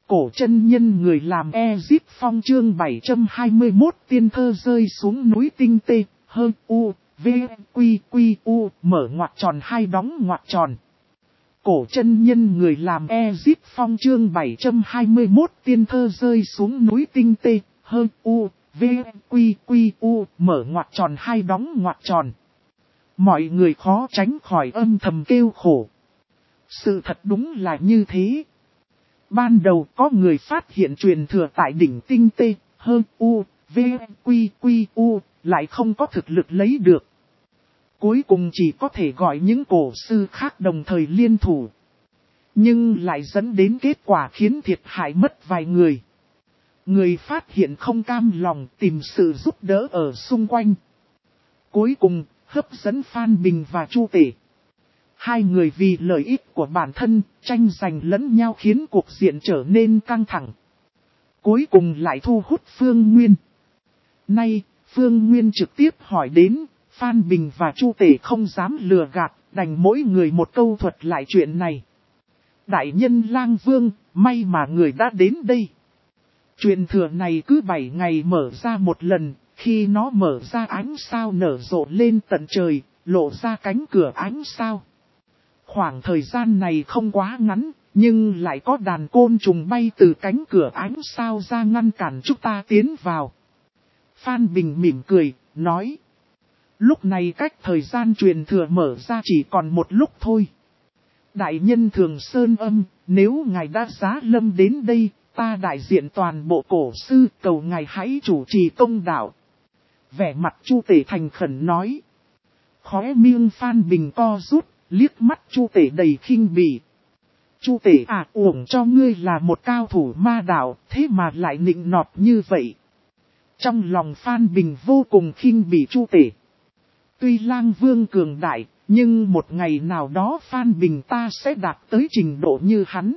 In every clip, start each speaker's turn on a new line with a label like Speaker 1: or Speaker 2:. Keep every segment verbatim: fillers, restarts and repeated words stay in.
Speaker 1: Cổ chân nhân người làm Ezip Phong chương bảy trăm hai mươi mốt tiên thơ rơi xuống núi tinh tê, hơn u, v, quy, quy, u, mở ngoặc tròn hai đóng ngoặc tròn. Cổ chân nhân người làm Ezip Phong chương bảy trăm hai mươi mốt tiên thơ rơi xuống núi tinh tê, hơn u, v, quy, quy, u, mở ngoặc tròn hai đóng ngoặc tròn. Mọi người khó tránh khỏi âm thầm kêu khổ. Sự thật đúng là như thế. Ban đầu có người phát hiện truyền thừa tại đỉnh tinh tê, hơn u, v, quy, quy, u, lại không có thực lực lấy được. Cuối cùng chỉ có thể gọi những cổ sư khác đồng thời liên thủ. Nhưng lại dẫn đến kết quả khiến thiệt hại mất vài người. Người phát hiện không cam lòng tìm sự giúp đỡ ở xung quanh. Cuối cùng, hấp dẫn Phan Bình và Chu Tể. Hai người vì lợi ích của bản thân, tranh giành lẫn nhau khiến cuộc diện trở nên căng thẳng. Cuối cùng lại thu hút Phương Nguyên. Nay, Phương Nguyên trực tiếp hỏi đến, Phan Bình và Chu Tể không dám lừa gạt, đành mỗi người một câu thuật lại chuyện này. Đại nhân Lang Vương, may mà người đã đến đây. Truyền thừa này cứ bảy ngày mở ra một lần, khi nó mở ra ánh sao nở rộ lên tận trời, lộ ra cánh cửa ánh sao. Khoảng thời gian này không quá ngắn, nhưng lại có đàn côn trùng bay từ cánh cửa ánh sao ra ngăn cản chúng ta tiến vào. Phan Bình mỉm cười, nói. Lúc này cách thời gian truyền thừa mở ra chỉ còn một lúc thôi. Đại nhân Thường Sơn Âm, nếu ngài đã giá lâm đến đây, ta đại diện toàn bộ cổ sư cầu ngài hãy chủ trì công đạo. Vẻ mặt Chu Tể thành khẩn nói. Khóe miệng Phan Bình co rút, liếc mắt Chu Tể đầy khinh bỉ. Chu Tể à, uổng cho ngươi là một cao thủ ma đạo, thế mà lại nịnh nọt như vậy. Trong lòng Phan Bình vô cùng khinh bỉ Chu Tể. Tuy Lang Vương cường đại, nhưng một ngày nào đó Phan Bình ta sẽ đạt tới trình độ như hắn.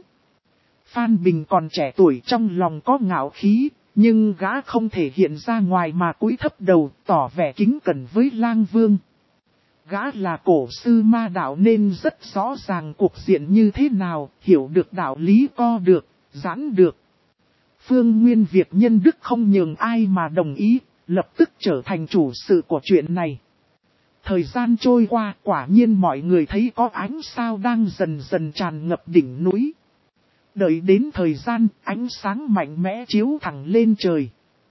Speaker 1: Phan Bình còn trẻ tuổi trong lòng có ngạo khí, nhưng gã không thể hiện ra ngoài mà cúi thấp đầu, tỏ vẻ kính cẩn với Lang Vương. Gã là cổ sư ma đạo nên rất rõ ràng cuộc diện như thế nào, hiểu được đạo lý co được, giãn được. Phương Nguyên Việt nhân đức không nhường ai mà đồng ý, lập tức trở thành chủ sự của chuyện này. Thời gian trôi qua, quả nhiên mọi người thấy có ánh sao đang dần dần tràn ngập đỉnh núi. Đợi đến thời gian, ánh sáng mạnh mẽ chiếu thẳng lên trời.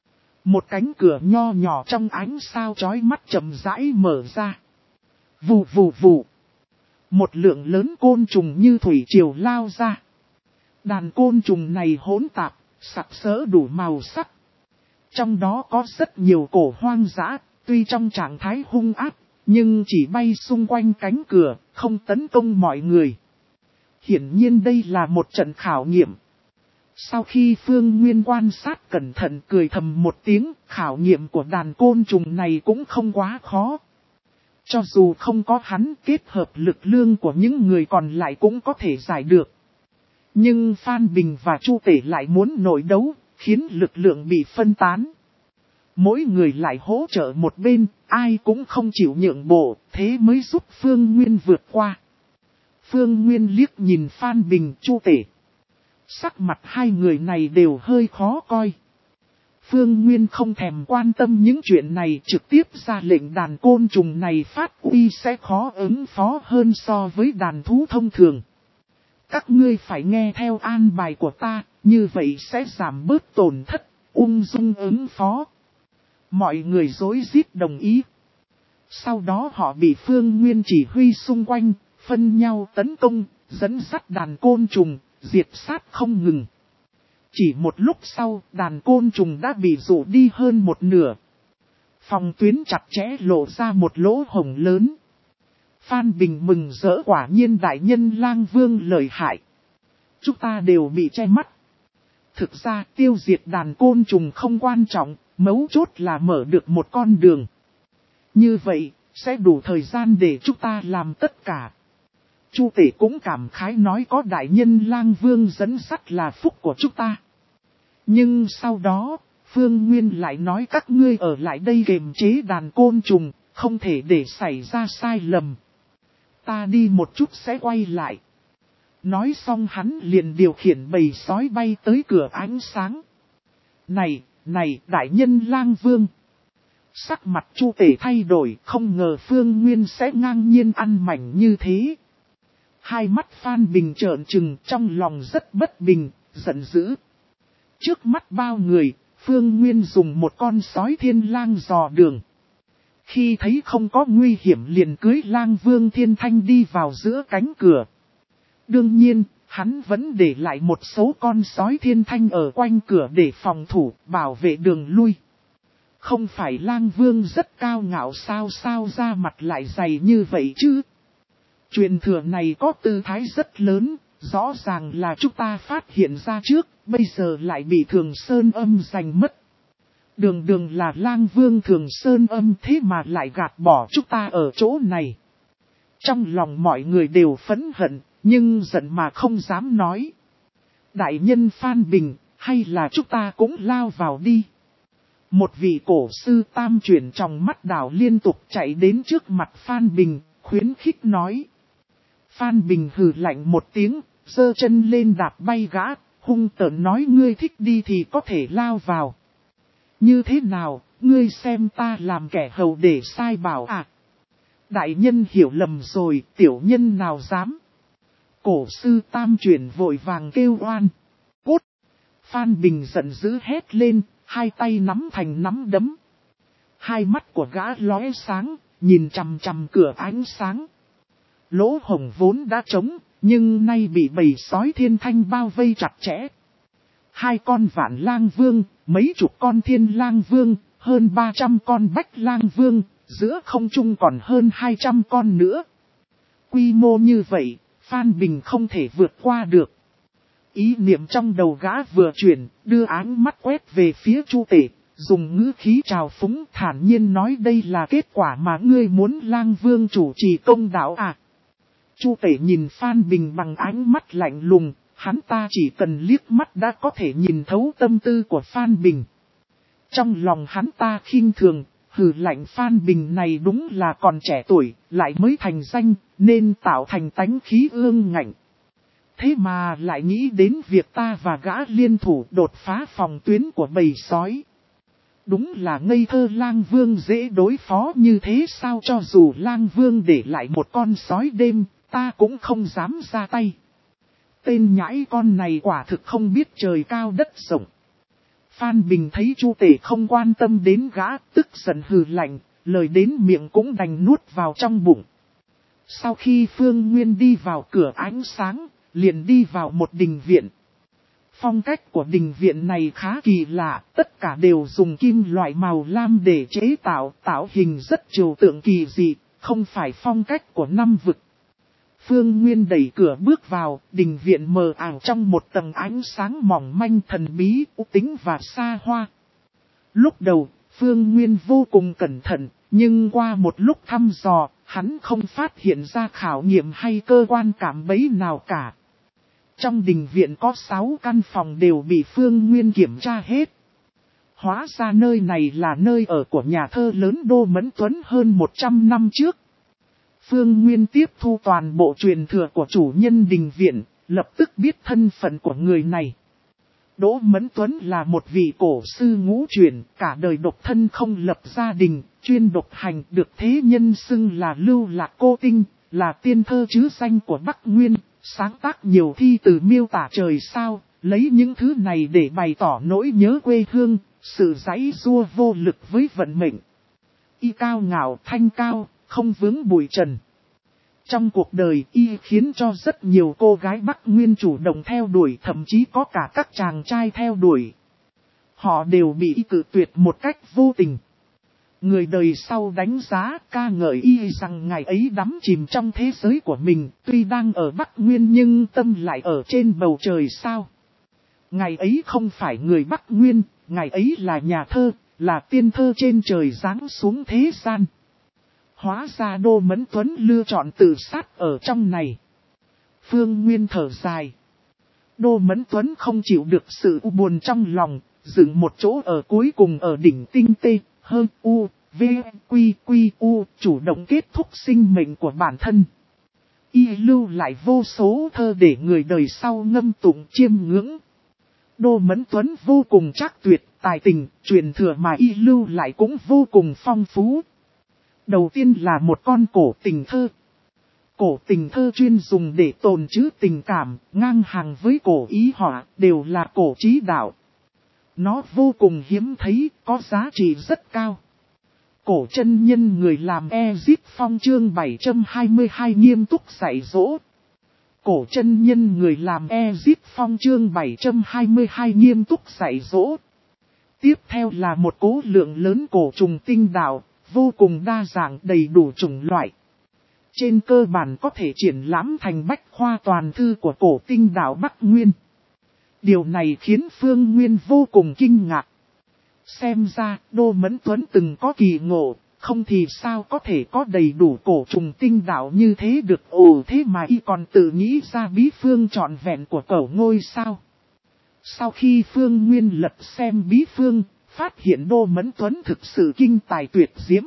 Speaker 1: Một cánh cửa nho nhỏ trong ánh sao chói mắt chậm rãi mở ra. Vù vù vù. Một lượng lớn côn trùng như thủy triều lao ra. Đàn côn trùng này hỗn tạp, sặc sỡ đủ màu sắc. Trong đó có rất nhiều cổ hoang dã, tuy trong trạng thái hung ác, nhưng chỉ bay xung quanh cánh cửa, không tấn công mọi người. Hiển nhiên đây là một trận khảo nghiệm. Sau khi Phương Nguyên quan sát cẩn thận cười thầm một tiếng, khảo nghiệm của đàn côn trùng này cũng không quá khó. Cho dù không có hắn, kết hợp lực lượng của những người còn lại cũng có thể giải được. Nhưng Phan Bình và Chu Tể lại muốn nội đấu, khiến lực lượng bị phân tán. Mỗi người lại hỗ trợ một bên, ai cũng không chịu nhượng bộ, thế mới giúp Phương Nguyên vượt qua. Phương Nguyên liếc nhìn Phan Bình, Chu Tể. Sắc mặt hai người này đều hơi khó coi. Phương Nguyên không thèm quan tâm những chuyện này, trực tiếp ra lệnh đàn côn trùng này phát uy sẽ khó ứng phó hơn so với đàn thú thông thường. Các ngươi phải nghe theo an bài của ta, như vậy sẽ giảm bớt tổn thất, ung dung ứng phó. Mọi người rối rít đồng ý. Sau đó họ bị Phương Nguyên chỉ huy xung quanh, phân nhau tấn công, dẫn dắt đàn côn trùng, diệt sát không ngừng. Chỉ một lúc sau, đàn côn trùng đã bị dụ đi hơn một nửa. Phòng tuyến chặt chẽ lộ ra một lỗ hổng lớn. Phan Bình mừng rỡ, quả nhiên đại nhân Lang Vương lợi hại. Chúng ta đều bị che mắt. Thực ra tiêu diệt đàn côn trùng không quan trọng, mấu chốt là mở được một con đường. Như vậy, sẽ đủ thời gian để chúng ta làm tất cả. Chu Tể cũng cảm khái nói có đại nhân Lang Vương dẫn dắt là phúc của chúng ta. Nhưng sau đó, Phương Nguyên lại nói các ngươi ở lại đây kiềm chế đàn côn trùng, không thể để xảy ra sai lầm. Ta đi một chút sẽ quay lại. Nói xong hắn liền điều khiển bầy sói bay tới cửa ánh sáng. Này, này đại nhân lang vương. Sắc mặt Chu Tể thay đổi, không ngờ Phương Nguyên sẽ ngang nhiên ăn mảnh như thế. Hai mắt Phan Bình trợn trừng, trong lòng rất bất bình, giận dữ. Trước mắt bao người, Phương Nguyên dùng một con sói thiên lang dò đường. Khi thấy không có nguy hiểm liền cưới lang vương thiên thanh đi vào giữa cánh cửa. Đương nhiên, hắn vẫn để lại một số con sói thiên thanh ở quanh cửa để phòng thủ, bảo vệ đường lui. Không phải lang vương rất cao ngạo sao sao ra mặt lại dày như vậy chứ. Truyền thừa này có tư thái rất lớn, rõ ràng là chúng ta phát hiện ra trước, bây giờ lại bị Thường Sơn Âm giành mất. Đường đường là lang vương Thường Sơn Âm thế mà lại gạt bỏ chúng ta ở chỗ này. Trong lòng mọi người đều phẫn hận, nhưng giận mà không dám nói. Đại nhân Phan Bình, hay là chúng ta cũng lao vào đi. Một vị cổ sư tam chuyển trong mắt đảo liên tục chạy đến trước mặt Phan Bình, khuyến khích nói. Phan Bình hừ lạnh một tiếng, giơ chân lên đạp bay gã, hung tợn nói ngươi thích đi thì có thể lao vào. Như thế nào, ngươi xem ta làm kẻ hầu để sai bảo à? Đại nhân hiểu lầm rồi, tiểu nhân nào dám. Cổ sư tam chuyển vội vàng kêu oan. Cút! Phan Bình giận dữ hét lên, hai tay nắm thành nắm đấm. Hai mắt của gã lóe sáng, nhìn chằm chằm cửa ánh sáng. Lỗ hổng vốn đã trống, nhưng nay bị bầy sói thiên thanh bao vây chặt chẽ. Hai con vạn lang vương, mấy chục con thiên lang vương, hơn ba trăm con bách lang vương, giữa không trung còn hơn hai trăm con nữa. Quy mô như vậy, Phan Bình không thể vượt qua được. Ý niệm trong đầu gã vừa chuyển, đưa áng mắt quét về phía Chu Tể, dùng ngữ khí trào phúng thản nhiên nói đây là kết quả mà ngươi muốn lang vương chủ trì công đạo à. Chu Tể nhìn Phan Bình bằng ánh mắt lạnh lùng, hắn ta chỉ cần liếc mắt đã có thể nhìn thấu tâm tư của Phan Bình. Trong lòng hắn ta khinh thường, hừ lạnh Phan Bình này đúng là còn trẻ tuổi, lại mới thành danh, nên tạo thành tánh khí ương ngạnh. Thế mà lại nghĩ đến việc ta và gã liên thủ đột phá phòng tuyến của bầy sói. Đúng là ngây thơ lang vương dễ đối phó như thế sao, cho dù lang vương để lại một con sói đêm, ta cũng không dám ra tay. Tên nhãi con này quả thực không biết trời cao đất rộng. Phan Bình thấy Chu Tể không quan tâm đến gã, tức giận hừ lạnh, lời đến miệng cũng đành nuốt vào trong bụng. Sau khi Phương Nguyên đi vào cửa ánh sáng, liền đi vào một đình viện. Phong cách của đình viện này khá kỳ lạ, tất cả đều dùng kim loại màu lam để chế tạo, tạo hình rất trừu tượng kỳ dị, không phải phong cách của năm vực. Phương Nguyên đẩy cửa bước vào, đình viện mờ ảo trong một tầng ánh sáng mỏng manh thần bí, u tính và xa hoa. Lúc đầu, Phương Nguyên vô cùng cẩn thận, nhưng qua một lúc thăm dò, hắn không phát hiện ra khảo nghiệm hay cơ quan cảm bẫy nào cả. Trong đình viện có sáu căn phòng đều bị Phương Nguyên kiểm tra hết. Hóa ra nơi này là nơi ở của nhà thơ lớn Đô Mẫn Tuấn hơn một trăm năm trước. Phương Nguyên tiếp thu toàn bộ truyền thừa của chủ nhân đình viện, lập tức biết thân phận của người này. Đỗ Mẫn Tuấn là một vị cổ sư ngũ truyền, cả đời độc thân không lập gia đình, chuyên độc hành, được thế nhân xưng là Lưu Lạc Cô Tinh, là tiên thơ chứ danh của Bắc Nguyên, sáng tác nhiều thi từ miêu tả trời sao, lấy những thứ này để bày tỏ nỗi nhớ quê hương, sự giãy giụa vô lực với vận mệnh. Y cao ngạo thanh cao, không vướng bụi trần. Trong cuộc đời y khiến cho rất nhiều cô gái Bắc Nguyên chủ động theo đuổi, thậm chí có cả các chàng trai theo đuổi. Họ đều bị y cự tuyệt một cách vô tình. Người đời sau đánh giá ca ngợi y rằng ngày ấy đắm chìm trong thế giới của mình, tuy đang ở Bắc Nguyên nhưng tâm lại ở trên bầu trời sao. Ngày ấy không phải người Bắc Nguyên, ngày ấy là nhà thơ, là tiên thơ trên trời giáng xuống thế gian. Hóa ra Đô Mẫn Tuấn lựa chọn tự sát ở trong này. Phương Nguyên thở dài. Đô Mẫn Tuấn không chịu được sự u buồn trong lòng, dựng một chỗ ở cuối cùng ở đỉnh tinh tê, hơn u, v, quy, quy, u, chủ động kết thúc sinh mệnh của bản thân. Y lưu lại vô số thơ để người đời sau ngâm tụng chiêm ngưỡng. Đô Mẫn Tuấn vô cùng trác tuyệt, tài tình, truyền thừa mà y lưu lại cũng vô cùng phong phú. Đầu tiên là một con cổ tình thơ. Cổ tình thơ chuyên dùng để tồn trữ tình cảm, ngang hàng với cổ ý họa, đều là cổ trí đạo. Nó vô cùng hiếm thấy, có giá trị rất cao. Cổ chân nhân người làm Ezip Phong chương bảy trăm hai mươi hai nghiêm túc dạy dỗ. Cổ chân nhân người làm Ezip Phong chương bảy trăm hai mươi hai nghiêm túc dạy dỗ. Tiếp theo là một cố lượng lớn cổ trùng tinh đạo, vô cùng đa dạng đầy đủ chủng loại. Trên cơ bản có thể triển lãm thành bách khoa toàn thư của cổ tinh đạo Bắc Nguyên. Điều này khiến Phương Nguyên vô cùng kinh ngạc. Xem ra, Đô Mẫn Tuấn từng có kỳ ngộ, không thì sao có thể có đầy đủ cổ trùng tinh đạo như thế được. Ồ, thế mà y còn tự nghĩ ra bí phương trọn vẹn của cẩu ngôi sao. Sau khi Phương Nguyên lật xem bí phương, phát hiện Đô Mẫn Tuấn thực sự kinh tài tuyệt diễm.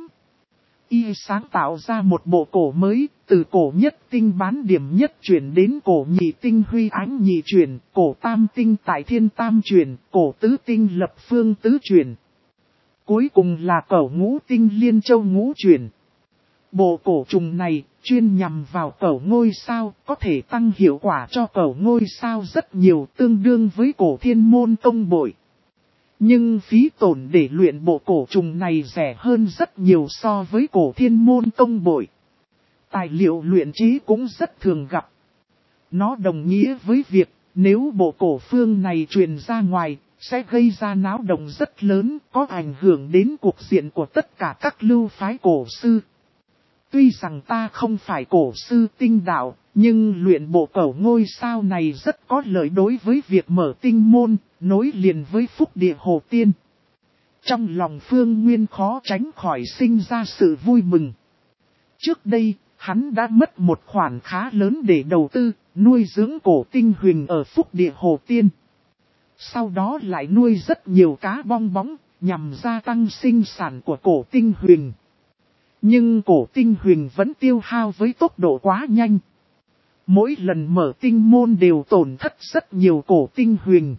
Speaker 1: Y sáng tạo ra một bộ cổ mới, từ cổ nhất tinh bán điểm nhất chuyển đến cổ nhị tinh huy ánh nhị chuyển, cổ tam tinh tại thiên tam chuyển, cổ tứ tinh lập phương tứ chuyển. Cuối cùng là cẩu ngũ tinh liên châu ngũ chuyển. Bộ cổ trùng này, chuyên nhằm vào cẩu ngôi sao, có thể tăng hiệu quả cho cẩu ngôi sao rất nhiều, tương đương với cổ thiên môn tông bội. Nhưng phí tổn để luyện bộ cổ trùng này rẻ hơn rất nhiều so với cổ thiên môn tông bội. Tài liệu luyện chế cũng rất thường gặp. Nó đồng nghĩa với việc, nếu bộ cổ phương này truyền ra ngoài, sẽ gây ra náo động rất lớn, có ảnh hưởng đến cuộc diện của tất cả các lưu phái cổ sư. Tuy rằng ta không phải cổ sư tinh đạo, nhưng luyện bộ cẩu ngôi sao này rất có lợi đối với việc mở tinh môn, nối liền với phúc địa hồ tiên. Trong lòng Phương Nguyên khó tránh khỏi sinh ra sự vui mừng. Trước đây, hắn đã mất một khoản khá lớn để đầu tư, nuôi dưỡng cổ tinh huyền ở phúc địa hồ tiên. Sau đó lại nuôi rất nhiều cá bong bóng, nhằm gia tăng sinh sản của cổ tinh huyền. Nhưng cổ tinh huyền vẫn tiêu hao với tốc độ quá nhanh. Mỗi lần mở tinh môn đều tổn thất rất nhiều cổ tinh huyền.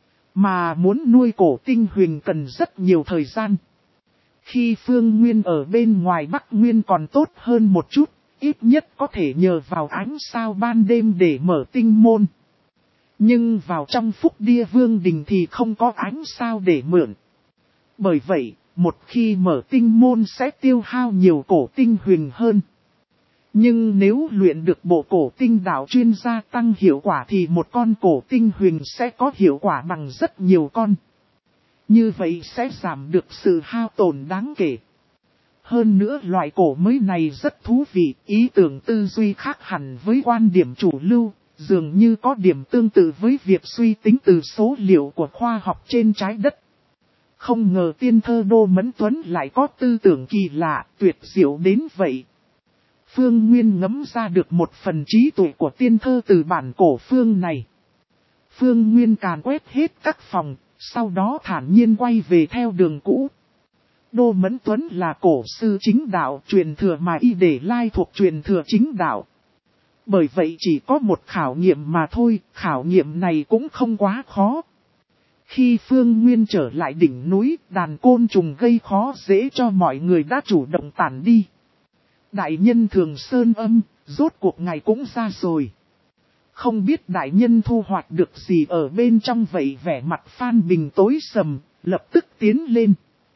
Speaker 1: Mà muốn nuôi cổ tinh huyền cần rất nhiều thời gian. Khi Phương Nguyên ở bên ngoài Bắc Nguyên còn tốt hơn một chút, ít nhất có thể nhờ vào ánh sao ban đêm để mở tinh môn. Nhưng vào trong Phúc Địa Vương Đình thì không có ánh sao để mượn. Bởi vậy, một khi mở tinh môn sẽ tiêu hao nhiều cổ tinh huyền hơn. Nhưng nếu luyện được bộ cổ tinh đạo chuyên gia tăng hiệu quả thì một con cổ tinh huyền sẽ có hiệu quả bằng rất nhiều con. Như vậy sẽ giảm được sự hao tổn đáng kể. Hơn nữa loại cổ mới này rất thú vị, ý tưởng tư duy khác hẳn với quan điểm chủ lưu, dường như có điểm tương tự với việc suy tính từ số liệu của khoa học trên trái đất. Không ngờ tiên thơ Đô Mẫn Tuấn lại có tư tưởng kỳ lạ, tuyệt diệu đến vậy. Phương Nguyên ngẫm ra được một phần trí tuệ của tiên thơ từ bản cổ phương này. Phương Nguyên càn quét hết các phòng, sau đó thản nhiên quay về theo đường cũ. Đô Mẫn Tuấn là cổ sư chính đạo, truyền thừa mà y để lai thuộc truyền thừa chính đạo. Bởi vậy chỉ có một khảo nghiệm mà thôi, khảo nghiệm này cũng không quá khó. Khi Phương Nguyên trở lại đỉnh núi, đàn côn trùng gây khó dễ cho mọi người đã chủ động tản đi. Đại nhân Thường Sơn Âm, rốt cuộc ngài cũng ra rồi. Không biết đại nhân thu hoạch được gì ở bên trong vậy. Vẻ mặt Phan Bình tối sầm, lập tức tiến lên.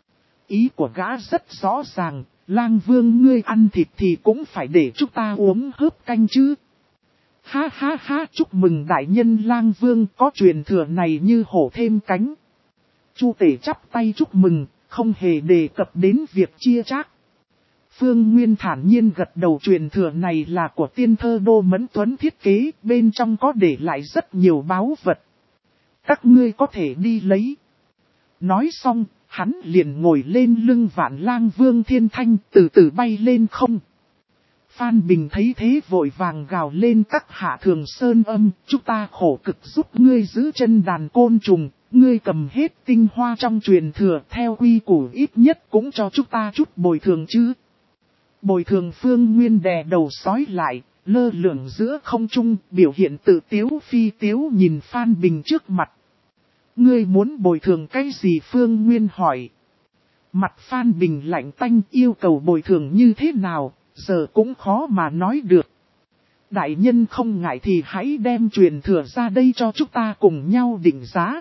Speaker 1: Ý của gã rất rõ ràng, Lang Vương ngươi ăn thịt thì cũng phải để chúng ta uống hớp canh chứ. Ha ha ha, chúc mừng đại nhân Lang Vương, có truyền thừa này như hổ thêm cánh. Chu Tể chắp tay chúc mừng, không hề đề cập đến việc chia chác. Phương Nguyên thản nhiên gật đầu, truyền thừa này là của tiên thơ Đô Mẫn Tuấn thiết kế, bên trong có để lại rất nhiều báu vật. Các ngươi có thể đi lấy. Nói xong, hắn liền ngồi lên lưng Vạn Lang Vương Thiên Thanh, từ từ bay lên không. Phan Bình thấy thế vội vàng gào lên, các hạ Thường Sơn Âm, chúng ta khổ cực giúp ngươi giữ chân đàn côn trùng, ngươi cầm hết tinh hoa trong truyền thừa, theo quy củ ít nhất cũng cho chúng ta chút bồi thường chứ. Bồi thường Phương Nguyên đè đầu sói lại, lơ lửng giữa không trung, biểu hiện tự tiếu phi tiếu nhìn Phan Bình trước mặt. Ngươi muốn bồi thường cái gì? Phương Nguyên hỏi. Mặt Phan Bình lạnh tanh, yêu cầu bồi thường như thế nào, giờ cũng khó mà nói được. Đại nhân không ngại thì hãy đem truyền thừa ra đây cho chúng ta cùng nhau định giá.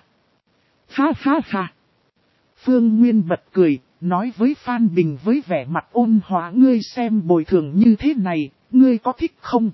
Speaker 1: Ha ha ha. Phương Nguyên bật cười, nói với Phan Bình với vẻ mặt ôn hòa, ngươi xem bồi thường như thế này, ngươi có thích không?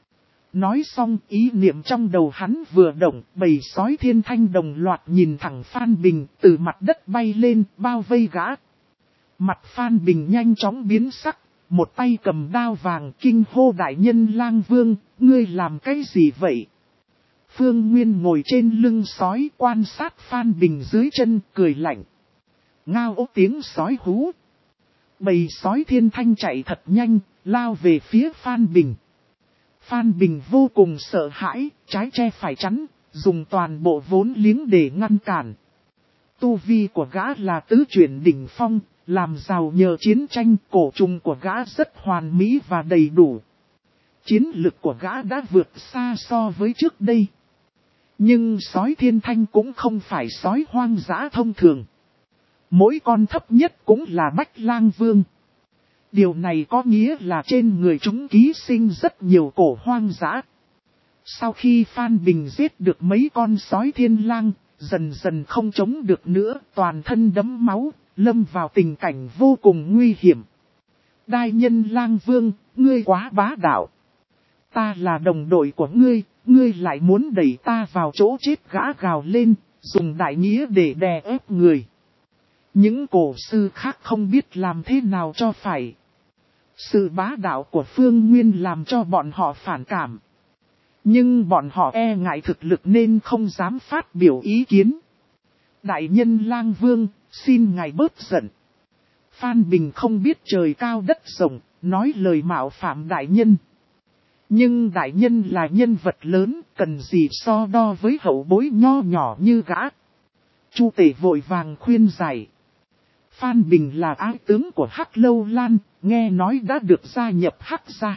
Speaker 1: Nói xong ý niệm trong đầu hắn vừa động, bầy sói thiên thanh đồng loạt nhìn thẳng Phan Bình, từ mặt đất bay lên, bao vây gã. Mặt Phan Bình nhanh chóng biến sắc, một tay cầm đao vàng kinh hô, đại nhân Lang Vương, ngươi làm cái gì vậy? Phương Nguyên ngồi trên lưng sói quan sát Phan Bình dưới chân, cười lạnh. Ngao ố tiếng sói hú. Bầy sói thiên thanh chạy thật nhanh, lao về phía Phan Bình. Phan Bình vô cùng sợ hãi, trái che phải chắn, dùng toàn bộ vốn liếng để ngăn cản. Tu vi của gã là tứ chuyển đỉnh phong, làm giàu nhờ chiến tranh, cổ trùng của gã rất hoàn mỹ và đầy đủ. Chiến lực của gã đã vượt xa so với trước đây. Nhưng sói thiên thanh cũng không phải sói hoang dã thông thường. Mỗi con thấp nhất cũng là Bách Lang Vương. Điều này có nghĩa là trên người chúng ký sinh rất nhiều cổ hoang dã. Sau khi Phan Bình giết được mấy con sói thiên lang, dần dần không chống được nữa, toàn thân đẫm máu, lâm vào tình cảnh vô cùng nguy hiểm. Đại nhân Lang Vương, ngươi quá bá đạo. Ta là đồng đội của ngươi, ngươi lại muốn đẩy ta vào chỗ chết, gã gào lên, dùng đại nghĩa để đè ép người. Những cổ sư khác không biết làm thế nào cho phải. Sự bá đạo của Phương Nguyên làm cho bọn họ phản cảm. Nhưng bọn họ e ngại thực lực nên không dám phát biểu ý kiến. Đại nhân Lang Vương, xin ngài bớt giận. Phan Bình không biết trời cao đất rộng, nói lời mạo phạm đại nhân. Nhưng đại nhân là nhân vật lớn, cần gì so đo với hậu bối nho nhỏ như gã. Chu Tể vội vàng khuyên giải. Phan Bình là ái tướng của Hắc Lâu Lan, nghe nói đã được gia nhập Hắc gia.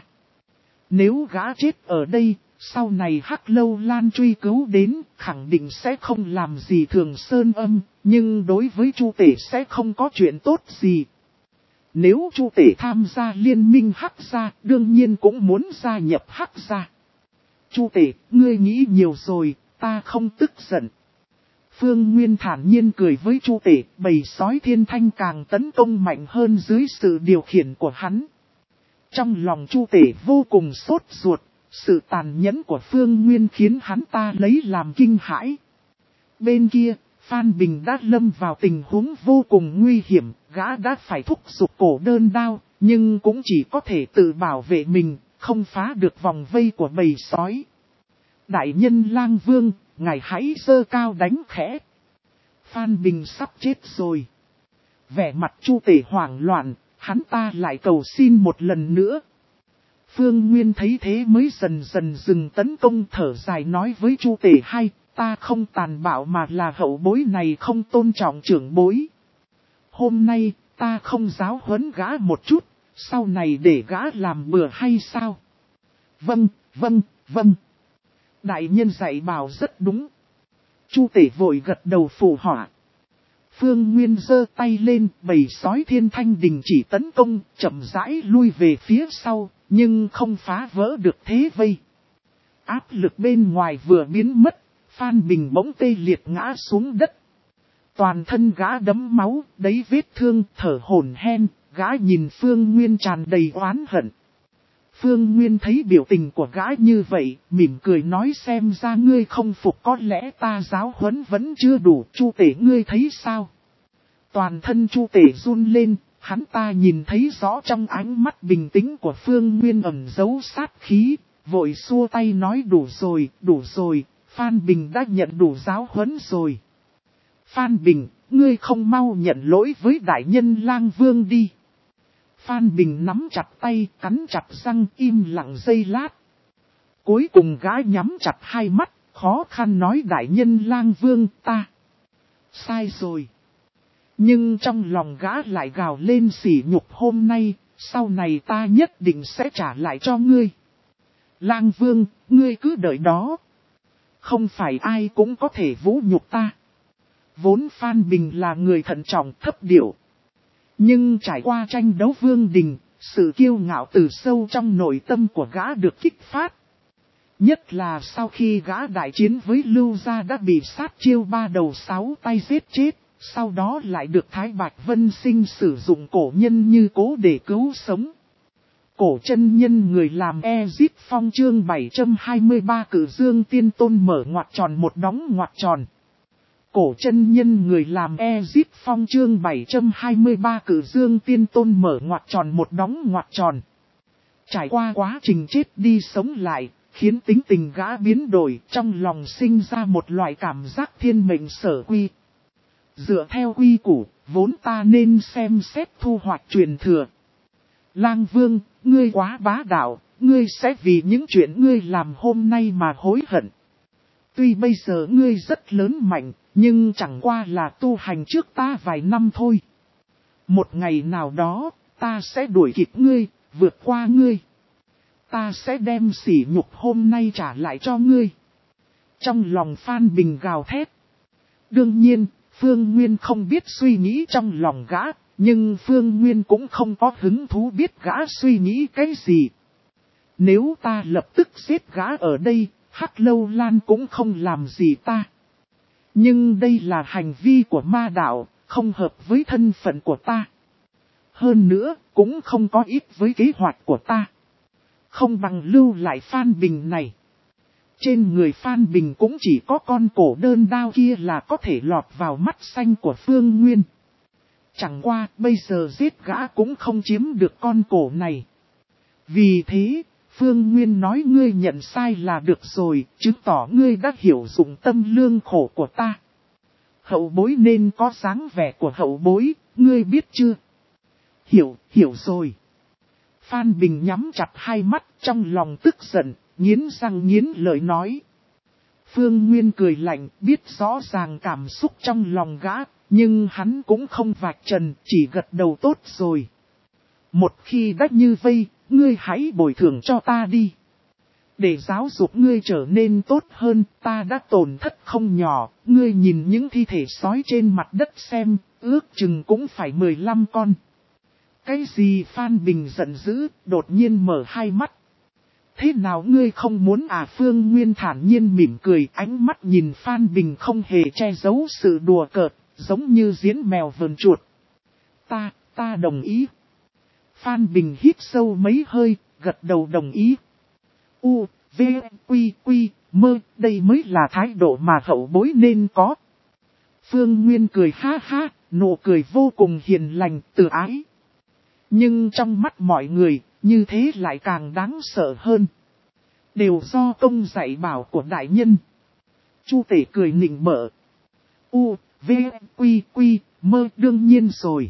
Speaker 1: Nếu gã chết ở đây, sau này Hắc Lâu Lan truy cứu đến, khẳng định sẽ không làm gì Thường Sơn Âm, nhưng đối với Chu Tể sẽ không có chuyện tốt gì. Nếu Chu Tể tham gia liên minh Hắc gia, đương nhiên cũng muốn gia nhập Hắc gia. Chu Tể, ngươi nghĩ nhiều rồi, ta không tức giận. Phương Nguyên thản nhiên cười với Chu Tể, bầy sói thiên thanh càng tấn công mạnh hơn dưới sự điều khiển của hắn. Trong lòng Chu Tể vô cùng sốt ruột, sự tàn nhẫn của Phương Nguyên khiến hắn ta lấy làm kinh hãi. Bên kia, Phan Bình đã lâm vào tình huống vô cùng nguy hiểm, gã đã phải thúc giục cổ đơn đao, nhưng cũng chỉ có thể tự bảo vệ mình, không phá được vòng vây của bầy sói. Đại nhân Lang Vương, ngài hãy giơ cao đánh khẽ. Phan Bình sắp chết rồi. Vẻ mặt Chu Tể hoảng loạn, hắn ta lại cầu xin một lần nữa. Phương Nguyên thấy thế mới dần dần dừng tấn công, thở dài nói với Chu Tể, hay, ta không tàn bạo mà là hậu bối này không tôn trọng trưởng bối. Hôm nay, ta không giáo huấn gã một chút, sau này để gã làm bừa hay sao? Vâng, vâng, vâng. Đại nhân dạy bảo rất đúng. Chu Tể vội gật đầu phụ họa. Phương Nguyên giơ tay lên, bầy sói thiên thanh đình chỉ tấn công, chậm rãi lui về phía sau, nhưng không phá vỡ được thế vây. Áp lực bên ngoài vừa biến mất, Phan Bình bỗng tê liệt ngã xuống đất. Toàn thân gã đẫm máu, đấy vết thương, thở hổn hển, gã nhìn Phương Nguyên tràn đầy oán hận. Phương Nguyên thấy biểu tình của gã như vậy, mỉm cười nói, xem ra ngươi không phục, có lẽ ta giáo huấn vẫn chưa đủ. Chu Tể, ngươi thấy sao? Toàn thân Chu Tể run lên, hắn ta nhìn thấy rõ trong ánh mắt bình tĩnh của Phương Nguyên ẩn giấu sát khí, vội xua tay nói, đủ rồi, đủ rồi, Phan Bình đã nhận đủ giáo huấn rồi. Phan Bình, ngươi không mau nhận lỗi với đại nhân Lang Vương đi. Phan Bình nắm chặt tay, cắn chặt răng, im lặng giây lát. Cuối cùng gã nhắm chặt hai mắt, khó khăn nói, đại nhân Lang Vương, ta sai rồi. Nhưng trong lòng gã lại gào lên sỉ nhục, hôm nay, sau này ta nhất định sẽ trả lại cho ngươi. Lang Vương, ngươi cứ đợi đó. Không phải ai cũng có thể vũ nhục ta. Vốn Phan Bình là người thận trọng thấp điệu. Nhưng trải qua tranh đấu vương đình, sự kiêu ngạo từ sâu trong nội tâm của gã được kích phát. Nhất là sau khi gã đại chiến với Lưu Gia đã bị sát chiêu ba đầu sáu tay giết chết, sau đó lại được Thái Bạch Vân Sinh sử dụng cổ nhân như cố để cứu sống. Cổ chân nhân người làm Ezip Phong chương bảy trăm hai mươi ba Cử Dương Tiên Tôn mở ngoặc tròn một đóng ngoặc tròn. Cổ chân nhân người làm Ezip Phong chương bảy trăm hai mươi ba Cử Dương Tiên Tôn mở ngoặc tròn một đóng ngoặc tròn. Trải qua quá trình chết đi sống lại, khiến tính tình gã biến đổi, trong lòng sinh ra một loại cảm giác thiên mệnh sở quy. Dựa theo quy củ, vốn ta nên xem xét thu hoạch truyền thừa. Lang Vương, ngươi quá bá đạo, ngươi sẽ vì những chuyện ngươi làm hôm nay mà hối hận. Tuy bây giờ ngươi rất lớn mạnh, nhưng chẳng qua là tu hành trước ta vài năm thôi. Một ngày nào đó, ta sẽ đuổi kịp ngươi, vượt qua ngươi. Ta sẽ đem sỉ nhục hôm nay trả lại cho ngươi. Trong lòng Phan Bình gào thét. Đương nhiên, Phương Nguyên không biết suy nghĩ trong lòng gã, nhưng Phương Nguyên cũng không có hứng thú biết gã suy nghĩ cái gì. Nếu ta lập tức giết gã ở đây, Hắc Lâu Lan cũng không làm gì ta. Nhưng đây là hành vi của ma đạo, không hợp với thân phận của ta. Hơn nữa, cũng không có ít với kế hoạch của ta. Không bằng lưu lại Phan Bình này. Trên người Phan Bình cũng chỉ có con cổ đơn đao kia là có thể lọt vào mắt xanh của Phương Nguyên. Chẳng qua bây giờ giết gã cũng không chiếm được con cổ này. Vì thế, Phương Nguyên nói ngươi nhận sai là được rồi, chứng tỏ ngươi đã hiểu dụng tâm lương khổ của ta. Hậu bối nên có dáng vẻ của hậu bối, ngươi biết chưa? Hiểu, hiểu rồi. Phan Bình nhắm chặt hai mắt trong lòng tức giận, nghiến răng nghiến lợi nói. Phương Nguyên cười lạnh, biết rõ ràng cảm xúc trong lòng gã, nhưng hắn cũng không vạch trần, chỉ gật đầu tốt rồi. Một khi đã như vây, ngươi hãy bồi thường cho ta đi. Để giáo dục ngươi trở nên tốt hơn, ta đã tổn thất không nhỏ, ngươi nhìn những thi thể sói trên mặt đất xem, ước chừng cũng phải mười lăm con. Cái gì? Phan Bình giận dữ, đột nhiên mở hai mắt. Thế nào ngươi không muốn à? Phương Nguyên thản nhiên mỉm cười, ánh mắt nhìn Phan Bình không hề che giấu sự đùa cợt, giống như diễn mèo vờn chuột. Ta, ta đồng ý. Phan Bình hít sâu mấy hơi, gật đầu đồng ý. U, V, Quy, Quy, Mơ, đây mới là thái độ mà hậu bối nên có. Phương Nguyên cười ha ha, nụ cười vô cùng hiền lành, từ ái. Nhưng trong mắt mọi người, như thế lại càng đáng sợ hơn. Đều do công dạy bảo của đại nhân. Chu Tể cười nịnh bợ. U, V, Quy, Quy, Mơ đương nhiên rồi.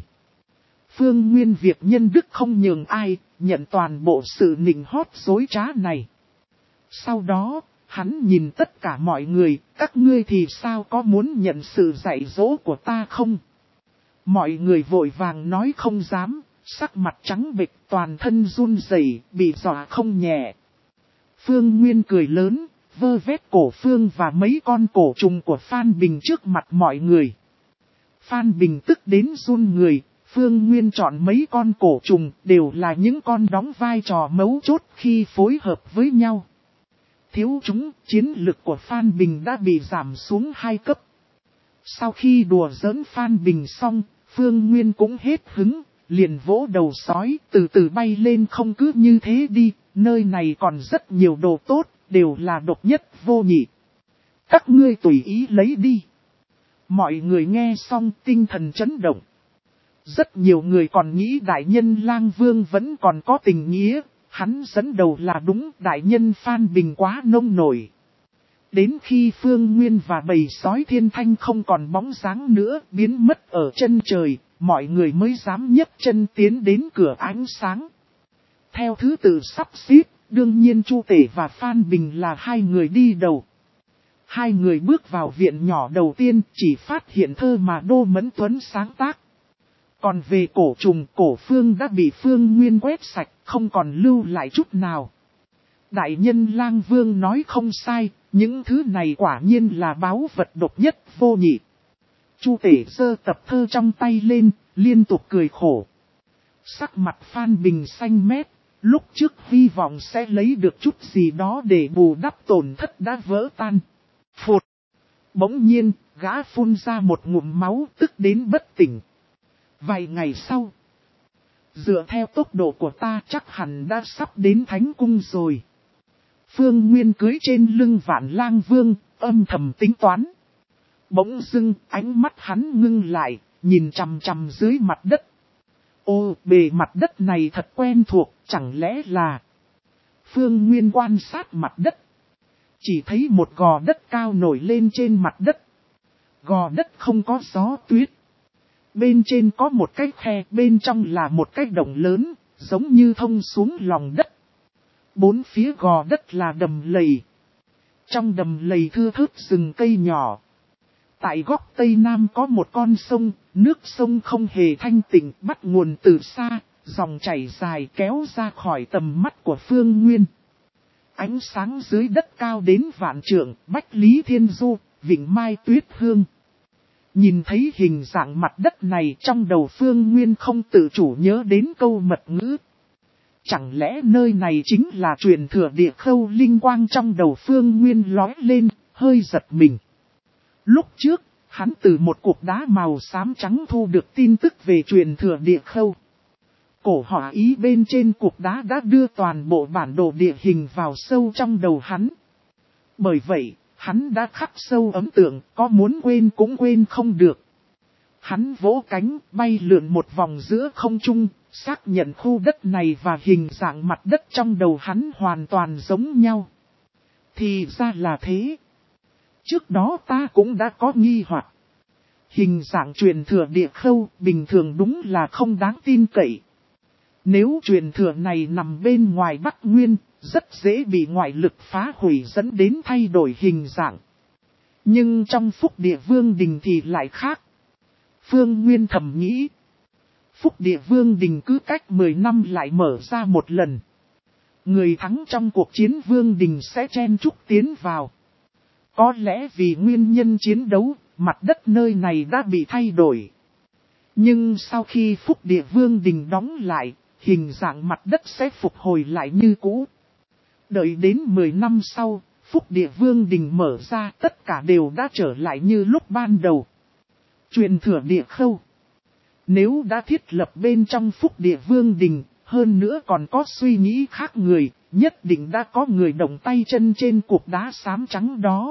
Speaker 1: Phương Nguyên việc nhân đức không nhường ai, nhận toàn bộ sự nịnh hót dối trá này. Sau đó, hắn nhìn tất cả mọi người, các ngươi thì sao có muốn nhận sự dạy dỗ của ta không? Mọi người vội vàng nói không dám, sắc mặt trắng bệch, toàn thân run rẩy, bị dọa không nhẹ. Phương Nguyên cười lớn, vơ vét cổ phương và mấy con cổ trùng của Phan Bình trước mặt mọi người. Phan Bình tức đến run người, Phương Nguyên chọn mấy con cổ trùng đều là những con đóng vai trò mấu chốt khi phối hợp với nhau. Thiếu chúng, chiến lực của Phan Bình đã bị giảm xuống hai cấp. Sau khi đùa giỡn Phan Bình xong, Phương Nguyên cũng hết hứng, liền vỗ đầu sói, từ từ bay lên. Không cứ như thế đi, nơi này còn rất nhiều đồ tốt, đều là độc nhất vô nhị. Các ngươi tùy ý lấy đi. Mọi người nghe xong tinh thần chấn động. Rất nhiều người còn nghĩ đại nhân Lang Vương vẫn còn có tình nghĩa, hắn dẫn đầu là đúng, đại nhân Phan Bình quá nông nổi. Đến khi Phương Nguyên và bầy sói thiên thanh không còn bóng dáng nữa, biến mất ở chân trời, mọi người mới dám nhấc chân tiến đến cửa ánh sáng. Theo thứ tự sắp xếp, đương nhiên Chu Tể và Phan Bình là hai người đi đầu. Hai người bước vào viện nhỏ đầu tiên, chỉ phát hiện thơ mà Đô Mẫn Tuấn sáng tác. Còn về cổ trùng, cổ phương đã bị Phương Nguyên quét sạch, không còn lưu lại chút nào. Đại nhân Lang Vương nói không sai, những thứ này quả nhiên là báu vật độc nhất vô nhị. Chu Tể giơ tập thơ trong tay lên, liên tục cười khổ. Sắc mặt Phan Bình xanh mét, lúc trước hy vọng sẽ lấy được chút gì đó để bù đắp tổn thất đã vỡ tan. Phụt! Bỗng nhiên, gã phun ra một ngụm máu tức đến bất tỉnh. Vài ngày sau, dựa theo tốc độ của ta chắc hẳn đã sắp đến Thánh Cung rồi. Phương Nguyên cưới trên lưng Vạn Lang Vương, âm thầm tính toán. Bỗng dưng, ánh mắt hắn ngưng lại, nhìn chằm chằm dưới mặt đất. Ô, bề mặt đất này thật quen thuộc, chẳng lẽ là... Phương Nguyên quan sát mặt đất. Chỉ thấy một gò đất cao nổi lên trên mặt đất. Gò đất không có gió tuyết. Bên trên có một cái khe, bên trong là một cái động lớn, giống như thông xuống lòng đất. Bốn phía gò đất là đầm lầy. Trong đầm lầy thưa thớt rừng cây nhỏ. Tại góc tây nam có một con sông, nước sông không hề thanh tịnh, bắt nguồn từ xa, dòng chảy dài kéo ra khỏi tầm mắt của Phương Nguyên. Ánh sáng dưới đất cao đến vạn trượng, Bách Lý Thiên Du, Vịnh Mai Tuyết Hương. Nhìn thấy hình dạng mặt đất này trong đầu Phương Nguyên không tự chủ nhớ đến câu mật ngữ. Chẳng lẽ nơi này chính là truyền thừa địa khâu linh quang trong đầu Phương Nguyên lói lên, hơi giật mình. Lúc trước, hắn từ một cục đá màu xám trắng thu được tin tức về truyền thừa địa khâu. Cổ họa ý bên trên cục đá đã đưa toàn bộ bản đồ địa hình vào sâu trong đầu hắn. Bởi vậy, hắn đã khắc sâu ấn tượng, có muốn quên cũng quên không được. Hắn vỗ cánh, bay lượn một vòng giữa không trung, xác nhận khu đất này và hình dạng mặt đất trong đầu hắn hoàn toàn giống nhau. Thì ra là thế. Trước đó ta cũng đã có nghi hoặc. Hình dạng truyền thừa địa khâu bình thường đúng là không đáng tin cậy. Nếu truyền thừa này nằm bên ngoài Bắc Nguyên, rất dễ bị ngoại lực phá hủy dẫn đến thay đổi hình dạng. Nhưng trong Phúc Địa Vương Đình thì lại khác. Phương Nguyên thầm nghĩ. Phúc Địa Vương Đình cứ cách mười năm lại mở ra một lần. Người thắng trong cuộc chiến Vương Đình sẽ chen chúc tiến vào. Có lẽ vì nguyên nhân chiến đấu, mặt đất nơi này đã bị thay đổi. Nhưng sau khi Phúc Địa Vương Đình đóng lại, hình dạng mặt đất sẽ phục hồi lại như cũ. Đợi đến mười năm sau, Phúc Địa Vương Đình mở ra tất cả đều đã trở lại như lúc ban đầu. Truyền thừa địa khâu. Nếu đã thiết lập bên trong Phúc Địa Vương Đình, hơn nữa còn có suy nghĩ khác người, nhất định đã có người động tay chân trên cục đá xám trắng đó.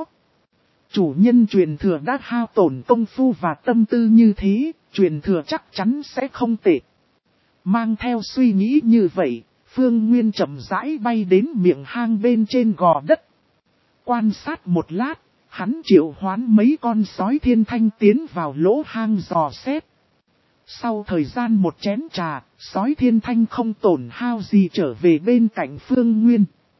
Speaker 1: Chủ nhân truyền thừa đã hao tổn công phu và tâm tư như thế, truyền thừa chắc chắn sẽ không tệ. Mang theo suy nghĩ như vậy, Phương Nguyên chậm rãi bay đến miệng hang bên trên gò đất. Quan sát một lát, hắn triệu hoán mấy con sói thiên thanh tiến vào lỗ hang dò xét. Sau thời gian một chén trà, sói thiên thanh không tổn hao gì trở về bên cạnh Phương Nguyên.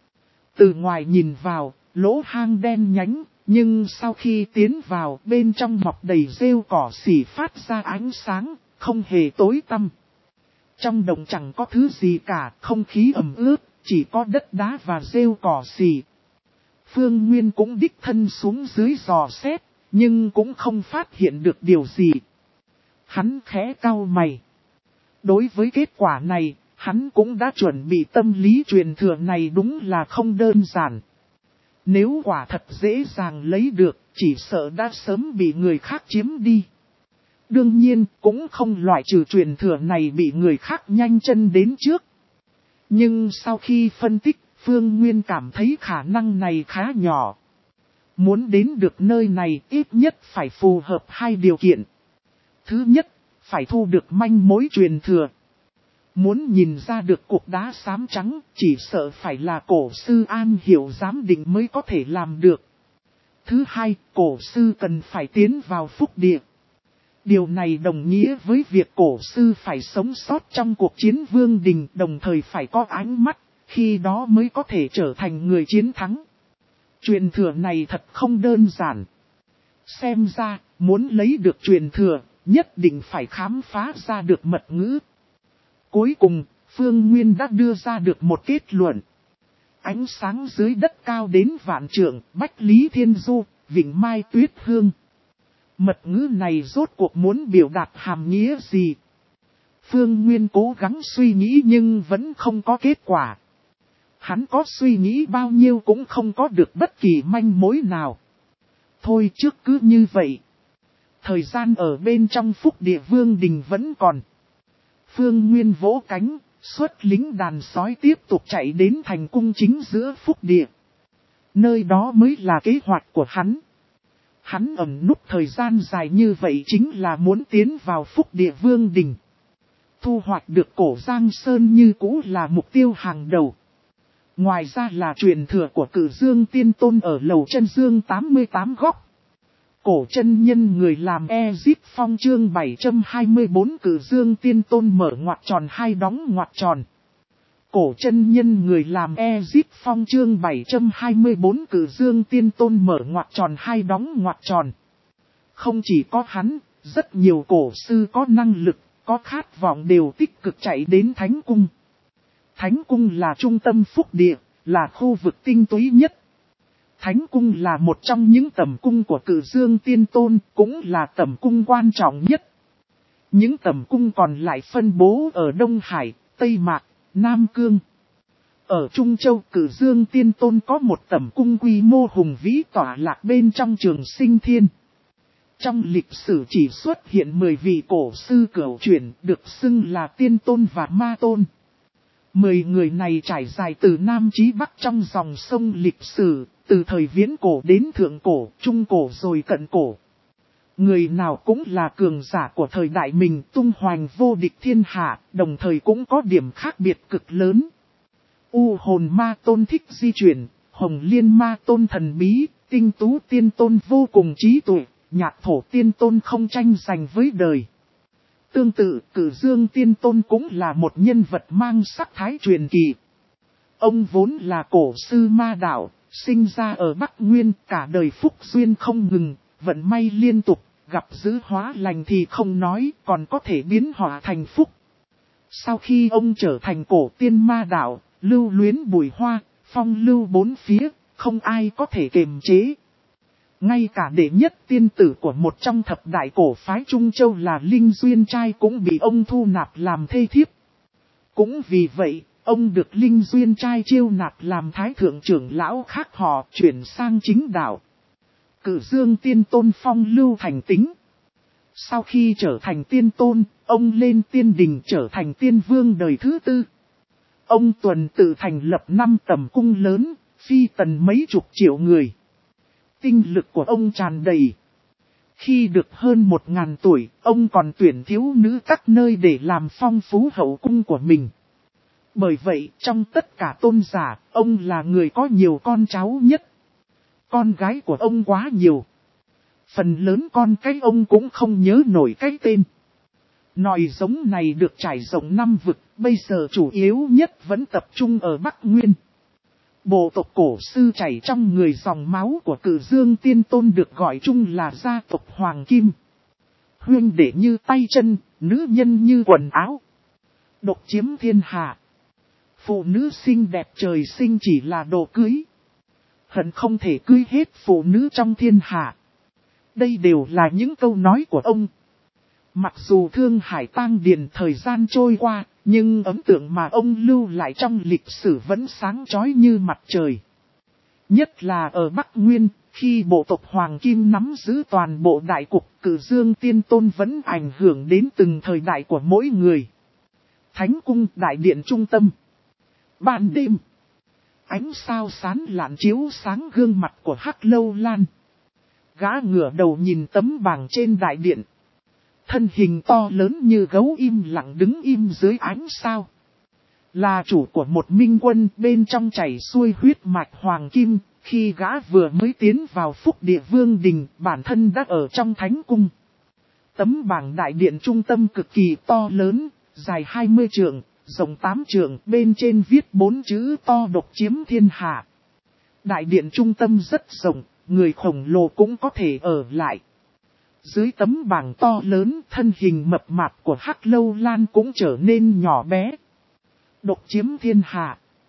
Speaker 1: Từ ngoài nhìn vào, lỗ hang đen nhánh, nhưng sau khi tiến vào bên trong mọc đầy rêu cỏ xỉ phát ra ánh sáng, không hề tối tăm. Trong đồng chẳng có thứ gì cả, không khí ẩm ướt, chỉ có đất đá và rêu cỏ xỉ. Phương Nguyên cũng đích thân xuống dưới dò xét, nhưng cũng không phát hiện được điều gì. Hắn khẽ cau mày. Đối với kết quả này, hắn cũng đã chuẩn bị tâm lý truyền thừa này đúng là không đơn giản. Nếu quả thật dễ dàng lấy được, chỉ sợ đã sớm bị người khác chiếm đi. Đương nhiên, cũng không loại trừ truyền thừa này bị người khác nhanh chân đến trước. Nhưng sau khi phân tích, Phương Nguyên cảm thấy khả năng này khá nhỏ. Muốn đến được nơi này ít nhất phải phù hợp hai điều kiện. Thứ nhất, phải thu được manh mối truyền thừa. Muốn nhìn ra được cục đá xám trắng, chỉ sợ phải là cổ sư An Hiểu giám định mới có thể làm được. Thứ hai, cổ sư cần phải tiến vào Phúc Địa. Điều này đồng nghĩa với việc cổ sư phải sống sót trong cuộc chiến Vương Đình, đồng thời phải có ánh mắt, khi đó mới có thể trở thành người chiến thắng. Truyền thừa này thật không đơn giản. Xem ra, muốn lấy được truyền thừa, nhất định phải khám phá ra được mật ngữ. Cuối cùng, Phương Nguyên đã đưa ra được một kết luận. Ánh sáng dưới đất cao đến vạn trượng, Bách Lý Thiên Du, Vịnh Mai Tuyết Hương. Mật ngữ này rốt cuộc muốn biểu đạt hàm nghĩa gì? Phương Nguyên cố gắng suy nghĩ nhưng vẫn không có kết quả. Hắn có suy nghĩ bao nhiêu cũng không có được bất kỳ manh mối nào. Thôi trước cứ như vậy. Thời gian ở bên trong Phúc Địa Vương Đình vẫn còn. Phương Nguyên vỗ cánh, xuất lính đàn sói tiếp tục chạy đến thành cung chính giữa Phúc Địa. Nơi đó mới là kế hoạch của hắn. Hắn ẩn núp thời gian dài như vậy chính là muốn tiến vào Phúc Địa Vương Đình. Thu hoạch được cổ Giang Sơn như cũ là mục tiêu hàng đầu. Ngoài ra là truyền thừa của Cử Dương Tiên Tôn ở lầu chân dương tám mươi tám góc. Cổ chân nhân người làm Ezip Phong chương bảy trăm hai mươi tư Cử Dương Tiên Tôn mở ngoặc tròn hai đóng ngoặc tròn. Cổ chân nhân người làm Ezip Phong chương bảy trăm hai mươi tư Cử Dương Tiên Tôn mở ngoặc tròn hai đóng ngoặc tròn. Không chỉ có hắn, rất nhiều cổ sư có năng lực, có khát vọng đều tích cực chạy đến Thánh Cung. Thánh Cung là trung tâm Phúc Địa, là khu vực tinh túy nhất. Thánh Cung là một trong những tẩm cung của Cử Dương Tiên Tôn, cũng là tẩm cung quan trọng nhất. Những tẩm cung còn lại phân bố ở Đông Hải, Tây Mạc, Nam Cương. Ở Trung Châu Cử Dương Tiên Tôn có một tẩm cung quy mô hùng vĩ tỏa lạc bên trong Trường Sinh Thiên. Trong lịch sử chỉ xuất hiện mười vị cổ sư cửu chuyển được xưng là Tiên Tôn và Ma Tôn. Mười người này trải dài từ Nam chí Bắc trong dòng sông lịch sử, từ thời viễn cổ đến thượng cổ, trung cổ rồi cận cổ. Người nào cũng là cường giả của thời đại mình tung hoành vô địch thiên hạ, đồng thời cũng có điểm khác biệt cực lớn. U hồn ma tôn thích di chuyển, hồng liên ma tôn thần bí, tinh tú tiên tôn vô cùng trí tuệ, nhạc thổ tiên tôn không tranh giành với đời. Tương tự, Cử Dương Tiên Tôn cũng là một nhân vật mang sắc thái truyền kỳ. Ông vốn là cổ sư ma đạo, sinh ra ở Bắc Nguyên, cả đời phúc duyên không ngừng, vận may liên tục, gặp dữ hóa lành thì không nói, còn có thể biến họa thành phúc. Sau khi ông trở thành cổ tiên ma đạo, lưu luyến bùi hoa, phong lưu bốn phía, không ai có thể kiềm chế. Ngay cả đệ nhất tiên tử của một trong thập đại cổ phái Trung Châu là Linh Duyên Trai cũng bị ông thu nạp làm thê thiếp. Cũng vì vậy, ông được Linh Duyên Trai chiêu nạp làm thái thượng trưởng lão khác họ chuyển sang chính đạo. Cử Dương Tiên Tôn phong lưu thành tính. Sau khi trở thành tiên tôn, ông lên tiên đình trở thành tiên vương đời thứ tư. Ông tuần tự thành lập năm tẩm cung lớn, phi tần mấy chục triệu người. Tinh lực của ông tràn đầy. Khi được hơn một ngàn tuổi, ông còn tuyển thiếu nữ các nơi để làm phong phú hậu cung của mình. Bởi vậy, trong tất cả tôn giả, ông là người có nhiều con cháu nhất. Con gái của ông quá nhiều. Phần lớn con cái ông cũng không nhớ nổi cái tên. Nòi giống này được trải rộng năm vực, bây giờ chủ yếu nhất vẫn tập trung ở Bắc Nguyên. Bộ tộc cổ sư chảy trong người dòng máu của Cử Dương Tiên Tôn được gọi chung là gia tộc Hoàng Kim. Huynh đệ như tay chân, nữ nhân như quần áo. Độc chiếm thiên hạ. Phụ nữ xinh đẹp trời sinh chỉ là đồ cưới. Hận không thể cưới hết phụ nữ trong thiên hạ. Đây đều là những câu nói của ông. Mặc dù Thương Hải tang điền thời gian trôi qua, nhưng ấn tượng mà ông lưu lại trong lịch sử vẫn sáng chói như mặt trời. Nhất là ở Bắc Nguyên, khi bộ tộc Hoàng Kim nắm giữ toàn bộ đại cục, Cử Dương Tiên Tôn vẫn ảnh hưởng đến từng thời đại của mỗi người. Thánh cung đại điện trung tâm. Ban đêm, ánh sao sán lạn chiếu sáng gương mặt của Hắc Lâu Lan. Gã ngửa đầu nhìn tấm bảng trên đại điện. Thân hình to lớn như gấu im lặng đứng im dưới ánh sao. Là chủ của một minh quân bên trong chảy xuôi huyết mạch hoàng kim. Khi gã vừa mới tiến vào Phúc Địa Vương Đình, bản thân đã ở trong thánh cung. Tấm bảng đại điện trung tâm cực kỳ to lớn, dài hai mươi trượng, rộng tám trượng, bên trên viết bốn chữ to độc chiếm thiên hạ. Đại điện trung tâm rất rộng, người khổng lồ cũng có thể ở lại. Dưới tấm bảng to lớn, thân hình mập mạp của Hắc Lâu Lan cũng trở nên nhỏ bé. Độc chiếm thiên hạ.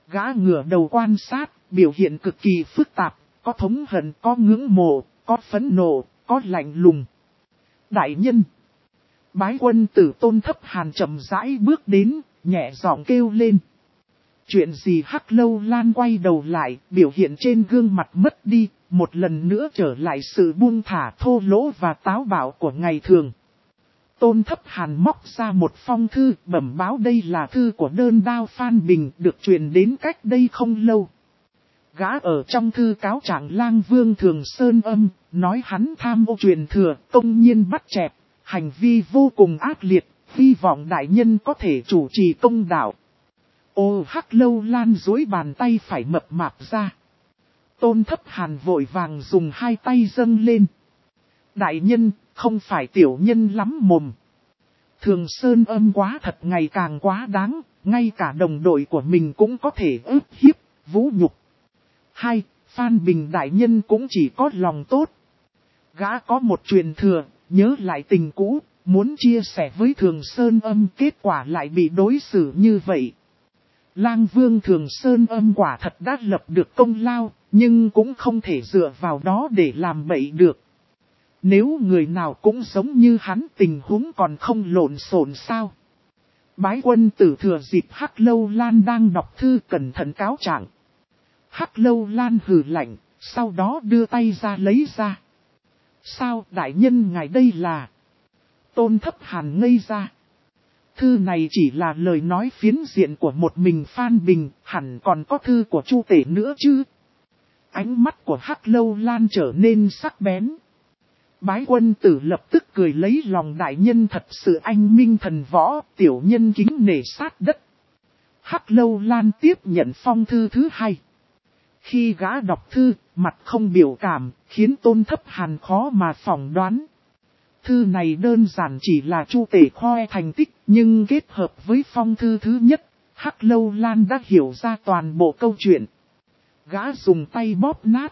Speaker 1: Gã ngửa đầu quan sát, biểu hiện cực kỳ phức tạp, có thống hận, có ngưỡng mộ, có phẫn nộ, có lạnh lùng. Đại nhân. Bái quân tử Tôn Thấp Hàn chậm rãi bước đến, nhẹ giọng kêu lên. Chuyện gì? Hắc Lâu Lan quay đầu lại, biểu hiện trên gương mặt mất đi, một lần nữa trở lại sự buông thả thô lỗ và táo bạo của ngày thường. Tôn Thấp Hàn móc ra một phong thư, bẩm báo đây là thư của đơn đao Phan Bình, được truyền đến cách đây không lâu. Gã ở trong thư cáo trạng Lang Vương Thường Sơn Âm, nói hắn tham ô truyền thừa, công nhiên bắt chẹt, hành vi vô cùng ác liệt, hy vọng đại nhân có thể chủ trì công đạo. Ô Hắc Lâu Lan duỗi bàn tay phải mập mạp ra. Tôn Thấp Hàn vội vàng dùng hai tay dâng lên. Đại nhân, không phải tiểu nhân lắm mồm. Thường Sơn Âm quá thật ngày càng quá đáng, ngay cả đồng đội của mình cũng có thể ức hiếp, vũ nhục. Hai, Phan Bình đại nhân cũng chỉ có lòng tốt. Gã có một truyền thừa, nhớ lại tình cũ, muốn chia sẻ với Thường Sơn Âm, kết quả lại bị đối xử như vậy. Lang Vương Thường Sơn Âm quả thật đã lập được công lao, nhưng cũng không thể dựa vào đó để làm bậy được. Nếu người nào cũng giống như hắn, tình huống còn không lộn xộn sao? Bái quân tử thừa dịp Hắc Lâu Lan đang đọc thư cẩn thận cáo trạng. Hắc Lâu Lan hừ lạnh, sau đó đưa tay ra lấy ra. Sao đại nhân ngài đây là? Tôn Thấp Hàn ngây ra. Thư này chỉ là lời nói phiến diện của một mình Phan Bình, hẳn còn có thư của Chu Tể nữa chứ. Ánh mắt của Hắc Lâu Lan trở nên sắc bén. Bái quân tử lập tức cười lấy lòng đại nhân thật sự anh minh thần võ, tiểu nhân kính nể sát đất. Hắc Lâu Lan tiếp nhận phong thư thứ hai. Khi gã đọc thư, mặt không biểu cảm, khiến Tôn Thấp Hàn khó mà phỏng đoán. Thư này đơn giản chỉ là Chu Tể khoe thành tích, nhưng kết hợp với phong thư thứ nhất, Hắc Lâu Lan đã hiểu ra toàn bộ câu chuyện. Gã dùng tay bóp nát.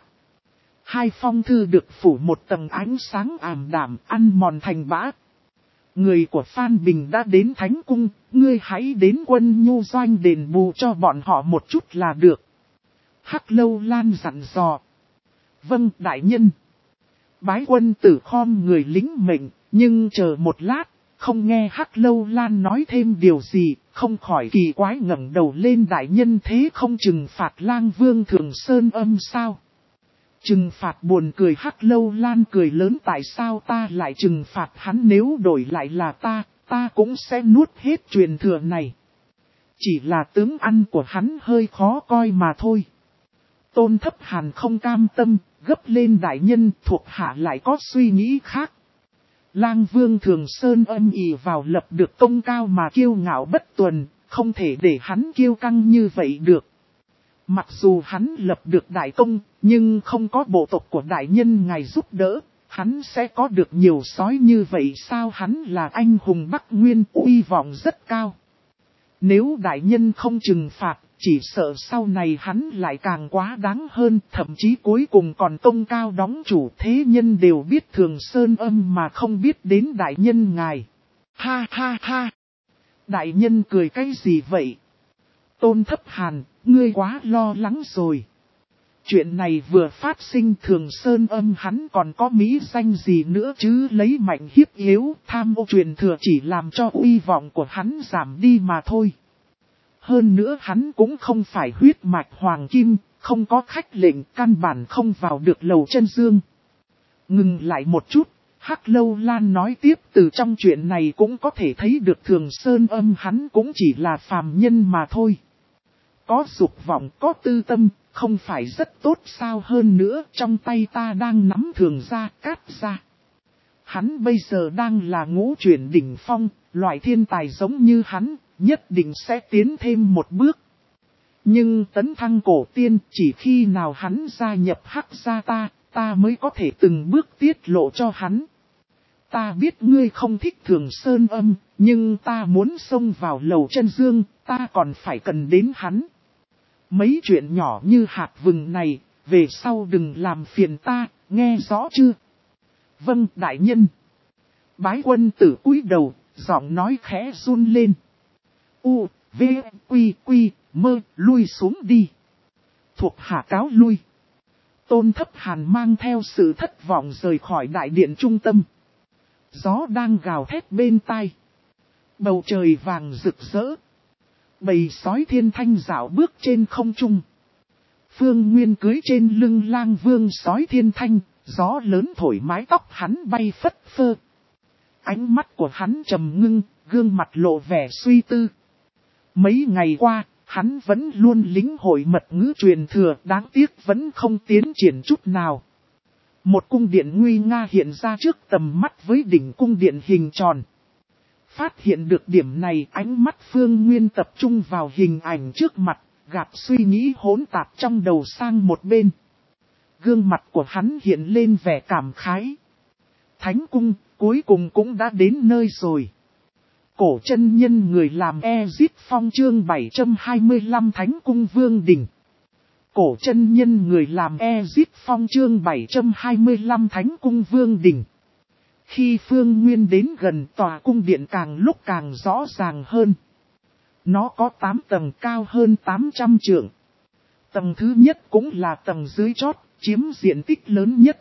Speaker 1: Hai phong thư được phủ một tầng ánh sáng ảm đạm, ăn mòn thành bã. Người của Phan Bình đã đến Thánh Cung, ngươi hãy đến Quân Nhu Doanh đền bù cho bọn họ một chút là được. Hắc Lâu Lan dặn dò. Vâng đại nhân. Bái quân tử khom người lính mệnh, nhưng chờ một lát, không nghe Hắc Lâu Lan nói thêm điều gì, không khỏi kỳ quái ngẩng đầu lên. Đại nhân thế không trừng phạt Lang Vương Thường Sơn Âm sao? Trừng phạt? Buồn cười. Hắc Lâu Lan cười lớn. Tại sao ta lại trừng phạt hắn? Nếu đổi lại là ta, ta cũng sẽ nuốt hết truyền thừa này. Chỉ là tướng ăn của hắn hơi khó coi mà thôi. Tôn Thấp Hàn không cam tâm, gấp lên. Đại nhân, thuộc hạ lại có suy nghĩ khác. Lang Vương Thường Sơn Âm ỷ vào lập được công cao mà kiêu ngạo bất tuần, không thể để hắn kiêu căng như vậy được. Mặc dù hắn lập được đại công, nhưng không có bộ tộc của đại nhân ngài giúp đỡ, hắn sẽ có được nhiều sói như vậy sao? Hắn là anh hùng Bắc Nguyên, uy vọng rất cao. Nếu đại nhân không trừng phạt, chỉ sợ sau này hắn lại càng quá đáng hơn, thậm chí cuối cùng còn công cao đóng chủ. Thế nhân đều biết Thường Sơn Âm mà không biết đến đại nhân ngài. Ha ha ha! Đại nhân cười cái gì vậy? Tôn Thấp Hàn, ngươi quá lo lắng rồi. Chuyện này vừa phát sinh, Thường Sơn Âm hắn còn có mỹ danh gì nữa chứ? Lấy mạnh hiếp yếu, tham ô truyền thừa chỉ làm cho uy vọng của hắn giảm đi mà thôi. Hơn nữa hắn cũng không phải huyết mạch hoàng kim, không có khách lệnh, căn bản không vào được Lầu Chân Dương. Ngừng lại một chút, Hắc Lâu Lan nói tiếp. Từ trong chuyện này cũng có thể thấy được Thường Sơn Âm hắn cũng chỉ là phàm nhân mà thôi. Có dục vọng, có tư tâm, không phải rất tốt sao? Hơn nữa, trong tay ta đang nắm Thường gia, Cát gia. Hắn bây giờ đang là ngũ chuyển đỉnh phong, loại thiên tài giống như hắn, nhất định sẽ tiến thêm một bước. Nhưng tấn thăng cổ tiên, chỉ khi nào hắn gia nhập Hắc gia ta, ta mới có thể từng bước tiết lộ cho hắn. Ta biết ngươi không thích Thường Sơn Âm, nhưng ta muốn xông vào Lầu Chân Dương, ta còn phải cần đến hắn. Mấy chuyện nhỏ như hạt vừng này, về sau đừng làm phiền ta, nghe rõ chưa? Vâng đại nhân. Bái quân tử cúi đầu, giọng nói khẽ run lên. U, V, Quy, Quy, Mơ, lui xuống đi. Thuộc hạ cáo lui. Tôn Thấp Hàn mang theo sự thất vọng rời khỏi đại điện trung tâm. Gió đang gào thét bên tai. Bầu trời vàng rực rỡ. Bầy sói thiên thanh dạo bước trên không trung. Phương Nguyên cưới trên lưng lang vương sói thiên thanh, gió lớn thổi mái tóc hắn bay phất phơ. Ánh mắt của hắn trầm ngưng, gương mặt lộ vẻ suy tư. Mấy ngày qua, hắn vẫn luôn lĩnh hội mật ngữ truyền thừa, đáng tiếc vẫn không tiến triển chút nào. Một cung điện nguy nga hiện ra trước tầm mắt với đỉnh cung điện hình tròn. Phát hiện được điểm này, ánh mắt Phương Nguyên tập trung vào hình ảnh trước mặt, gạt suy nghĩ hỗn tạp trong đầu sang một bên. Gương mặt của hắn hiện lên vẻ cảm khái. Thánh cung, cuối cùng cũng đã đến nơi rồi. Cổ chân nhân người làm Ezip Phong chương bảy trăm hai mươi lăm Thánh cung Vương Đình. Cổ chân nhân người làm Ezip Phong chương bảy trăm hai mươi lăm Thánh cung Vương Đình. Khi Phương Nguyên đến gần, tòa cung điện càng lúc càng rõ ràng hơn. Nó có tám tầng cao hơn tám trăm trượng. Tầng thứ nhất cũng là tầng dưới chót, chiếm diện tích lớn nhất.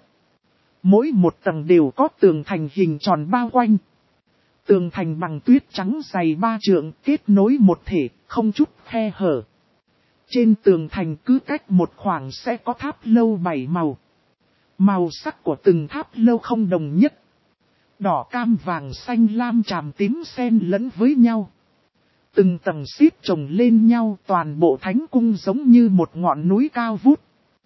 Speaker 1: Mỗi một tầng đều có tường thành hình tròn bao quanh. Tường thành bằng tuyết trắng dày ba trượng, kết nối một thể, không chút khe hở. Trên tường thành cứ cách một khoảng sẽ có tháp lâu bảy màu. Màu sắc của từng tháp lâu không đồng nhất. Đỏ cam vàng xanh lam tràm tím xen lẫn với nhau. Từng tầng xếp chồng lên nhau, toàn bộ thánh cung giống như một ngọn núi cao vút.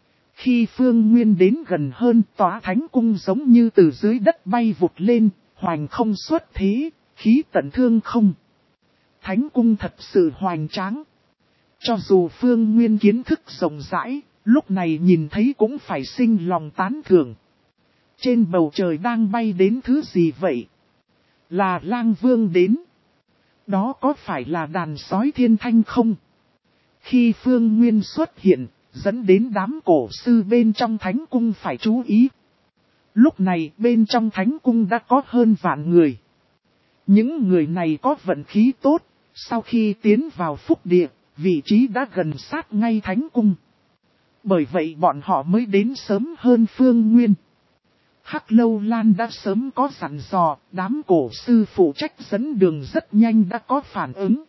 Speaker 1: Khi Phương Nguyên đến gần hơn, tòa thánh cung giống như từ dưới đất bay vụt lên, hoành không xuất thế, khí tận thương không. Thánh cung thật sự hoành tráng. Cho dù Phương Nguyên kiến thức rộng rãi, lúc này nhìn thấy cũng phải sinh lòng tán thưởng. Trên bầu trời đang bay đến thứ gì vậy? Là lang vương đến. Đó có phải là đàn sói thiên thanh không? Khi Phương Nguyên xuất hiện, dẫn đến đám cổ sư bên trong thánh cung phải chú ý. Lúc này bên trong thánh cung đã có hơn vạn người. Những người này có vận khí tốt, sau khi tiến vào phúc địa, vị trí đã gần sát ngay thánh cung. Bởi vậy bọn họ mới đến sớm hơn Phương Nguyên. Hắc Lâu Lan đã sớm có dặn dò, đám cổ sư phụ trách dẫn đường rất nhanh đã có phản ứng.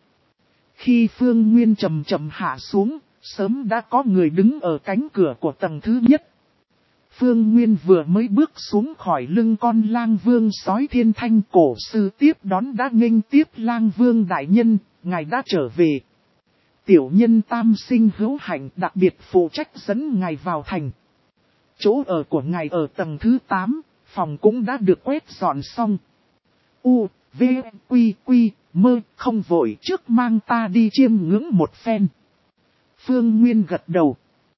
Speaker 1: Khi Phương Nguyên chậm chậm hạ xuống, sớm đã có người đứng ở cánh cửa của tầng thứ nhất. Phương Nguyên vừa mới bước xuống khỏi lưng con lang vương sói thiên thanh, cổ sư tiếp đón đã nghênh tiếp lang vương đại nhân, ngài đã trở về. Tiểu nhân tam sinh hữu hạnh đặc biệt phụ trách dẫn ngài vào thành. Chỗ ở của ngài ở tầng thứ tám, phòng cũng đã được quét dọn xong. U, V, Quy, Quy, Mơ, không vội, trước mang ta đi chiêm ngưỡng một phen. Phương Nguyên gật đầu.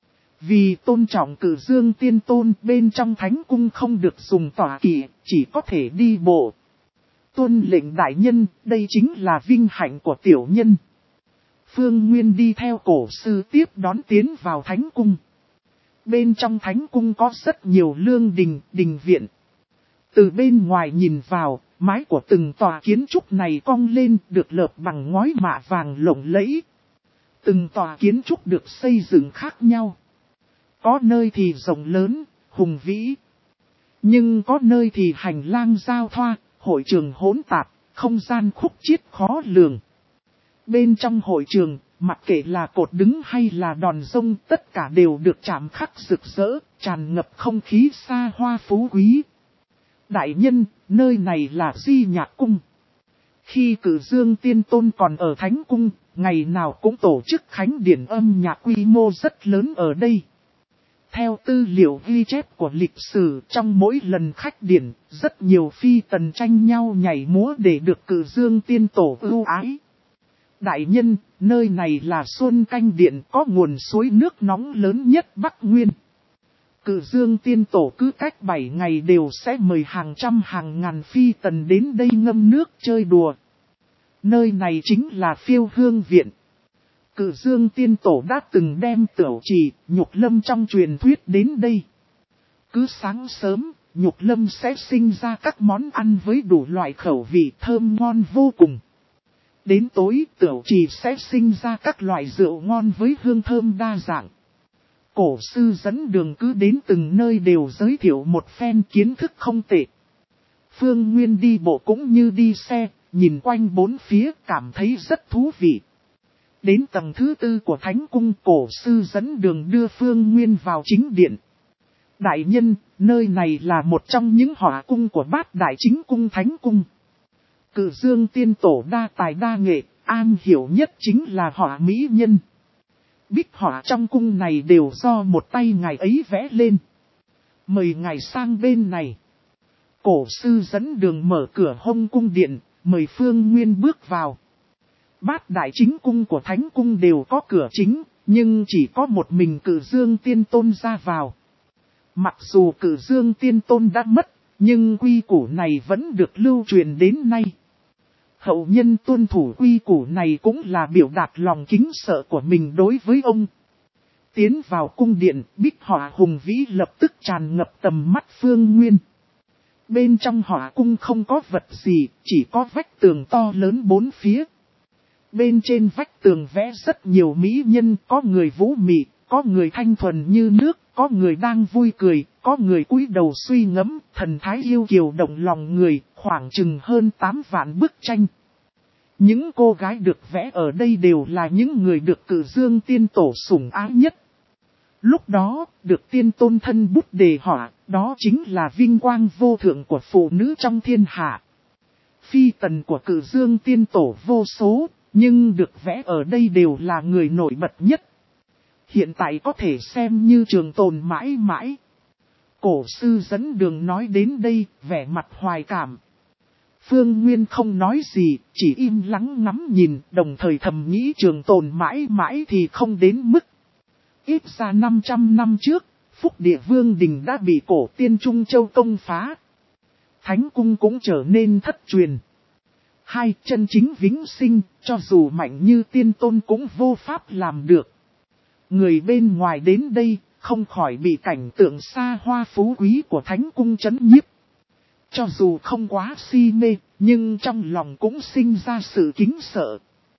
Speaker 1: Vì tôn trọng Cử Dương Tiên Tôn, bên trong thánh cung không được dùng tỏa kỵ, chỉ có thể đi bộ. Tuân lệnh đại nhân, đây chính là vinh hạnh của tiểu nhân. Phương Nguyên đi theo cổ sư tiếp đón tiến vào thánh cung. Bên trong thánh cung có rất nhiều lương đình, đình viện. Từ bên ngoài nhìn vào, mái của từng tòa kiến trúc này cong lên được lợp bằng ngói mạ vàng lộng lẫy. Từng tòa kiến trúc được xây dựng khác nhau. Có nơi thì rộng lớn, hùng vĩ. Nhưng có nơi thì hành lang giao thoa, hội trường hỗn tạp, không gian khúc chiết khó lường. Bên trong hội trường, mặc kệ là cột đứng hay là đòn rông, tất cả đều được chạm khắc rực rỡ, tràn ngập không khí xa hoa phú quý. Đại nhân, nơi này là Di Nhạc Cung. Khi Cử Dương Tiên Tôn còn ở Thánh Cung, ngày nào cũng tổ chức khánh điển âm nhạc quy mô rất lớn ở đây. Theo tư liệu ghi chép của lịch sử, trong mỗi lần khách điển, rất nhiều phi tần tranh nhau nhảy múa để được Cử Dương Tiên Tổ ưu ái. Đại nhân, nơi này là Xuân Canh Điện, có nguồn suối nước nóng lớn nhất Bắc Nguyên. Cử Dương Tiên Tổ cứ cách bảy ngày đều sẽ mời hàng trăm hàng ngàn phi tần đến đây ngâm nước chơi đùa. Nơi này chính là Phiêu Hương Viện. Cử Dương Tiên Tổ đã từng đem Tửu Trì, Nhục Lâm trong truyền thuyết đến đây. Cứ sáng sớm, Nhục Lâm sẽ sinh ra các món ăn với đủ loại khẩu vị thơm ngon vô cùng. Đến tối tửu trì sẽ sinh ra các loại rượu ngon với hương thơm đa dạng. Cổ sư dẫn đường cứ đến từng nơi đều giới thiệu một phen kiến thức không tệ. Phương Nguyên đi bộ cũng như đi xe, nhìn quanh bốn phía cảm thấy rất thú vị. Đến tầng thứ tư của Thánh Cung, cổ sư dẫn đường đưa Phương Nguyên vào chính điện. Đại nhân, nơi này là một trong những hỏa cung của Bát Đại Chính Cung Thánh Cung. Cự Dương Tiên Tổ đa tài đa nghệ, am hiểu nhất chính là họa mỹ nhân. Bích họa trong cung này đều do một tay ngài ấy vẽ lên. Mời ngài sang bên này. Cổ sư dẫn đường mở cửa hông cung điện, mời Phương Nguyên bước vào. Bát Đại Chính Cung của Thánh Cung đều có cửa chính, nhưng chỉ có một mình Cự Dương Tiên Tôn ra vào. Mặc dù Cự Dương Tiên Tôn đã mất, nhưng quy củ này vẫn được lưu truyền đến nay. Hậu nhân tuân thủ quy củ này cũng là biểu đạt lòng kính sợ của mình đối với ông. Tiến vào cung điện, bích họa hùng vĩ lập tức tràn ngập tầm mắt Phương Nguyên. Bên trong họa cung không có vật gì, chỉ có vách tường to lớn bốn phía. Bên trên vách tường vẽ rất nhiều mỹ nhân, có người vũ mị, có người thanh thuần như nước, có người đang vui cười, có người cúi đầu suy ngẫm, thần thái yêu kiều động lòng người, khoảng chừng hơn tám vạn bức tranh. Những cô gái được vẽ ở đây đều là những người được Cự Dương Tiên Tổ sủng ái nhất. Lúc đó, được tiên tôn thân bút đề họa, đó chính là vinh quang vô thượng của phụ nữ trong thiên hạ. Phi tần của Cự Dương Tiên Tổ vô số, nhưng được vẽ ở đây đều là người nổi bật nhất. Hiện tại có thể xem như trường tồn mãi mãi. Cổ sư dẫn đường nói đến đây, vẻ mặt hoài cảm. Phương Nguyên không nói gì, chỉ im lắng ngắm nhìn, đồng thời thầm nghĩ trường tồn mãi mãi thì không đến mức. Ít ra năm trăm năm trước, Phúc Địa Vương Đình đã bị cổ tiên Trung Châu công phá. Thánh Cung cũng trở nên thất truyền. Hai chân chính vĩnh sinh, cho dù mạnh như tiên tôn cũng vô pháp làm được. Người bên ngoài đến đây, không khỏi bị cảnh tượng xa hoa phú quý của Thánh Cung chấn nhiếp. Cho dù không quá si mê, nhưng trong lòng cũng sinh ra sự kính sợ.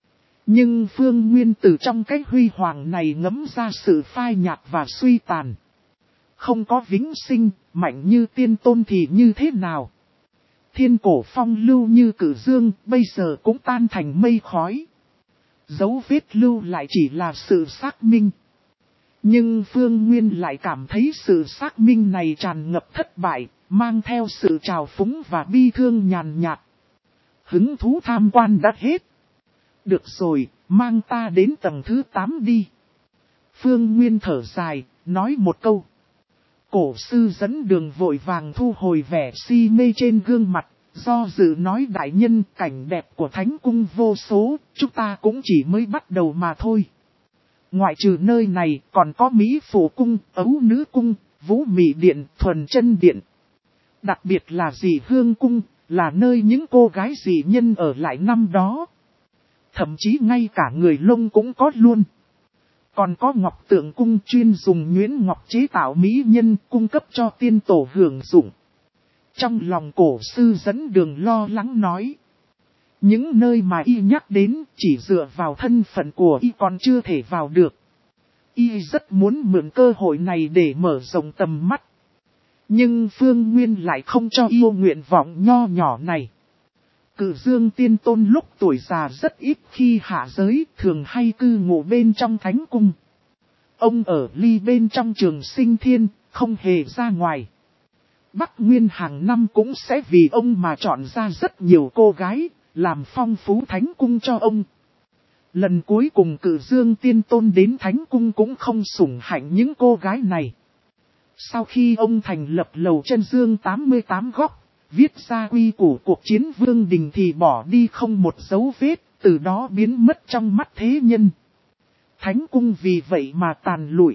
Speaker 1: Nhưng Phương Nguyên từ trong cái huy hoàng này ngấm ra sự phai nhạt và suy tàn. Không có vĩnh sinh, mạnh như tiên tôn thì như thế nào? Thiên cổ phong lưu như Cự Dương, bây giờ cũng tan thành mây khói. Dấu vết lưu lại chỉ là sự xác minh. Nhưng Phương Nguyên lại cảm thấy sự xác minh này tràn ngập thất bại, mang theo sự trào phúng và bi thương nhàn nhạt. Hứng thú tham quan đã hết. Được rồi, mang ta đến tầng thứ tám đi. Phương Nguyên thở dài, nói một câu. Cổ sư dẫn đường vội vàng thu hồi vẻ si mê trên gương mặt, do dự nói đại nhân cảnh đẹp của Thánh Cung vô số, chúng ta cũng chỉ mới bắt đầu mà thôi. Ngoại trừ nơi này còn có Mỹ Phủ Cung, Ấu Nữ Cung, Vũ Mị Điện, Thuần Chân Điện. Đặc biệt là Dị Hương Cung, là nơi những cô gái dị nhân ở lại năm đó. Thậm chí ngay cả người lông cũng có luôn. Còn có Ngọc Tượng Cung chuyên dùng nhuyễn ngọc chế tạo mỹ nhân cung cấp cho tiên tổ hưởng dụng. Trong lòng cổ sư dẫn đường lo lắng nói. Những nơi mà y nhắc đến chỉ dựa vào thân phận của y còn chưa thể vào được. Y rất muốn mượn cơ hội này để mở rộng tầm mắt. Nhưng Phương Nguyên lại không cho yêu nguyện vọng nho nhỏ này. Cự Dương Tiên Tôn lúc tuổi già rất ít khi hạ giới, thường hay cư ngụ bên trong Thánh Cung. Ông ở ly bên trong Trường Sinh Thiên, không hề ra ngoài. Bắc Nguyên hàng năm cũng sẽ vì ông mà chọn ra rất nhiều cô gái, làm phong phú Thánh Cung cho ông. Lần cuối cùng Cự Dương Tiên Tôn đến Thánh Cung cũng không sủng hạnh những cô gái này. Sau khi ông thành lập lầu chân dương tám mươi tám góc, viết ra quy củ cuộc chiến vương đình thì bỏ đi không một dấu vết, từ đó biến mất trong mắt thế nhân. Thánh Cung vì vậy mà tàn lụi.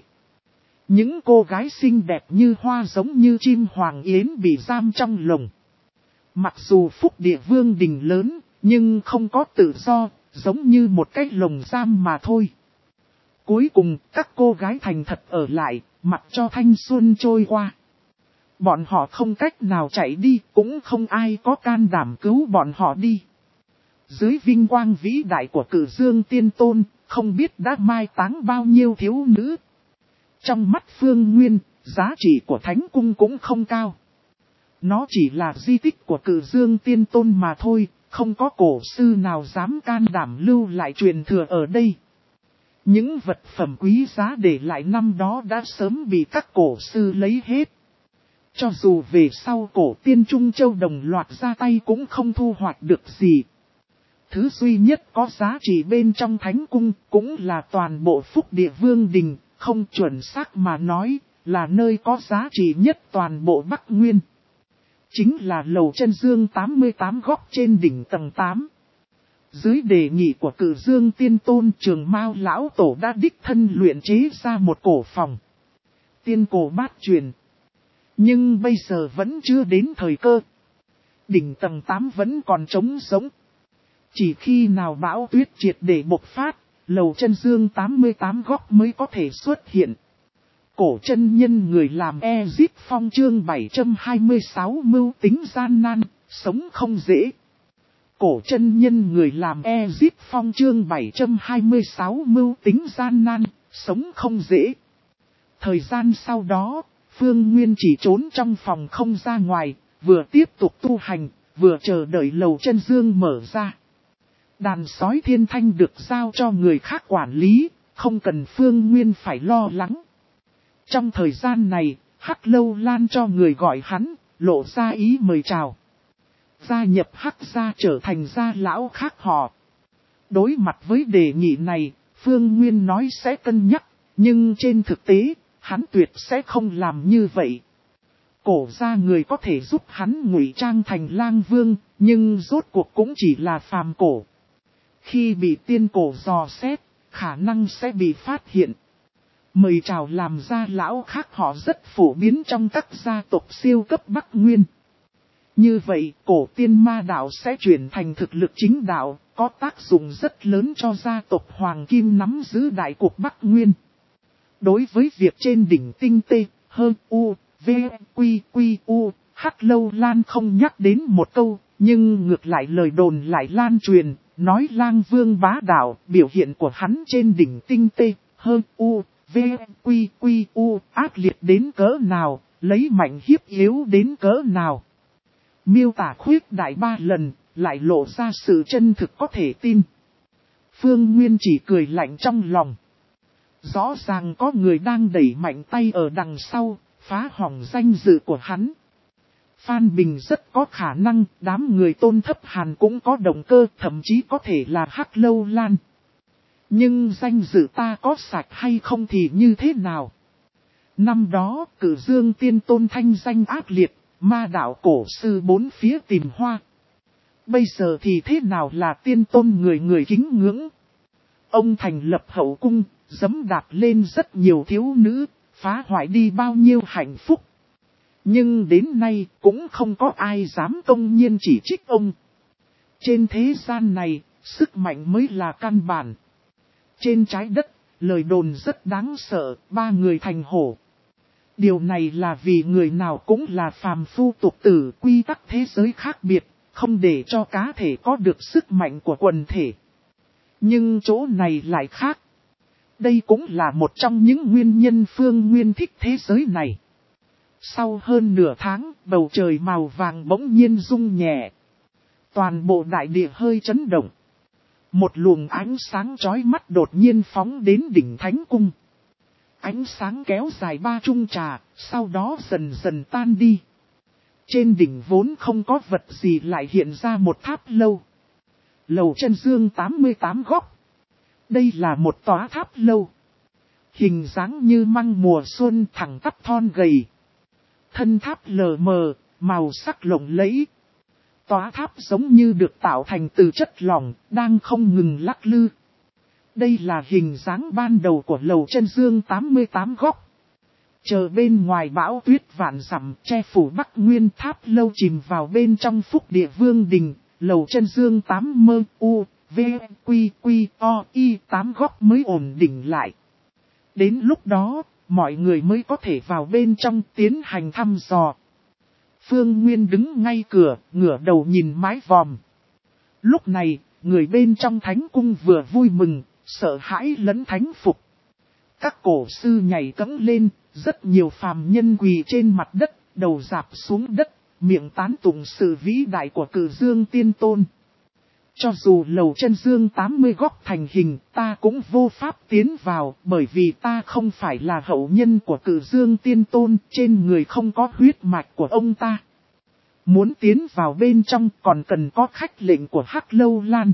Speaker 1: Những cô gái xinh đẹp như hoa giống như chim hoàng yến bị giam trong lồng. Mặc dù Phúc Địa Vương đình lớn, nhưng không có tự do, giống như một cái lồng giam mà thôi. Cuối cùng các cô gái thành thật ở lại, mặc cho thanh xuân trôi qua. Bọn họ không cách nào chạy đi, cũng không ai có can đảm cứu bọn họ đi. Dưới vinh quang vĩ đại của Cử Dương Tiên Tôn, không biết đã mai táng bao nhiêu thiếu nữ. Trong mắt Phương Nguyên, giá trị của Thánh Cung cũng không cao. Nó chỉ là di tích của Cử Dương Tiên Tôn mà thôi, không có cổ sư nào dám can đảm lưu lại truyền thừa ở đây. Những vật phẩm quý giá để lại năm đó đã sớm bị các cổ sư lấy hết. Cho dù về sau cổ tiên Trung Châu đồng loạt ra tay cũng không thu hoạch được gì. Thứ duy nhất có giá trị bên trong Thánh Cung cũng là toàn bộ Phúc Địa Vương Đình, không chuẩn xác mà nói là nơi có giá trị nhất toàn bộ Bắc Nguyên. Chính là lầu chân dương tám mươi tám góc trên đỉnh tầng tám. Dưới đề nghị của Cử Dương Tiên Tôn, Trường Mao Lão Tổ đã đích thân luyện chế ra một cổ phòng. Tiên cổ bát truyền. Nhưng bây giờ vẫn chưa đến thời cơ. Đỉnh tầng tám vẫn còn trống rỗng. Chỉ khi nào bão tuyết triệt để bộc phát, lầu chân dương tám mươi tám góc mới có thể xuất hiện. Cổ chân nhân người làm Ezip Phong chương bảy trăm hai mươi sáu mưu tính gian nan, sống không dễ. Cổ chân nhân người làm Ezip Phong chương bảy trăm hai mươi sáu mưu tính gian nan, sống không dễ. Thời gian sau đó, Phương Nguyên chỉ trốn trong phòng không ra ngoài, vừa tiếp tục tu hành, vừa chờ đợi lầu chân dương mở ra. Đàn sói thiên thanh được giao cho người khác quản lý, không cần Phương Nguyên phải lo lắng. Trong thời gian này, Hắc Lâu Lan cho người gọi hắn, lộ ra ý mời chào. Gia nhập Hắc gia trở thành gia lão khác họ. Đối mặt với đề nghị này, Phương Nguyên nói sẽ cân nhắc, nhưng trên thực tế, hắn tuyệt sẽ không làm như vậy. Cổ gia người có thể giúp hắn ngụy trang thành lang vương, nhưng rốt cuộc cũng chỉ là phàm cổ. Khi bị tiên cổ dò xét, khả năng sẽ bị phát hiện. Mời chào làm gia lão khác họ rất phổ biến trong các gia tộc siêu cấp Bắc Nguyên. Như vậy, cổ tiên ma đạo sẽ chuyển thành thực lực chính đạo, có tác dụng rất lớn cho gia tộc Hoàng Kim nắm giữ đại cuộc Bắc Nguyên. Đối với việc trên đỉnh tinh tê, hơn u, v, quy, quy, u, Hắc Lâu Lan không nhắc đến một câu, nhưng ngược lại lời đồn lại lan truyền, nói lang vương bá đạo, biểu hiện của hắn trên đỉnh tinh tê, hơn u, v, quy, quy, u, ác liệt đến cỡ nào, lấy mạnh hiếp yếu đến cỡ nào. Miêu tả khuyết đại ba lần, lại lộ ra sự chân thực có thể tin. Phương Nguyên chỉ cười lạnh trong lòng. Rõ ràng có người đang đẩy mạnh tay ở đằng sau, phá hỏng danh dự của hắn. Phan Bình rất có khả năng, đám người Tôn Thấp Hàn cũng có động cơ, thậm chí có thể là Hắc Lâu Lan. Nhưng danh dự ta có sạch hay không thì như thế nào? Năm đó, Cử Dương Tiên Tôn thanh danh ác liệt, ma đạo cổ sư bốn phía tìm hoa. Bây giờ thì thế nào là tiên tôn người người kính ngưỡng? Ông thành lập hậu cung, dẫm đạp lên rất nhiều thiếu nữ, phá hoại đi bao nhiêu hạnh phúc. Nhưng đến nay cũng không có ai dám công nhiên chỉ trích ông. Trên thế gian này, sức mạnh mới là căn bản. Trên trái đất, lời đồn rất đáng sợ, ba người thành hổ. Điều này là vì người nào cũng là phàm phu tục tử, quy tắc thế giới khác biệt, không để cho cá thể có được sức mạnh của quần thể. Nhưng chỗ này lại khác. Đây cũng là một trong những nguyên nhân Phương Nguyên thích thế giới này. Sau hơn nửa tháng, bầu trời màu vàng bỗng nhiên rung nhẹ. Toàn bộ đại địa hơi chấn động. Một luồng ánh sáng chói mắt đột nhiên phóng đến đỉnh Thánh Cung. Ánh sáng kéo dài ba chung trà, sau đó dần dần tan đi. Trên đỉnh vốn không có vật gì lại hiện ra một tháp lâu. Lầu chân dương tám mươi tám góc. Đây là một tòa tháp lâu. Hình dáng như măng mùa xuân, thẳng tắp thon gầy. Thân tháp lờ mờ, màu sắc lộng lẫy. Tòa tháp giống như được tạo thành từ chất lỏng, đang không ngừng lắc lư. Đây là hình dáng ban đầu của lầu chân dương tám mươi tám góc. Chờ bên ngoài bão tuyết vạn dặm che phủ Bắc Nguyên, tháp lâu chìm vào bên trong Phúc Địa Vương Đình, lầu chân dương tám mơ u, v, quy, quy, o, y tám góc mới ổn định lại. Đến lúc đó, mọi người mới có thể vào bên trong tiến hành thăm dò. Phương Nguyên đứng ngay cửa, ngửa đầu nhìn mái vòm. Lúc này, người bên trong thánh cung vừa vui mừng, sợ hãi lẫn thánh phục. Các cổ sư nhảy cẫng lên, rất nhiều phàm nhân quỳ trên mặt đất, đầu rạp xuống đất, miệng tán tụng sự vĩ đại của Cự Dương Tiên Tôn. Cho dù lầu chân dương tám mươi góc thành hình, ta cũng vô pháp tiến vào, bởi vì ta không phải là hậu nhân của Cự Dương Tiên Tôn, trên người không có huyết mạch của ông ta. Muốn tiến vào bên trong còn cần có khách lệnh của Hắc Lâu Lan.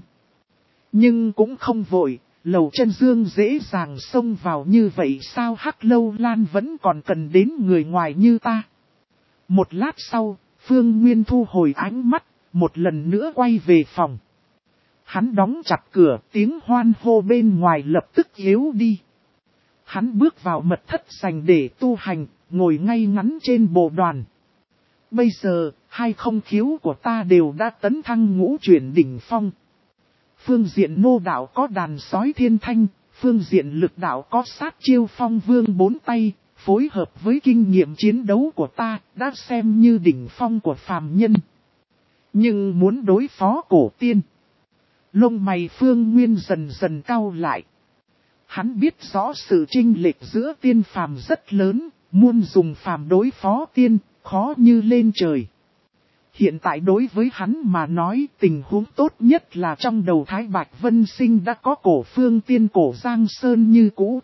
Speaker 1: Nhưng cũng không vội, lầu chân dương dễ dàng xông vào như vậy sao Hắc Lâu Lan vẫn còn cần đến người ngoài như ta. Một lát sau, Phương Nguyên thu hồi ánh mắt, một lần nữa quay về phòng. Hắn đóng chặt cửa, tiếng hoan hô bên ngoài lập tức yếu đi. Hắn bước vào mật thất dành để tu hành, ngồi ngay ngắn trên bộ đoàn. Bây giờ, hai không khiếu của ta đều đã tấn thăng ngũ chuyển đỉnh phong. Phương diện nô đạo có đàn sói thiên thanh, phương diện lực đạo có sát chiêu phong vương bốn tay, phối hợp với kinh nghiệm chiến đấu của ta, đã xem như đỉnh phong của phàm nhân. Nhưng muốn đối phó cổ tiên, lông mày Phương Nguyên dần dần cau lại. Hắn biết rõ sự chênh lệch giữa tiên phàm rất lớn, muốn dùng phàm đối phó tiên, khó như lên trời. Hiện tại đối với hắn mà nói tình huống tốt nhất là trong đầu Thái Bạch Vân Sinh đã có cổ phương tiên cổ Giang Sơn như cũ.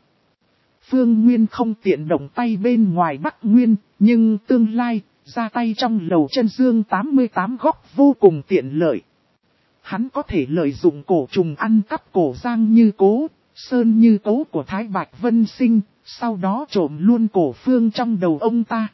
Speaker 1: Phương Nguyên không tiện động tay bên ngoài Bắc Nguyên, nhưng tương lai, ra tay trong lầu chân dương tám mươi tám góc vô cùng tiện lợi. Hắn có thể lợi dụng cổ trùng ăn cắp cổ Giang Như Cố, Sơn Như Cố của Thái Bạch Vân Sinh, sau đó trộm luôn cổ phương trong đầu ông ta.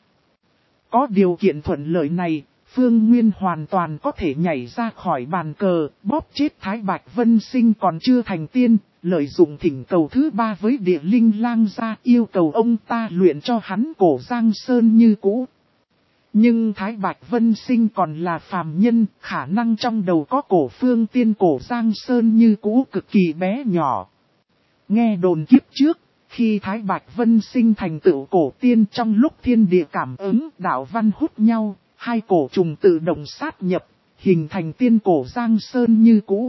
Speaker 1: Có điều kiện thuận lợi này, Phương Nguyên hoàn toàn có thể nhảy ra khỏi bàn cờ, bóp chết Thái Bạch Vân Sinh còn chưa thành tiên, lợi dụng thỉnh cầu thứ ba với địa linh lang gia yêu cầu ông ta luyện cho hắn cổ Giang Sơn Như cũ. Nhưng Thái Bạch Vân Sinh còn là phàm nhân, khả năng trong đầu có cổ phương tiên cổ Giang Sơn Như cũ cực kỳ bé nhỏ. Nghe đồn kiếp trước, khi Thái Bạch Vân Sinh thành tựu cổ tiên trong lúc thiên địa cảm ứng đạo văn hút nhau, hai cổ trùng tự động sát nhập, hình thành tiên cổ Giang Sơn Như cũ.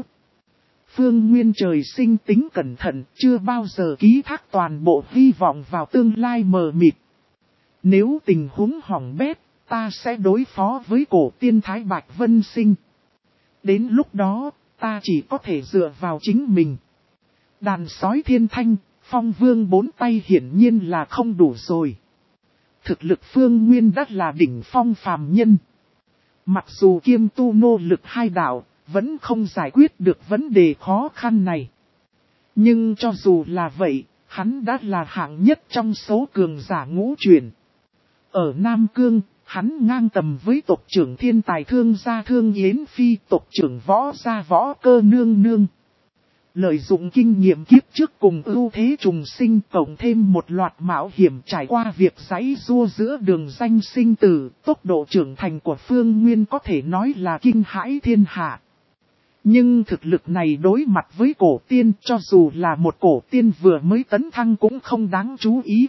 Speaker 1: Phương Nguyên trời sinh tính cẩn thận, chưa bao giờ ký thác toàn bộ hy vọng vào tương lai mờ mịt. Nếu tình huống hỏng bét, ta sẽ đối phó với cổ tiên Thái Bạch Vân Sinh. Đến lúc đó, ta chỉ có thể dựa vào chính mình. Đàn sói thiên thanh, phong vương bốn tay hiển nhiên là không đủ rồi. Thực lực Phương Nguyên đắt là đỉnh phong phàm nhân. Mặc dù kiêm tu nô lực hai đạo, vẫn không giải quyết được vấn đề khó khăn này. Nhưng cho dù là vậy, hắn đã là hạng nhất trong số cường giả ngũ chuyển. Ở Nam Cương, hắn ngang tầm với tộc trưởng thiên tài Thương gia Thương Yến Phi, tộc trưởng Võ gia Võ Cơ Nương Nương. Lợi dụng kinh nghiệm kiếp trước cùng ưu thế trùng sinh cộng thêm một loạt mạo hiểm trải qua việc giãy giụa giữa đường danh sinh tử, tốc độ trưởng thành của Phương Nguyên có thể nói là kinh hãi thiên hạ. Nhưng thực lực này đối mặt với cổ tiên, cho dù là một cổ tiên vừa mới tấn thăng cũng không đáng chú ý.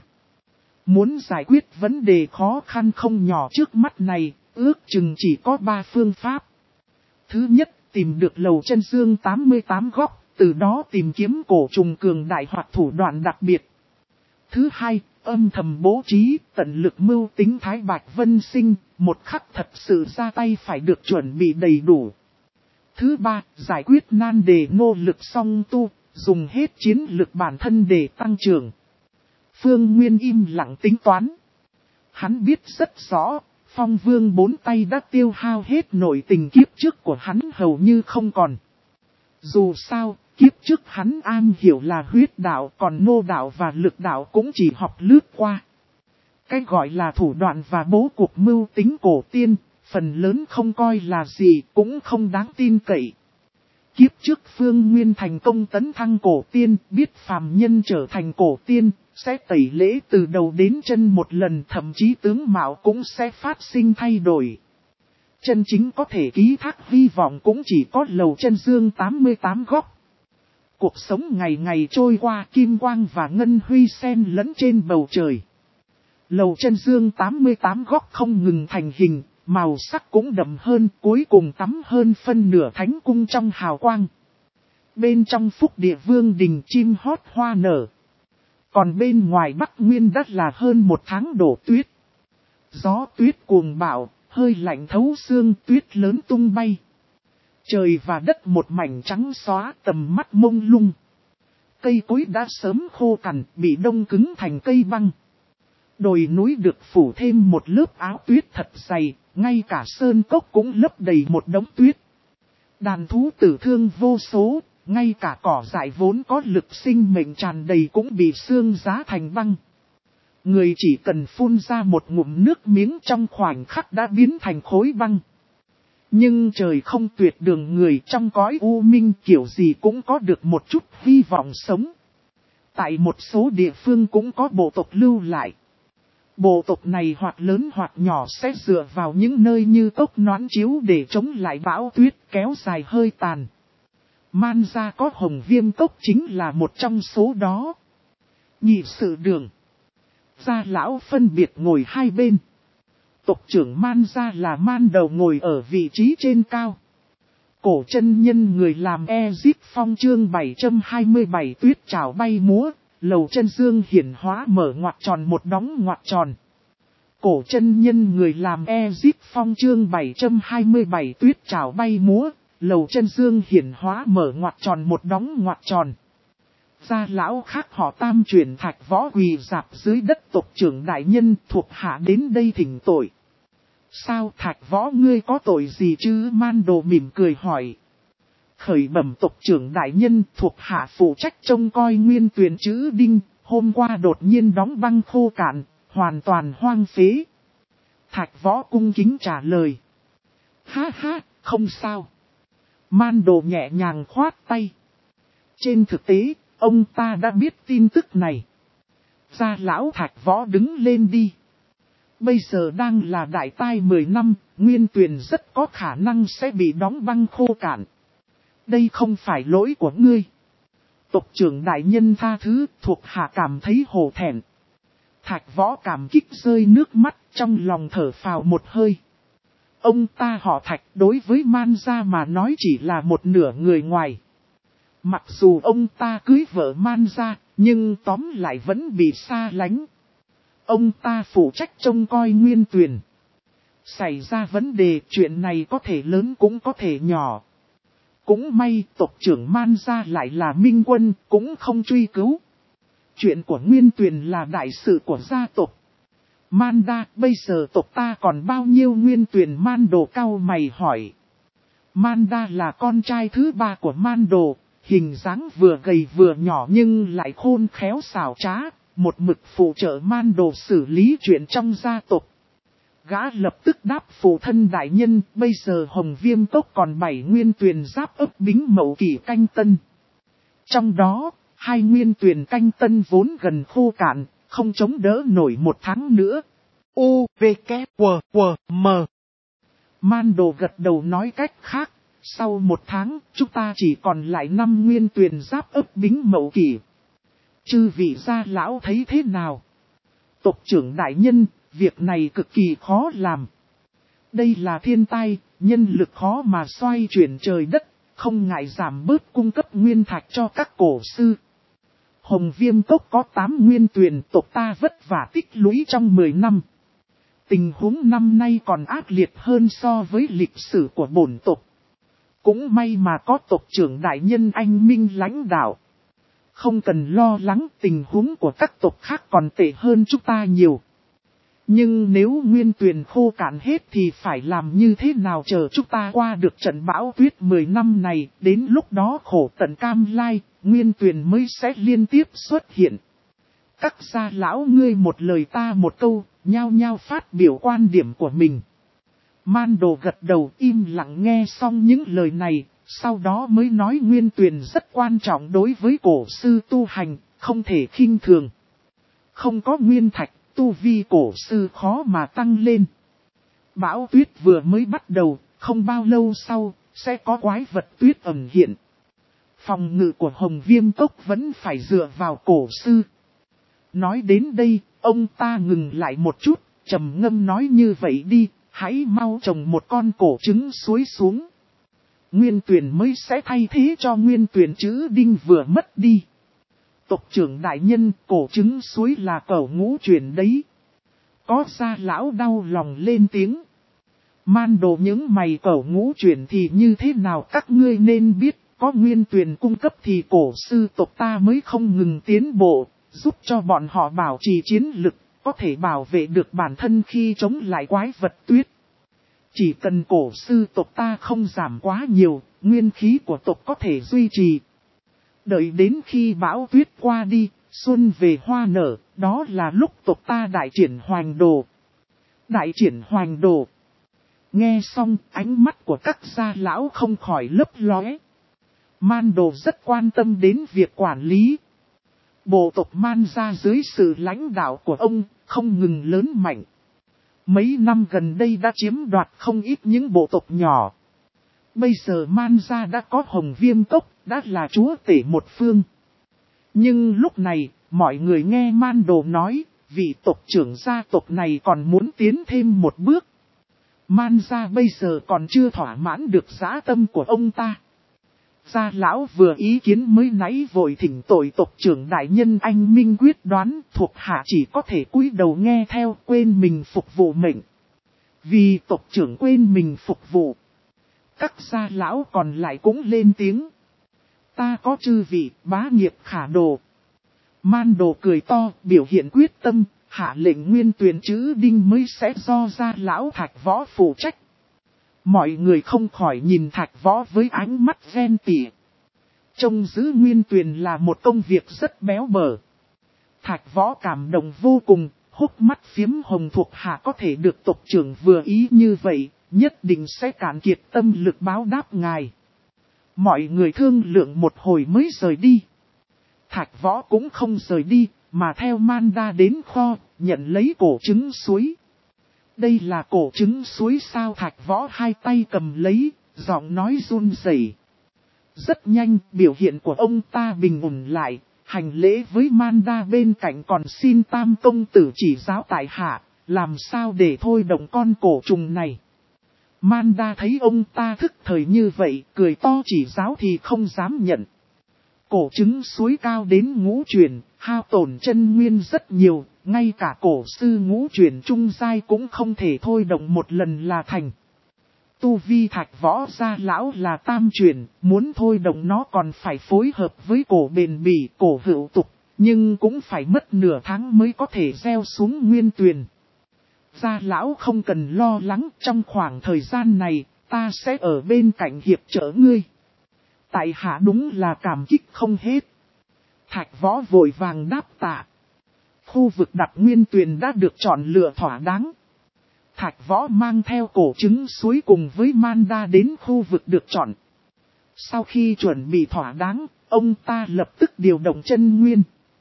Speaker 1: Muốn giải quyết vấn đề khó khăn không nhỏ trước mắt này, ước chừng chỉ có ba phương pháp. Thứ nhất, tìm được lầu chân dương tám mươi tám góc, từ đó tìm kiếm cổ trùng cường đại hoặc thủ đoạn đặc biệt. Thứ hai, âm thầm bố trí, tận lực mưu tính Thái Bạch Vân Sinh, một khắc thật sự ra tay phải được chuẩn bị đầy đủ. Thứ ba, giải quyết nan đề nô lực song tu, dùng hết chiến lực bản thân để tăng trưởng. Phương Nguyên im lặng tính toán. Hắn biết rất rõ, phong vương bốn tay đã tiêu hao hết nội tình kiếp trước của hắn hầu như không còn. Dù sao, kiếp trước hắn an hiểu là huyết đạo, còn nô đạo và lực đạo cũng chỉ học lướt qua. Cái gọi là thủ đoạn và bố cục mưu tính cổ tiên, phần lớn không coi là gì, cũng không đáng tin cậy. Kiếp trước Phương Nguyên thành công tấn thăng cổ tiên, biết phàm nhân trở thành cổ tiên, sẽ tẩy lễ từ đầu đến chân một lần, thậm chí tướng mạo cũng sẽ phát sinh thay đổi. Chân chính có thể ký thác hy vọng cũng chỉ có lầu chân dương tám mươi tám góc. Cuộc sống ngày ngày trôi qua, kim quang và ngân huy xen lẫn trên bầu trời. Lầu chân dương tám mươi tám góc không ngừng thành hình, màu sắc cũng đậm hơn, cuối cùng tắm hơn phân nửa thánh cung trong hào quang. Bên trong phúc địa vương đình chim hót hoa nở. Còn bên ngoài Bắc Nguyên đất là hơn một tháng đổ tuyết. Gió tuyết cuồng bạo, hơi lạnh thấu xương, tuyết lớn tung bay. Trời và đất một mảnh trắng xóa, tầm mắt mông lung. Cây cối đã sớm khô cằn, bị đông cứng thành cây băng. Đồi núi được phủ thêm một lớp áo tuyết thật dày, ngay cả sơn cốc cũng lấp đầy một đống tuyết. Đàn thú tử thương vô số, ngay cả cỏ dại vốn có lực sinh mệnh tràn đầy cũng bị xương giá thành băng. Người chỉ cần phun ra một ngụm nước miếng trong khoảnh khắc đã biến thành khối băng. Nhưng trời không tuyệt đường người, trong cõi u minh kiểu gì cũng có được một chút hy vọng sống. Tại một số địa phương cũng có bộ tộc lưu lại. Bộ tộc này hoặc lớn hoặc nhỏ sẽ dựa vào những nơi như cốc noãn chiếu để chống lại bão tuyết kéo dài hơi tàn. Man gia có Hồng Viêm cốc chính là một trong số đó. Nhị sự đường. Gia lão phân biệt ngồi hai bên. Tộc trưởng Man gia là Man đầu ngồi ở vị trí trên cao. Cổ chân nhân người làm Ezip Phong chương bảy trăm hai mươi bảy tuyết trảo bay múa, lầu chân dương hiển hóa mở ngoặc tròn một đóng ngoặc tròn. Cổ chân nhân người làm Ezip Phong chương bảy trăm hai mươi bảy tuyết trảo bay múa, lầu chân dương hiển hóa mở ngoặc tròn một đóng ngoặc tròn. Gia lão khác họ Tam chuyển Thạch Võ quỳ dạp dưới đất tộc trưởng đại nhân thuộc hạ đến đây thỉnh tội. Sao Thạch Võ ngươi có tội gì chứ? Man Đồ mỉm cười hỏi. Khởi bẩm tộc trưởng đại nhân thuộc hạ phụ trách trông coi nguyên tuyển chữ đinh, hôm qua đột nhiên đóng băng khô cạn, hoàn toàn hoang phế. Thạch Võ cung kính trả lời. Ha ha, không sao. Man Đồ nhẹ nhàng khoát tay. Trên thực tế, ông ta đã biết tin tức này. Gia lão Thạch Võ đứng lên đi. Bây giờ đang là đại tai mười năm, nguyên tuyển rất có khả năng sẽ bị đóng băng khô cạn. Đây không phải lỗi của ngươi. Tộc trưởng đại nhân tha thứ, thuộc hạ cảm thấy hổ thẹn. Thạch Võ cảm kích rơi nước mắt, trong lòng thở phào một hơi. Ông ta họ Thạch đối với Man gia mà nói chỉ là một nửa người ngoài. Mặc dù ông ta cưới vợ Man gia, nhưng tóm lại vẫn bị xa lánh. Ông ta phụ trách trông coi nguyên tuyển. Xảy ra vấn đề, chuyện này có thể lớn cũng có thể nhỏ. Cũng may tộc trưởng Man gia lại là minh quân, cũng không truy cứu. Chuyện của nguyên tuyển là đại sự của gia tộc. Man đa, bây giờ tộc ta còn bao nhiêu nguyên tuyển? Man Đồ cao mày hỏi. Man đa là con trai thứ ba của Man Đồ, hình dáng vừa gầy vừa nhỏ nhưng lại khôn khéo xảo trá, một mực phụ trợ Man Đồ xử lý chuyện trong gia tộc. Gã lập tức đáp phụ thân đại nhân, bây giờ Hồng Viêm cốc còn bảy nguyên tuyển giáp ấp Bính Mậu Kỷ canh tân. Trong đó, hai nguyên tuyển canh tân vốn gần khô cạn, không chống đỡ nổi một tháng nữa. U, V, K, W, W, M. Man Đồ gật đầu nói cách khác, sau một tháng, chúng ta chỉ còn lại năm nguyên tuyển giáp ấp Bính Mậu Kỷ. Chư vị gia lão thấy thế nào? Tộc trưởng đại nhân, việc này cực kỳ khó làm. Đây là thiên tai, nhân lực khó mà xoay chuyển trời đất, không ngại giảm bớt cung cấp nguyên thạch cho các cổ sư. Hồng Viêm cốc có tám nguyên tuyển, tộc ta vất vả tích lũy trong mười năm. Tình huống năm nay còn ác liệt hơn so với lịch sử của bổn tộc. Cũng may mà có tộc trưởng đại nhân anh minh lãnh đạo. Không cần lo lắng, tình huống của các tộc khác còn tệ hơn chúng ta nhiều. Nhưng nếu nguyên tuyển khô cạn hết thì phải làm như thế nào chờ chúng ta qua được trận bão tuyết mười năm này, đến lúc đó khổ tận cam lai, nguyên tuyển mới sẽ liên tiếp xuất hiện. Các gia lão ngươi một lời ta một câu, nhao nhao phát biểu quan điểm của mình. Man Đồ gật đầu im lặng nghe xong những lời này, sau đó mới nói nguyên tuyển rất quan trọng đối với cổ sư tu hành, không thể khinh thường. Không có nguyên thạch, tu vi cổ sư khó mà tăng lên. Bão tuyết vừa mới bắt đầu, không bao lâu sau, sẽ có quái vật tuyết ẩn hiện. Phòng ngự của Hồng Viêm cốc vẫn phải dựa vào cổ sư. Nói đến đây, ông ta ngừng lại một chút, trầm ngâm nói như vậy đi, hãy mau trồng một con cổ trứng suối xuống. Nguyên Tuyền mới sẽ thay thế cho Nguyên Tuyền chữ đinh vừa mất đi. Tộc trưởng đại nhân, cổ trứng suối là cẩu ngũ truyền đấy. Có Gia lão đau lòng lên tiếng. Man đồ những mày cẩu ngũ truyền thì như thế nào các ngươi nên biết, có Nguyên Tuyền cung cấp thì cổ sư tộc ta mới không ngừng tiến bộ, giúp cho bọn họ bảo trì chiến lực, có thể bảo vệ được bản thân khi chống lại quái vật tuyết. Chỉ cần cổ sư tộc ta không giảm quá nhiều, nguyên khí của tộc có thể duy trì. Đợi đến khi bão tuyết qua đi, xuân về hoa nở, đó là lúc tộc ta đại triển hoành đồ. Đại triển hoành đồ. Nghe xong, ánh mắt của các gia lão không khỏi lấp lóe. Man đồ rất quan tâm đến việc quản lý. Bộ tộc Man gia dưới sự lãnh đạo của ông, không ngừng lớn mạnh. Mấy năm gần đây đã chiếm đoạt không ít những bộ tộc nhỏ. Bây giờ Man gia đã có Hồng Viêm tộc, đã là chúa tể một phương. Nhưng lúc này, mọi người nghe Man đồ nói, vị tộc trưởng gia tộc này còn muốn tiến thêm một bước. Man gia bây giờ còn chưa thỏa mãn được dã tâm của ông ta. Gia lão vừa ý kiến mới nãy vội thỉnh tội tộc trưởng đại nhân anh minh quyết đoán, thuộc hạ chỉ có thể cúi đầu nghe theo, quên mình phục vụ mệnh. Vì tộc trưởng quên mình phục vụ, các gia lão còn lại cũng lên tiếng. Ta có chư vị, bá nghiệp khả đồ. Man đồ cười to, biểu hiện quyết tâm, hạ lệnh Nguyên Tuyền chữ đinh mới sẽ do gia lão Thạch Võ phụ trách. Mọi người không khỏi nhìn Thạch Võ với ánh mắt ghen tị. Trông giữ Nguyên Tuyền là một công việc rất béo bở. Thạch Võ cảm động vô cùng, hốc mắt phiếm hồng thuộc hạ có thể được tộc trưởng vừa ý như vậy, nhất định sẽ cạn kiệt tâm lực báo đáp ngài. Mọi người thương lượng một hồi mới rời đi. Thạch Võ cũng không rời đi, mà theo Manda đến kho, nhận lấy cổ trứng suối. Đây là cổ trứng suối sao? Thạch Võ hai tay cầm lấy, giọng nói run rẩy. Rất nhanh, biểu hiện của ông ta bình ổn lại, hành lễ với Manda bên cạnh còn xin Tam công tử chỉ giáo tại hạ, làm sao để thôi động con cổ trùng này. Manda thấy ông ta thức thời như vậy, cười to chỉ giáo thì không dám nhận. Cổ trứng suối cao đến ngũ truyền, hao tổn chân nguyên rất nhiều, ngay cả cổ sư ngũ truyền trung giai cũng không thể thôi động một lần là thành. Tu vi Thạch Võ gia lão là tam truyền, muốn thôi động nó còn phải phối hợp với cổ bền bỉ, cổ hữu tục, nhưng cũng phải mất nửa tháng mới có thể gieo xuống Nguyên Tuyền. Gia lão không cần lo lắng, trong khoảng thời gian này, ta sẽ ở bên cạnh hiệp trợ ngươi. Tại hạ đúng là cảm kích không hết. Thạch Võ vội vàng đáp tạ. Khu vực đặt Nguyên Tuyền đã được chọn lựa thỏa đáng. Thạch Võ mang theo cổ trứng suối cùng với Manda đến khu vực được chọn. Sau khi chuẩn bị thỏa đáng, ông ta lập tức điều động chân nguyên.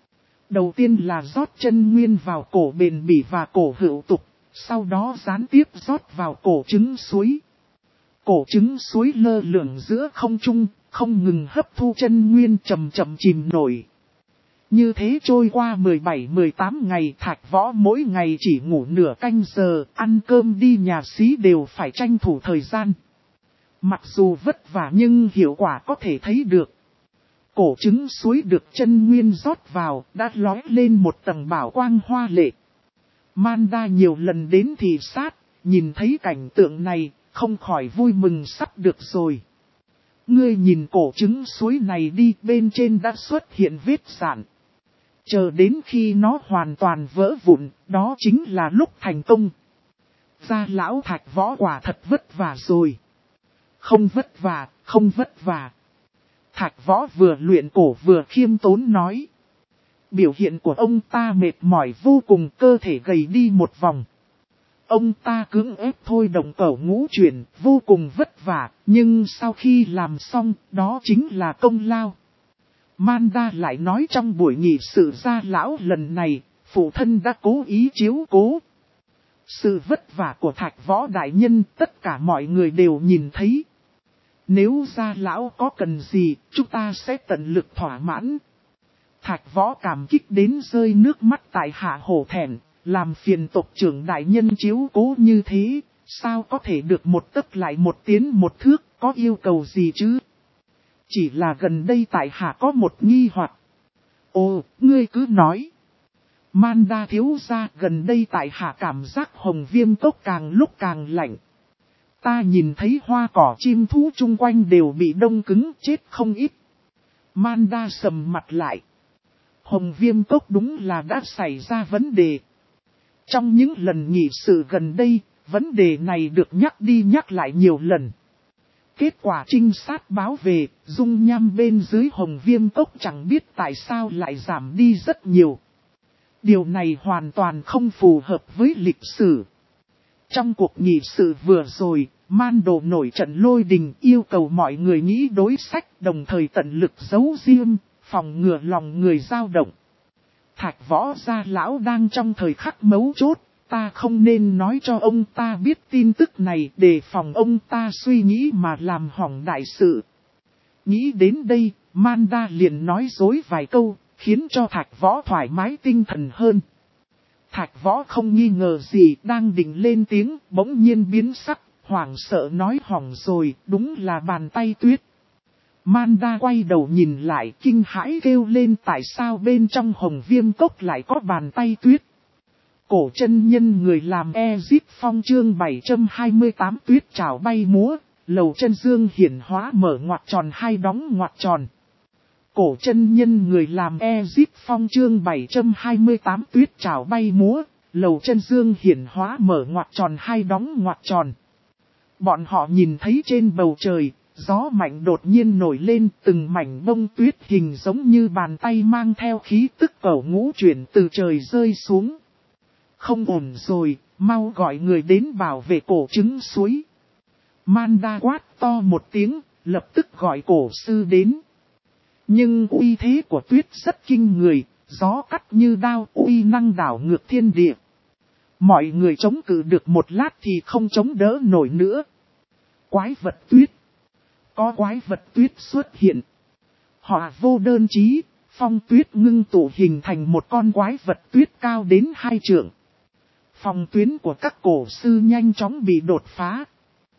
Speaker 1: Đầu tiên là rót chân nguyên vào cổ bền bỉ và cổ hữu tục, sau đó gián tiếp rót vào cổ trứng suối. Cổ trứng suối lơ lửng giữa không trung, không ngừng hấp thu chân nguyên chậm chậm chìm nổi. Như thế trôi qua mười bảy mười tám ngày, Thạch Võ mỗi ngày chỉ ngủ nửa canh giờ, ăn cơm đi nhà xí đều phải tranh thủ thời gian. Mặc dù vất vả nhưng hiệu quả có thể thấy được. Cổ trứng suối được chân nguyên rót vào, đã lói lên một tầng bảo quang hoa lệ. Manda nhiều lần đến thị sát, nhìn thấy cảnh tượng này, không khỏi vui mừng sắp được rồi. Ngươi nhìn cổ trứng suối này đi, bên trên đã xuất hiện vết rạn. Chờ đến khi nó hoàn toàn vỡ vụn, đó chính là lúc thành công. Gia lão Thạch Võ quả thật vất vả rồi. Không vất vả, không vất vả. Thạch Võ vừa luyện cổ vừa khiêm tốn nói. Biểu hiện của ông ta mệt mỏi vô cùng, cơ thể gầy đi một vòng. Ông ta cưỡng ép thôi động cẩu ngũ chuyển, vô cùng vất vả, nhưng sau khi làm xong, đó chính là công lao. Manda lại nói trong buổi nghị sự gia lão lần này, phụ thân đã cố ý chiếu cố. Sự vất vả của Thạch Võ đại nhân tất cả mọi người đều nhìn thấy. Nếu gia lão có cần gì, chúng ta sẽ tận lực thỏa mãn. Thạch Võ cảm kích đến rơi nước mắt tại hạ hổ thẹn, làm phiền tộc trưởng đại nhân chiếu cố như thế, sao có thể được một tấc lại một tiến một thước, có yêu cầu gì chứ? Chỉ là gần đây tại hạ có một nghi hoặc. Ồ, ngươi cứ nói. Manda thiếu gia, gần đây tại hạ cảm giác hồng viêm cốc càng lúc càng lạnh. Ta nhìn thấy hoa cỏ chim thú chung quanh đều bị đông cứng chết không ít. Manda sầm mặt lại. Hồng viêm cốc đúng là đã xảy ra vấn đề. Trong những lần nghị sự gần đây, vấn đề này được nhắc đi nhắc lại nhiều lần. Kết quả trinh sát báo về, dung nham bên dưới hồng viêm cốc chẳng biết tại sao lại giảm đi rất nhiều. Điều này hoàn toàn không phù hợp với lịch sử. Trong cuộc nghị sự vừa rồi, Mando nổi trận lôi đình yêu cầu mọi người nghĩ đối sách, đồng thời tận lực giấu riêng, phòng ngừa lòng người dao động. Thạch Võ Gia lão đang trong thời khắc mấu chốt, ta không nên nói cho ông ta biết tin tức này để phòng ông ta suy nghĩ mà làm hỏng đại sự. Nghĩ đến đây, Manda liền nói dối vài câu, khiến cho Thạch Võ thoải mái tinh thần hơn. Thạch Võ không nghi ngờ gì, đang định lên tiếng, bỗng nhiên biến sắc, hoảng sợ nói hỏng rồi, đúng là bàn tay tuyết. Manda quay đầu nhìn lại, kinh hãi kêu lên tại sao bên trong hồng viêm cốc lại có bàn tay tuyết. Cổ chân nhân người làm Ezip Phong chương bảy trăm hai mươi tám tuyết trảo bay múa, lầu chân dương hiển hóa mở ngoặc tròn hai đóng ngoặc tròn. Cổ chân nhân người làm Ezip Phong chương bảy trăm hai mươi tám tuyết trảo bay múa, lầu chân dương hiển hóa mở ngoặc tròn hai đóng ngoặc tròn. Bọn họ nhìn thấy trên bầu trời, gió mạnh đột nhiên nổi lên, từng mảnh bông tuyết hình giống như bàn tay mang theo khí tức cẩu ngũ chuyển từ trời rơi xuống. Không ổn rồi, mau gọi người đến bảo vệ cổ trứng suối. Manda quát to một tiếng, lập tức gọi cổ sư đến. Nhưng uy thế của tuyết rất kinh người, gió cắt như đao, uy năng đảo ngược thiên địa. Mọi người chống cự được một lát thì không chống đỡ nổi nữa. Quái vật tuyết. Có quái vật tuyết xuất hiện. Họ vô đơn chí, phong tuyết ngưng tụ hình thành một con quái vật tuyết cao đến hai trượng. Phòng tuyến của các cổ sư nhanh chóng bị đột phá.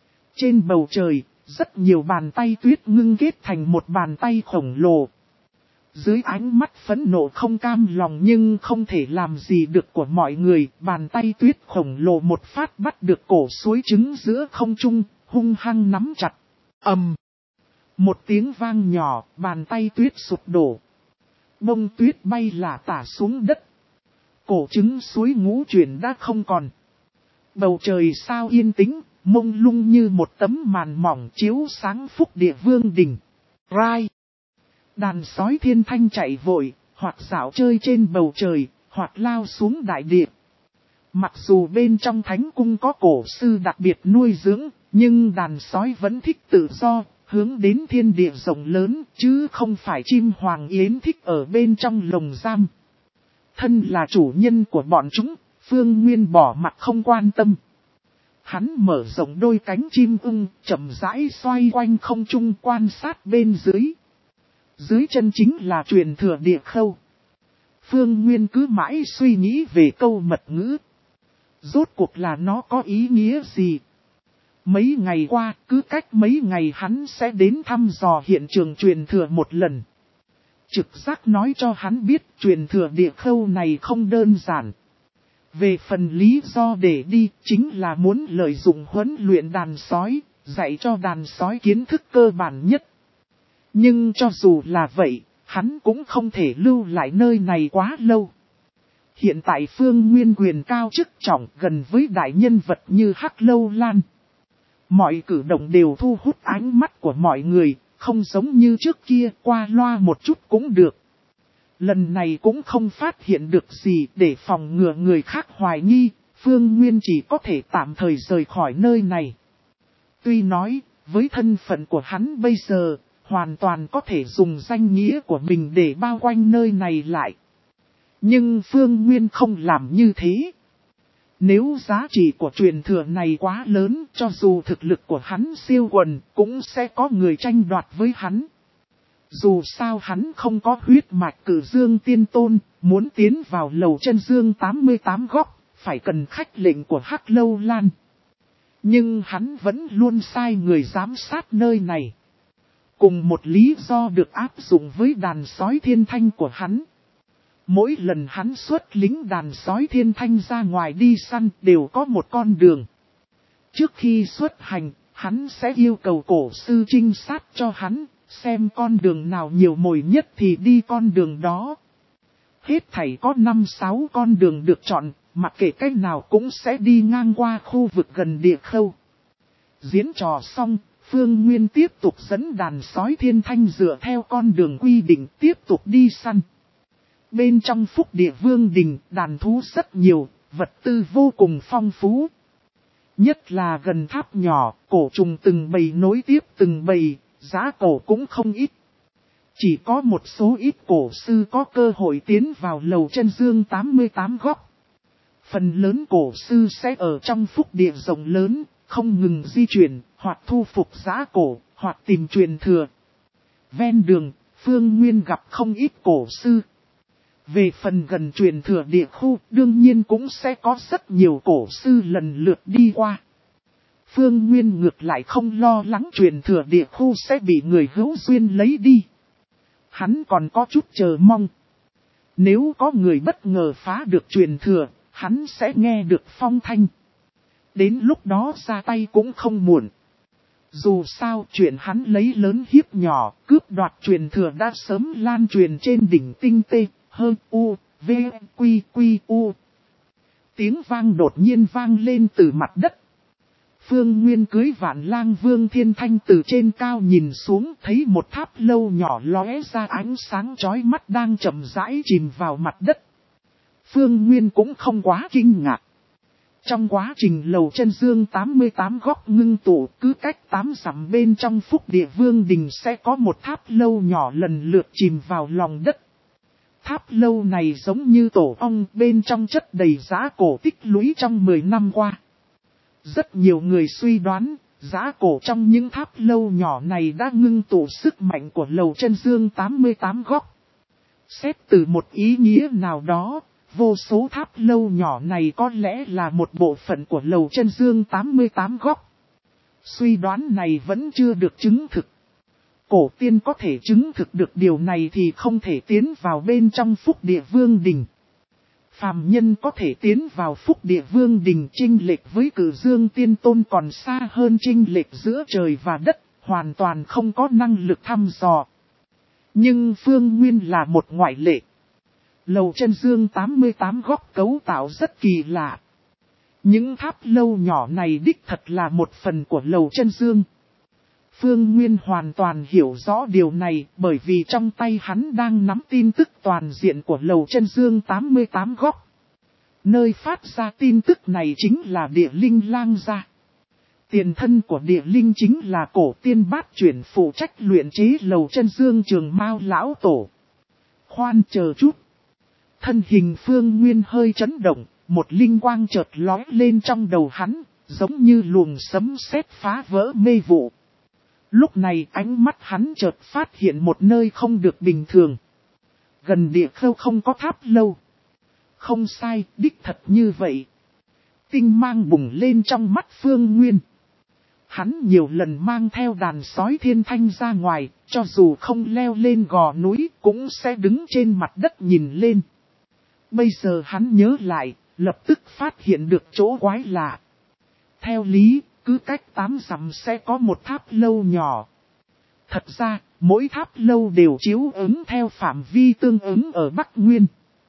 Speaker 1: Trên bầu trời, rất nhiều bàn tay tuyết ngưng kết thành một bàn tay khổng lồ. Dưới ánh mắt phẫn nộ không cam lòng nhưng không thể làm gì được của mọi người, bàn tay tuyết khổng lồ một phát bắt được cổ suối trứng giữa không trung, hung hăng nắm chặt. Ầm! Một tiếng vang nhỏ, bàn tay tuyết sụp đổ. Bông tuyết bay lả tả xuống đất. Cổ trứng suối ngũ chuyển đã không còn. Bầu trời sao yên tĩnh, mông lung như một tấm màn mỏng chiếu sáng phúc địa vương đình. Rai! Đàn sói thiên thanh chạy vội, hoặc dạo chơi trên bầu trời, hoặc lao xuống đại địa. Mặc dù bên trong thánh cung có cổ sư đặc biệt nuôi dưỡng, nhưng đàn sói vẫn thích tự do, hướng đến thiên địa rộng lớn, chứ không phải chim hoàng yến thích ở bên trong lồng giam. Thân là chủ nhân của bọn chúng, Phương Nguyên bỏ mặt không quan tâm. Hắn mở rộng đôi cánh chim ưng, chậm rãi xoay quanh không trung quan sát bên dưới. Dưới chân chính là truyền thừa địa khâu. Phương Nguyên cứ mãi suy nghĩ về câu mật ngữ. Rốt cuộc là nó có ý nghĩa gì? Mấy ngày qua, cứ cách mấy ngày hắn sẽ đến thăm dò hiện trường truyền thừa một lần. Trực giác nói cho hắn biết truyền thừa địa khâu này không đơn giản. Về phần lý do để đi, chính là muốn lợi dụng huấn luyện đàn sói, dạy cho đàn sói kiến thức cơ bản nhất. Nhưng cho dù là vậy, hắn cũng không thể lưu lại nơi này quá lâu. Hiện tại Phương Nguyên quyền cao chức trọng gần với đại nhân vật như Hắc Lâu Lan. Mọi cử động đều thu hút ánh mắt của mọi người, không giống như trước kia qua loa một chút cũng được. Lần này cũng không phát hiện được gì để phòng ngừa người khác hoài nghi, Phương Nguyên chỉ có thể tạm thời rời khỏi nơi này. Tuy nói, với thân phận của hắn bây giờ, hoàn toàn có thể dùng danh nghĩa của mình để bao quanh nơi này lại. Nhưng Phương Nguyên không làm như thế. Nếu giá trị của truyền thừa này quá lớn, cho dù thực lực của hắn siêu quần, cũng sẽ có người tranh đoạt với hắn. Dù sao hắn không có huyết mạch cử dương tiên tôn, muốn tiến vào lầu chân dương tám mươi tám góc, phải cần khách lệnh của Hắc Lâu Lan. Nhưng hắn vẫn luôn sai người giám sát nơi này. Cùng một lý do được áp dụng với đàn sói thiên thanh của hắn. Mỗi lần hắn xuất lính đàn sói thiên thanh ra ngoài đi săn đều có một con đường. Trước khi xuất hành, hắn sẽ yêu cầu cổ sư trinh sát cho hắn, xem con đường nào nhiều mồi nhất thì đi con đường đó. Hết thảy có năm sáu con đường được chọn, mặc kệ cách nào cũng sẽ đi ngang qua khu vực gần địa khâu. Diễn trò xong, Phương Nguyên tiếp tục dẫn đàn sói thiên thanh dựa theo con đường quy định tiếp tục đi săn. Bên trong Phúc Địa Vương Đình, đàn thú rất nhiều, vật tư vô cùng phong phú. Nhất là gần tháp nhỏ, cổ trùng từng bầy nối tiếp từng bầy, giá cổ cũng không ít. Chỉ có một số ít cổ sư có cơ hội tiến vào lầu chân dương tám mươi tám góc. Phần lớn cổ sư sẽ ở trong Phúc Địa rộng lớn, không ngừng di chuyển, hoặc thu phục giá cổ, hoặc tìm truyền thừa. Ven đường, Phương Nguyên gặp không ít cổ sư. Về phần gần truyền thừa địa khu, đương nhiên cũng sẽ có rất nhiều cổ sư lần lượt đi qua. Phương Nguyên ngược lại không lo lắng truyền thừa địa khu sẽ bị người hữu duyên lấy đi. Hắn còn có chút chờ mong. Nếu có người bất ngờ phá được truyền thừa, hắn sẽ nghe được phong thanh. Đến lúc đó ra tay cũng không muộn. Dù sao chuyện hắn lấy lớn hiếp nhỏ, cướp đoạt truyền thừa đã sớm lan truyền trên đỉnh tinh tê, hơn u, v, quy quy u. Tiếng vang đột nhiên vang lên từ mặt đất. Phương Nguyên cưới Vạn Lang Vương Thiên Thanh từ trên cao nhìn xuống, thấy một tháp lâu nhỏ lóe ra ánh sáng chói mắt đang chậm rãi chìm vào mặt đất. Phương Nguyên cũng không quá kinh ngạc. Trong quá trình lầu chân dương tám mươi tám góc ngưng tụ, cứ cách tám dặm bên trong Phúc Địa Vương Đình sẽ có một tháp lâu nhỏ lần lượt chìm vào lòng đất. Tháp lâu này giống như tổ ong, bên trong chất đầy giá cổ tích lũy trong mười năm qua. Rất nhiều người suy đoán, giá cổ trong những tháp lâu nhỏ này đã ngưng tụ sức mạnh của lầu chân dương tám mươi tám góc. Xét từ một ý nghĩa nào đó, vô số tháp lâu nhỏ này có lẽ là một bộ phận của lầu chân dương tám mươi tám góc. Suy đoán này vẫn chưa được chứng thực. Cổ tiên có thể chứng thực được điều này thì không thể tiến vào bên trong Phúc Địa Vương Đình. Phàm nhân có thể tiến vào Phúc Địa Vương Đình, chênh lệch với Cử Dương Tiên Tôn còn xa hơn chênh lệch giữa trời và đất, hoàn toàn không có năng lực thăm dò. Nhưng Phương Nguyên là một ngoại lệ. Lầu chân dương tám mươi tám góc cấu tạo rất kỳ lạ. Những tháp lâu nhỏ này đích thật là một phần của lầu chân dương. Phương Nguyên hoàn toàn hiểu rõ điều này, bởi vì trong tay hắn đang nắm tin tức toàn diện của lầu chân dương tám mươi tám góc. Nơi phát ra tin tức này chính là Địa Linh Lang Gia. Tiền thân của Địa Linh chính là cổ tiên bát chuyển phụ trách luyện chế lầu chân dương Trường Mao lão tổ. Khoan chờ chút. Thân hình Phương Nguyên hơi chấn động, một linh quang chợt lóe lên trong đầu hắn, giống như luồng sấm sét phá vỡ mê vụ. Lúc này ánh mắt hắn chợt phát hiện một nơi không được bình thường. Gần địa khâu không có tháp lâu. Không sai, đích thật như vậy. Tinh mang bùng lên trong mắt Phương Nguyên. Hắn nhiều lần mang theo đàn sói thiên thanh ra ngoài, cho dù không leo lên gò núi cũng sẽ đứng trên mặt đất nhìn lên. Bây giờ hắn nhớ lại, lập tức phát hiện được chỗ quái lạ. Theo lý, cứ cách tám dặm sẽ có một tháp lâu nhỏ. Thật ra, mỗi tháp lâu đều chiếu ứng theo phạm vi tương ứng ở Bắc Nguyên.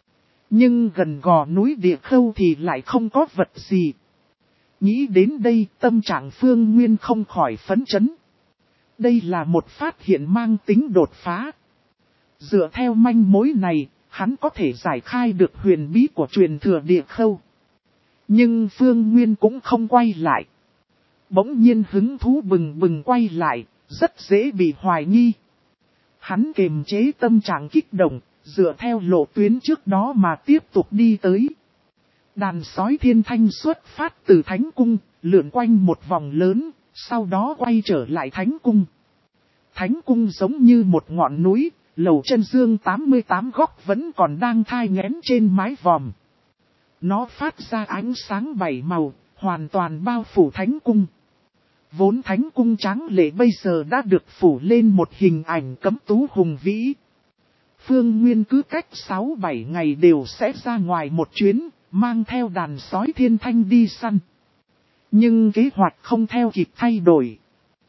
Speaker 1: Nhưng gần gò núi địa khâu thì lại không có vật gì. Nghĩ đến đây, tâm trạng Phương Nguyên không khỏi phấn chấn. Đây là một phát hiện mang tính đột phá. Dựa theo manh mối này, hắn có thể giải khai được huyền bí của truyền thừa địa khâu. Nhưng Phương Nguyên cũng không quay lại. Bỗng nhiên hứng thú bừng bừng quay lại, rất dễ bị hoài nghi. Hắn kiềm chế tâm trạng kích động, dựa theo lộ tuyến trước đó mà tiếp tục đi tới. Đàn sói thiên thanh xuất phát từ Thánh Cung, lượn quanh một vòng lớn, sau đó quay trở lại Thánh Cung. Thánh Cung giống như một ngọn núi, lầu chân dương tám mươi tám góc vẫn còn đang thai nghén trên mái vòm. Nó phát ra ánh sáng bảy màu, hoàn toàn bao phủ thánh cung. Vốn thánh cung tráng lệ bây giờ đã được phủ lên một hình ảnh cấm tú hùng vĩ. Phương Nguyên cứ cách sáu bảy ngày đều sẽ ra ngoài một chuyến, mang theo đàn sói thiên thanh đi săn. Nhưng kế hoạch không theo kịp thay đổi.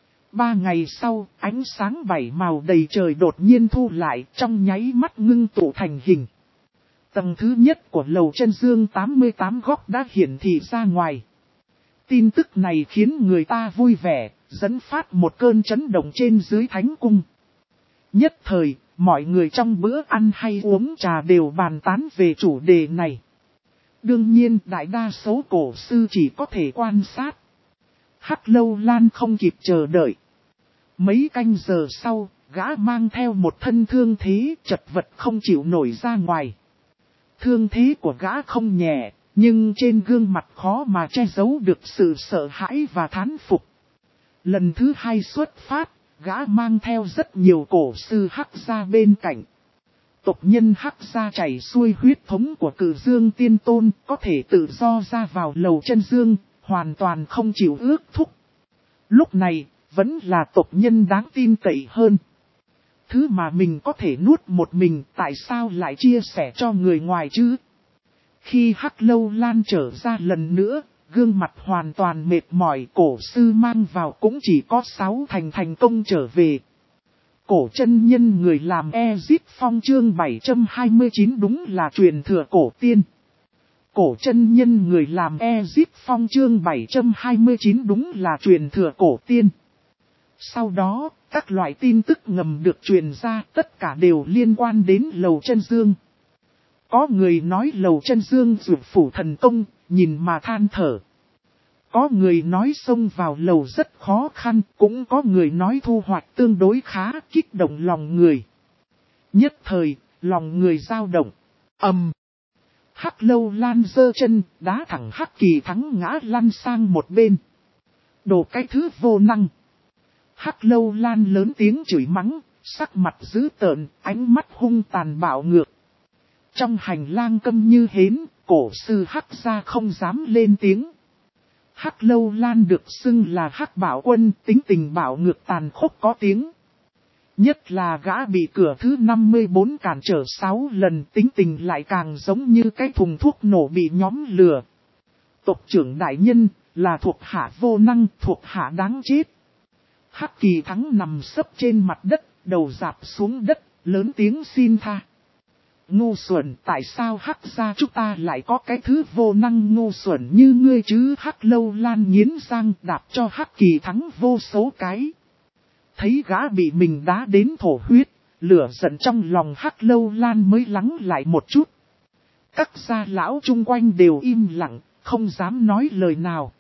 Speaker 1: Ba ngày sau, ánh sáng bảy màu đầy trời đột nhiên thu lại, trong nháy mắt ngưng tụ thành hình. Tầng thứ nhất của lầu chân dương tám mươi tám góc đã hiển thị ra ngoài. Tin tức này khiến người ta vui vẻ, dẫn phát một cơn chấn động trên dưới thánh cung. Nhất thời, mọi người trong bữa ăn hay uống trà đều bàn tán về chủ đề này. Đương nhiên, đại đa số cổ sư chỉ có thể quan sát. Hắc Lâu Lan không kịp chờ đợi. Mấy canh giờ sau, gã mang theo một thân thương thế chật vật không chịu nổi ra ngoài. Thương thế của gã không nhẹ, nhưng trên gương mặt khó mà che giấu được sự sợ hãi và thán phục. Lần thứ hai xuất phát, gã mang theo rất nhiều cổ sư Hắc gia bên cạnh. Tộc nhân Hắc gia chảy xuôi huyết thống của Cử Dương Tiên Tôn, có thể tự do ra vào lầu chân dương, hoàn toàn không chịu ước thúc. Lúc này, vẫn là tộc nhân đáng tin cậy hơn. Thứ mà mình có thể nuốt một mình, tại sao lại chia sẻ cho người ngoài chứ? Khi Hắc Lâu Lan trở ra lần nữa, gương mặt hoàn toàn mệt mỏi, cổ sư mang vào cũng chỉ có sáu thành thành công trở về. Cổ chân nhân người làm Ezip Phong chương bảy trăm hai mươi chín đúng là truyền thừa cổ tiên. Cổ chân nhân người làm Ezip Phong chương bảy trăm hai mươi chín đúng là truyền thừa cổ tiên. Sau đó, các loại tin tức ngầm được truyền ra tất cả đều liên quan đến lầu chân dương. Có người nói lầu chân dương dược phủ thần công, nhìn mà than thở. Có người nói xông vào lầu rất khó khăn, cũng có người nói thu hoạch tương đối khá, kích động lòng người. Nhất thời, lòng người dao động. Ầm. Hắc Lâu Lan giơ chân, đá thẳng Hắc Kỳ Thắng ngã lăn sang một bên. Đồ cái thứ vô năng. Hắc Lâu Lan lớn tiếng chửi mắng, sắc mặt dữ tợn, ánh mắt hung tàn bạo ngược. Trong hành lang câm như hến, cổ sư Hắc gia không dám lên tiếng. Hắc Lâu Lan được xưng là Hắc Bảo Quân, tính tình bạo ngược tàn khốc có tiếng. Nhất là gã bị cửa thứ năm mươi bốn cản trở sáu lần, tính tình lại càng giống như cái thùng thuốc nổ bị nhóm lửa. Tộc trưởng đại nhân, là thuộc hạ vô năng, thuộc hạ đáng chết. Hắc Kỳ Thắng nằm sấp trên mặt đất, đầu dạp xuống đất, lớn tiếng xin tha. Ngu xuẩn, tại sao Hắc gia chúng ta lại có cái thứ vô năng ngu xuẩn như ngươi chứ? Hắc Lâu Lan nghiến răng đạp cho Hắc Kỳ Thắng vô số cái. Thấy gã bị mình đá đến thổ huyết, lửa giận trong lòng Hắc Lâu Lan mới lắng lại một chút. Các gia lão chung quanh đều im lặng, không dám nói lời nào.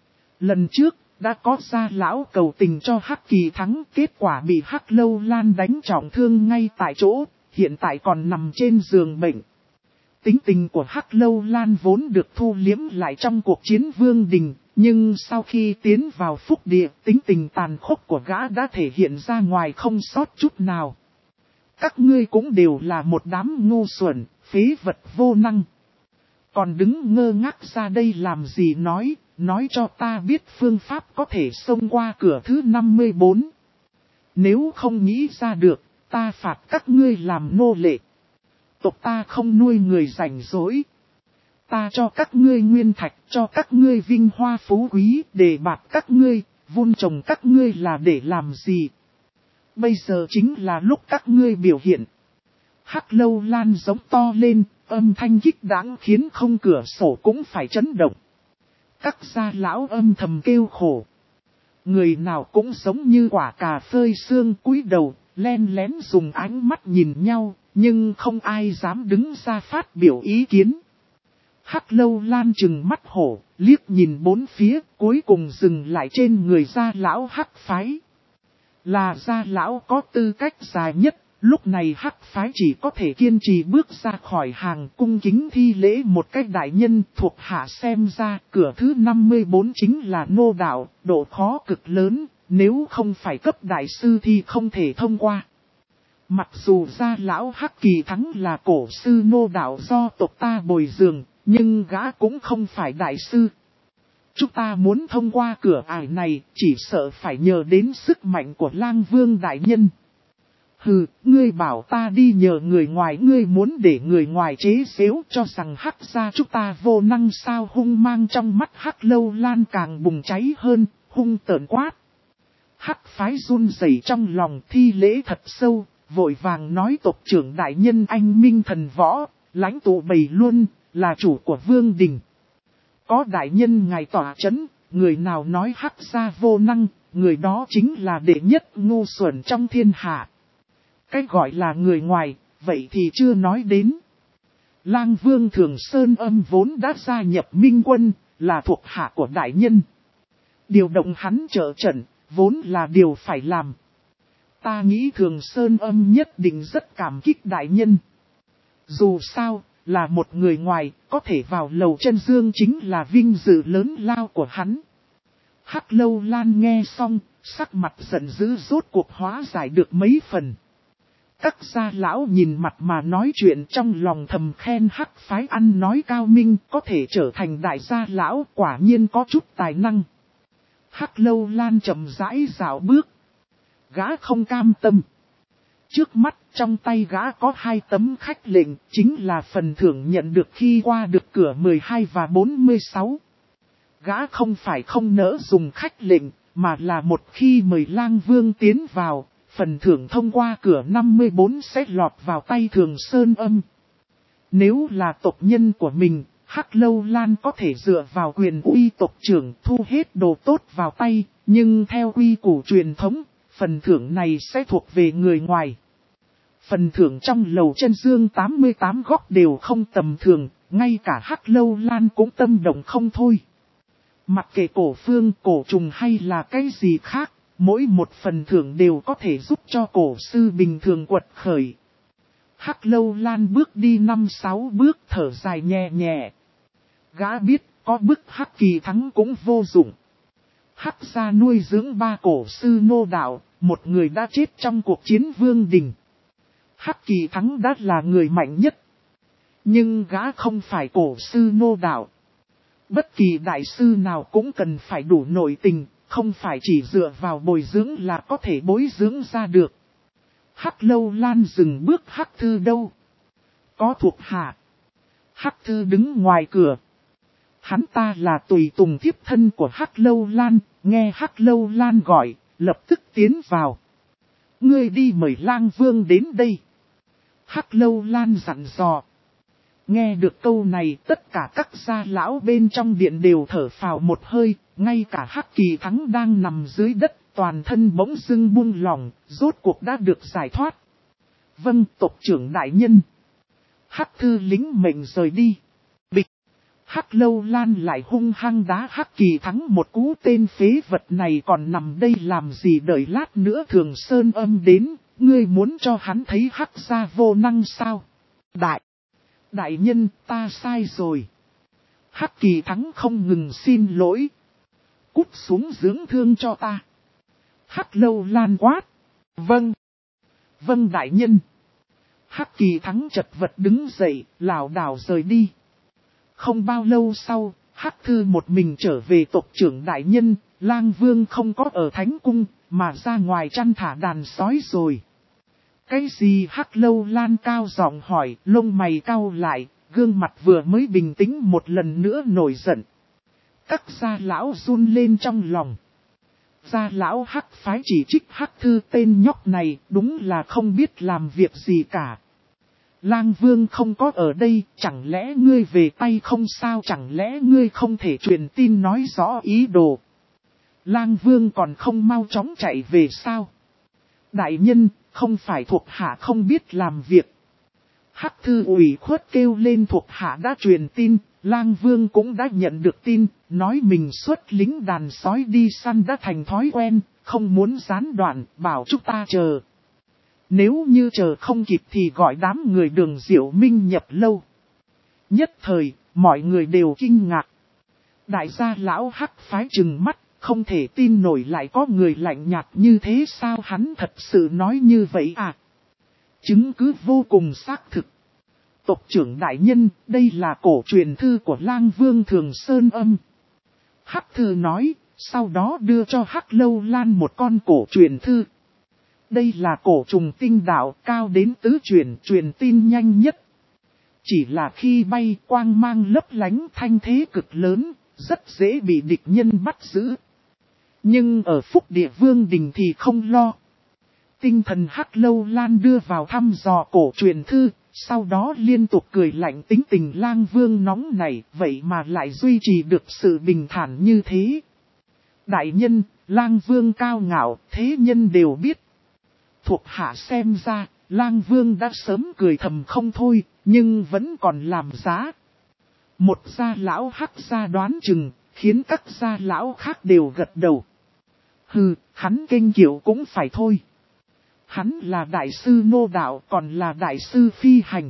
Speaker 1: Lần trước, đã có gia lão cầu tình cho Hắc Kỳ Thắng, kết quả bị Hắc Lâu Lan đánh trọng thương ngay tại chỗ, hiện tại còn nằm trên giường bệnh. Tính tình của Hắc Lâu Lan vốn được thu liếm lại trong cuộc chiến Vương Đình, nhưng sau khi tiến vào phúc địa, tính tình tàn khốc của gã đã thể hiện ra ngoài không sót chút nào. Các ngươi cũng đều là một đám ngu xuẩn, phế vật vô năng. Còn đứng ngơ ngác ra đây làm gì nói, nói cho ta biết phương pháp có thể xông qua cửa thứ năm mươi bốn. Nếu không nghĩ ra được, ta phạt các ngươi làm nô lệ. Tộc ta không nuôi người rảnh rỗi. Ta cho các ngươi nguyên thạch, cho các ngươi vinh hoa phú quý, để bạc các ngươi, vun trồng các ngươi là để làm gì? Bây giờ chính là lúc các ngươi biểu hiện. Hắc Lâu Lan giống to lên, âm thanh kích đáng khiến không cửa sổ cũng phải chấn động. Các gia lão âm thầm kêu khổ. Người nào cũng giống như quả cà phơi xương cúi đầu, len lén dùng ánh mắt nhìn nhau, nhưng không ai dám đứng ra phát biểu ý kiến. Hắc Lâu Lan trừng mắt hổ, liếc nhìn bốn phía, cuối cùng dừng lại trên người gia lão Hắc phái. Là gia lão có tư cách dài nhất, lúc này Hắc phái chỉ có thể kiên trì bước ra khỏi hàng, cung kính thi lễ một cách đại nhân. Thuộc hạ xem ra, cửa thứ năm mươi bốn chính là nô đạo, độ khó cực lớn, nếu không phải cấp đại sư thì không thể thông qua. Mặc dù gia lão Hắc Kỳ Thắng là cổ sư nô đạo do tộc ta bồi dưỡng, nhưng gã cũng không phải đại sư. Chúng ta muốn thông qua cửa ải này, chỉ sợ phải nhờ đến sức mạnh của Lang Vương đại nhân. Hừ, ngươi bảo ta đi nhờ người ngoài, ngươi muốn để người ngoài chế giễu cho rằng Hắc gia chúng ta vô năng sao? Hung mang trong mắt Hắc Lâu Lan càng bùng cháy hơn, hung tợn quát. Hắc phái run rẩy trong lòng, thi lễ thật sâu, vội vàng nói: tộc trưởng đại nhân anh minh thần võ, lãnh tụ Bầy Luân, là chủ của Vương Đình. Có đại nhân ngài tỏa chấn, người nào nói Hắc gia vô năng, người đó chính là đệ nhất ngu xuẩn trong thiên hạ. Cách gọi là người ngoài, vậy thì chưa nói đến. Lang Vương Thường Sơn Âm vốn đã gia nhập Minh Quân, là thuộc hạ của đại nhân. Điều động hắn trợ trận, vốn là điều phải làm. Ta nghĩ Thường Sơn Âm nhất định rất cảm kích đại nhân. Dù sao, là một người ngoài, có thể vào lầu chân dương chính là vinh dự lớn lao của hắn. Hắc Lâu Lan nghe xong, sắc mặt giận dữ rốt cuộc hóa giải được mấy phần. Các gia lão nhìn mặt mà nói chuyện, trong lòng thầm khen Hắc phái ăn nói cao minh, có thể trở thành đại gia lão, quả nhiên có chút tài năng. Hắc Lâu Lan chậm rãi dạo bước. Gã không cam tâm. Trước mắt trong tay gã có hai tấm khách lệnh, chính là phần thưởng nhận được khi qua được cửa mười hai và bốn mươi sáu. Gã không phải không nỡ dùng khách lệnh, mà là một khi mời Lang Vương tiến vào, phần thưởng thông qua cửa năm mươi bốn sẽ lọt vào tay Thường Sơn Âm. Nếu là tộc nhân của mình, Hắc Lâu Lan có thể dựa vào quyền uy tộc trưởng thu hết đồ tốt vào tay, nhưng theo quy củ truyền thống, phần thưởng này sẽ thuộc về người ngoài. Phần thưởng trong lầu chân dương tám mươi tám góc đều không tầm thường, ngay cả Hắc Lâu Lan cũng tâm động không thôi. Mặc kệ cổ phương, cổ trùng hay là cái gì khác, mỗi một phần thưởng đều có thể giúp cho cổ sư bình thường quật khởi. Hắc Lâu Lan bước đi năm sáu bước thở dài nhẹ nhẹ. Gã biết có bức Hắc Kỳ Thắng cũng vô dụng. Hắc gia nuôi dưỡng ba cổ sư nô đạo, một người đã chết trong cuộc chiến Vương Đình. Hắc Kỳ Thắng đã là người mạnh nhất. Nhưng gã không phải cổ sư nô đạo. Bất kỳ đại sư nào cũng cần phải đủ nội tình, không phải chỉ dựa vào bồi dưỡng là có thể bồi dưỡng ra được. Hắc Lâu Lan dừng bước. Hắc Thư đâu? Có thuộc hạ. Hắc Thư đứng ngoài cửa. Hắn ta là tùy tùng thiếp thân của Hắc Lâu Lan, nghe Hắc Lâu Lan gọi, lập tức tiến vào. Ngươi đi mời Lang Vương đến đây. Hắc Lâu Lan dặn dò. Nghe được câu này, tất cả các gia lão bên trong điện đều thở phào một hơi, ngay cả Hắc Kỳ Thắng đang nằm dưới đất, toàn thân bỗng dưng buông lỏng, rốt cuộc đã được giải thoát. Vâng, tộc trưởng đại nhân. Hắc Thư lính mệnh rời đi. Bịch. Hắc Lâu Lan lại hung hăng đá Hắc Kỳ Thắng một cú, tên phế vật này còn nằm đây làm gì, đợi lát nữa Thường Sơn Âm đến, ngươi muốn cho hắn thấy Hắc gia vô năng sao? Đại. Đại nhân, ta sai rồi. Hắc Kỳ Thắng không ngừng xin lỗi. Cút xuống dưỡng thương cho ta. Hắc Lâu Lan quát. Vâng. Vâng đại nhân. Hắc Kỳ Thắng chật vật đứng dậy, lảo đảo rời đi. Không bao lâu sau, Hắc Thư một mình trở về tộc trưởng đại nhân, Lang Vương không có ở Thánh Cung, mà ra ngoài chăn thả đàn sói rồi. Cái gì? Hắc Lâu Lan cao giọng hỏi, lông mày cau lại, gương mặt vừa mới bình tĩnh một lần nữa nổi giận. Các gia lão run lên trong lòng. Gia lão Hắc phái chỉ trích Hắc Thư tên nhóc này, đúng là không biết làm việc gì cả. Lang Vương không có ở đây, chẳng lẽ ngươi về tay không sao, chẳng lẽ ngươi không thể truyền tin nói rõ ý đồ. Lang Vương còn không mau chóng chạy về sao? Đại nhân, không phải thuộc hạ không biết làm việc. Hắc Thư ủy khuất kêu lên thuộc hạ đã truyền tin, Lang Vương cũng đã nhận được tin, nói mình xuất lính đàn sói đi săn đã thành thói quen, không muốn gián đoạn, bảo chúng ta chờ. Nếu như chờ không kịp thì gọi đám người Đường Diệu Minh nhập lâu. Nhất thời, mọi người đều kinh ngạc. Đại gia lão Hắc phái trừng mắt, không thể tin nổi lại có người lạnh nhạt như thế sao, hắn thật sự nói như vậy à? Chứng cứ vô cùng xác thực. Tộc trưởng đại nhân, đây là cổ truyền thư của Lang Vương Thường Sơn Âm. Hắc Thư nói, sau đó đưa cho Hắc Lâu Lan một con cổ truyền thư. Đây là cổ trùng tinh đạo cao đến tứ truyền, truyền tin nhanh nhất. Chỉ là khi bay quang mang lấp lánh thanh thế cực lớn, rất dễ bị địch nhân bắt giữ. Nhưng ở Phúc Địa Vương Đình thì không lo. Tinh thần Hắc Lâu Lan đưa vào thăm dò cổ truyền thư, sau đó liên tục cười lạnh tính tình Lang Vương nóng này, vậy mà lại duy trì được sự bình thản như thế. Đại nhân, Lang Vương cao ngạo, thế nhân đều biết. Thuộc hạ xem ra, Lang Vương đã sớm cười thầm không thôi, nhưng vẫn còn làm giá. Một gia lão Hắc gia đoán chừng, khiến các gia lão khác đều gật đầu. Hừ, hắn kênh kiệu cũng phải thôi. Hắn là đại sư nô đạo còn là đại sư phi hành.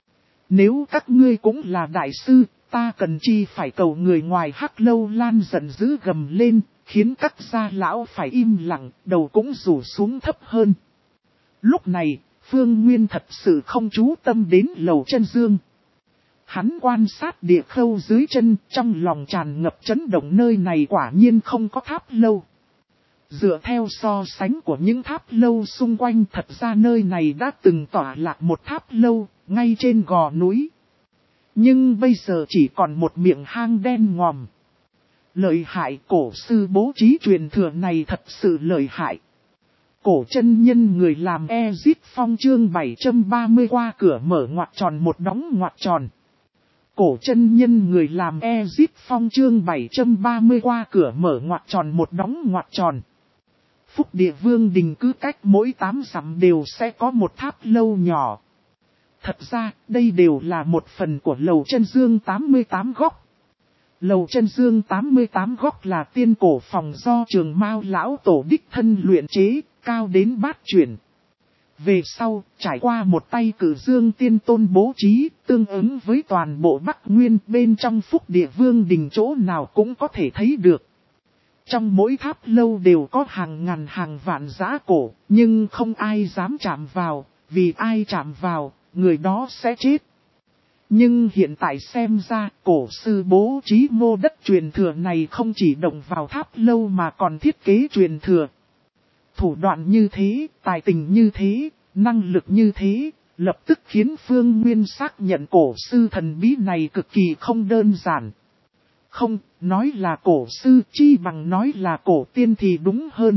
Speaker 1: Nếu các ngươi cũng là đại sư, ta cần chi phải cầu người ngoài. Hắc Lâu Lan giận dữ gầm lên, khiến các gia lão phải im lặng, đầu cũng rủ xuống thấp hơn. Lúc này, Phương Nguyên thật sự không chú tâm đến Lầu Chân Dương. Hắn quan sát địa khâu dưới chân, trong lòng tràn ngập chấn động, nơi này quả nhiên không có tháp lâu. Dựa theo so sánh của những tháp lâu xung quanh, thật ra nơi này đã từng tỏa lạc một tháp lâu, ngay trên gò núi. Nhưng bây giờ chỉ còn một miệng hang đen ngòm. Lợi hại, cổ sư bố trí truyền thừa này thật sự lợi hại. Cổ chân nhân người làm Ezit Phong chương bảy trăm ba mươi qua cửa mở ngoặc tròn một đóng ngoặc tròn. Cổ chân nhân người làm Ezit Phong chương bảy trăm ba mươi qua cửa mở ngoặc tròn một đóng ngoặc tròn. Phúc Địa Vương Đình cứ cách mỗi tám dặm đều sẽ có một tháp lâu nhỏ. Thật ra, đây đều là một phần của Lầu Chân Dương tám mươi tám góc. Lầu Chân Dương tám mươi tám góc là tiên cổ phòng do Trường Mao lão tổ đích thân luyện chế, cao đến bát chuyển. Về sau, trải qua một tay Cử Dương Tiên Tôn bố trí, tương ứng với toàn bộ Bắc Nguyên, bên trong Phúc Địa Vương Đình chỗ nào cũng có thể thấy được. Trong mỗi tháp lâu đều có hàng ngàn hàng vạn giã cổ, nhưng không ai dám chạm vào, vì ai chạm vào, người đó sẽ chết. Nhưng hiện tại xem ra, cổ sư bố trí mô đất truyền thừa này không chỉ động vào tháp lâu mà còn thiết kế truyền thừa. Thủ đoạn như thế, tài tình như thế, năng lực như thế, lập tức khiến Phương Nguyên xác nhận cổ sư thần bí này cực kỳ không đơn giản. Không, nói là cổ sư chi bằng nói là cổ tiên thì đúng hơn.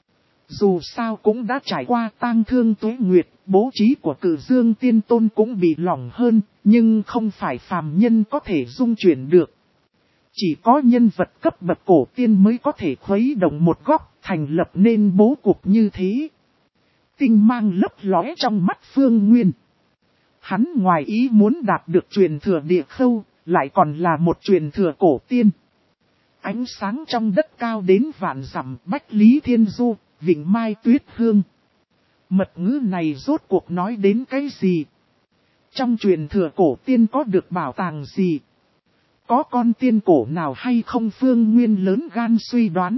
Speaker 1: Dù sao cũng đã trải qua tang thương tuế nguyệt, bố trí của Cử Dương Tiên Tôn cũng bị lỏng hơn, nhưng không phải phàm nhân có thể dung chuyển được. Chỉ có nhân vật cấp bậc cổ tiên mới có thể khuấy động một góc, thành lập nên bố cục như thế. Tinh mang lấp lóe trong mắt Phương Nguyên. Hắn ngoài ý muốn đạt được truyền thừa địa khâu, lại còn là một truyền thừa cổ tiên. Ánh sáng trong đất cao đến vạn dặm, Bách Lý Thiên Du, Vịnh Mai Tuyết Hương. Mật ngữ này rốt cuộc nói đến cái gì? Trong truyền thừa cổ tiên có được bảo tàng gì? Có con tiên cổ nào hay không? Phương Nguyên lớn gan suy đoán.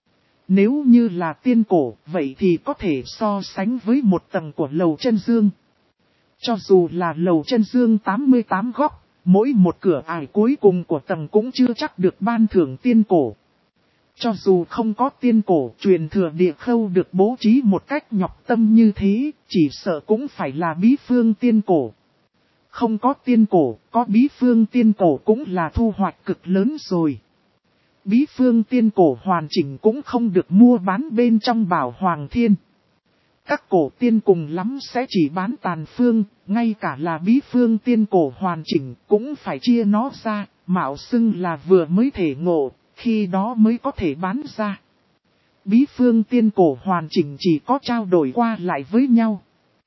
Speaker 1: Nếu như là tiên cổ, vậy thì có thể so sánh với một tầng của Lầu Chân Dương. Cho dù là Lầu Chân Dương tám mươi tám góc, mỗi một cửa ải cuối cùng của tầng cũng chưa chắc được ban thưởng tiên cổ. Cho dù không có tiên cổ, truyền thừa địa khâu được bố trí một cách nhọc tâm như thế, chỉ sợ cũng phải là bí phương tiên cổ. Không có tiên cổ, có bí phương tiên cổ cũng là thu hoạch cực lớn rồi. Bí phương tiên cổ hoàn chỉnh cũng không được mua bán bên trong Bảo Hoàng Thiên. Các cổ tiên cùng lắm sẽ chỉ bán tàn phương, ngay cả là bí phương tiên cổ hoàn chỉnh cũng phải chia nó ra, mạo xưng là vừa mới thể ngộ, khi đó mới có thể bán ra. Bí phương tiên cổ hoàn chỉnh chỉ có trao đổi qua lại với nhau.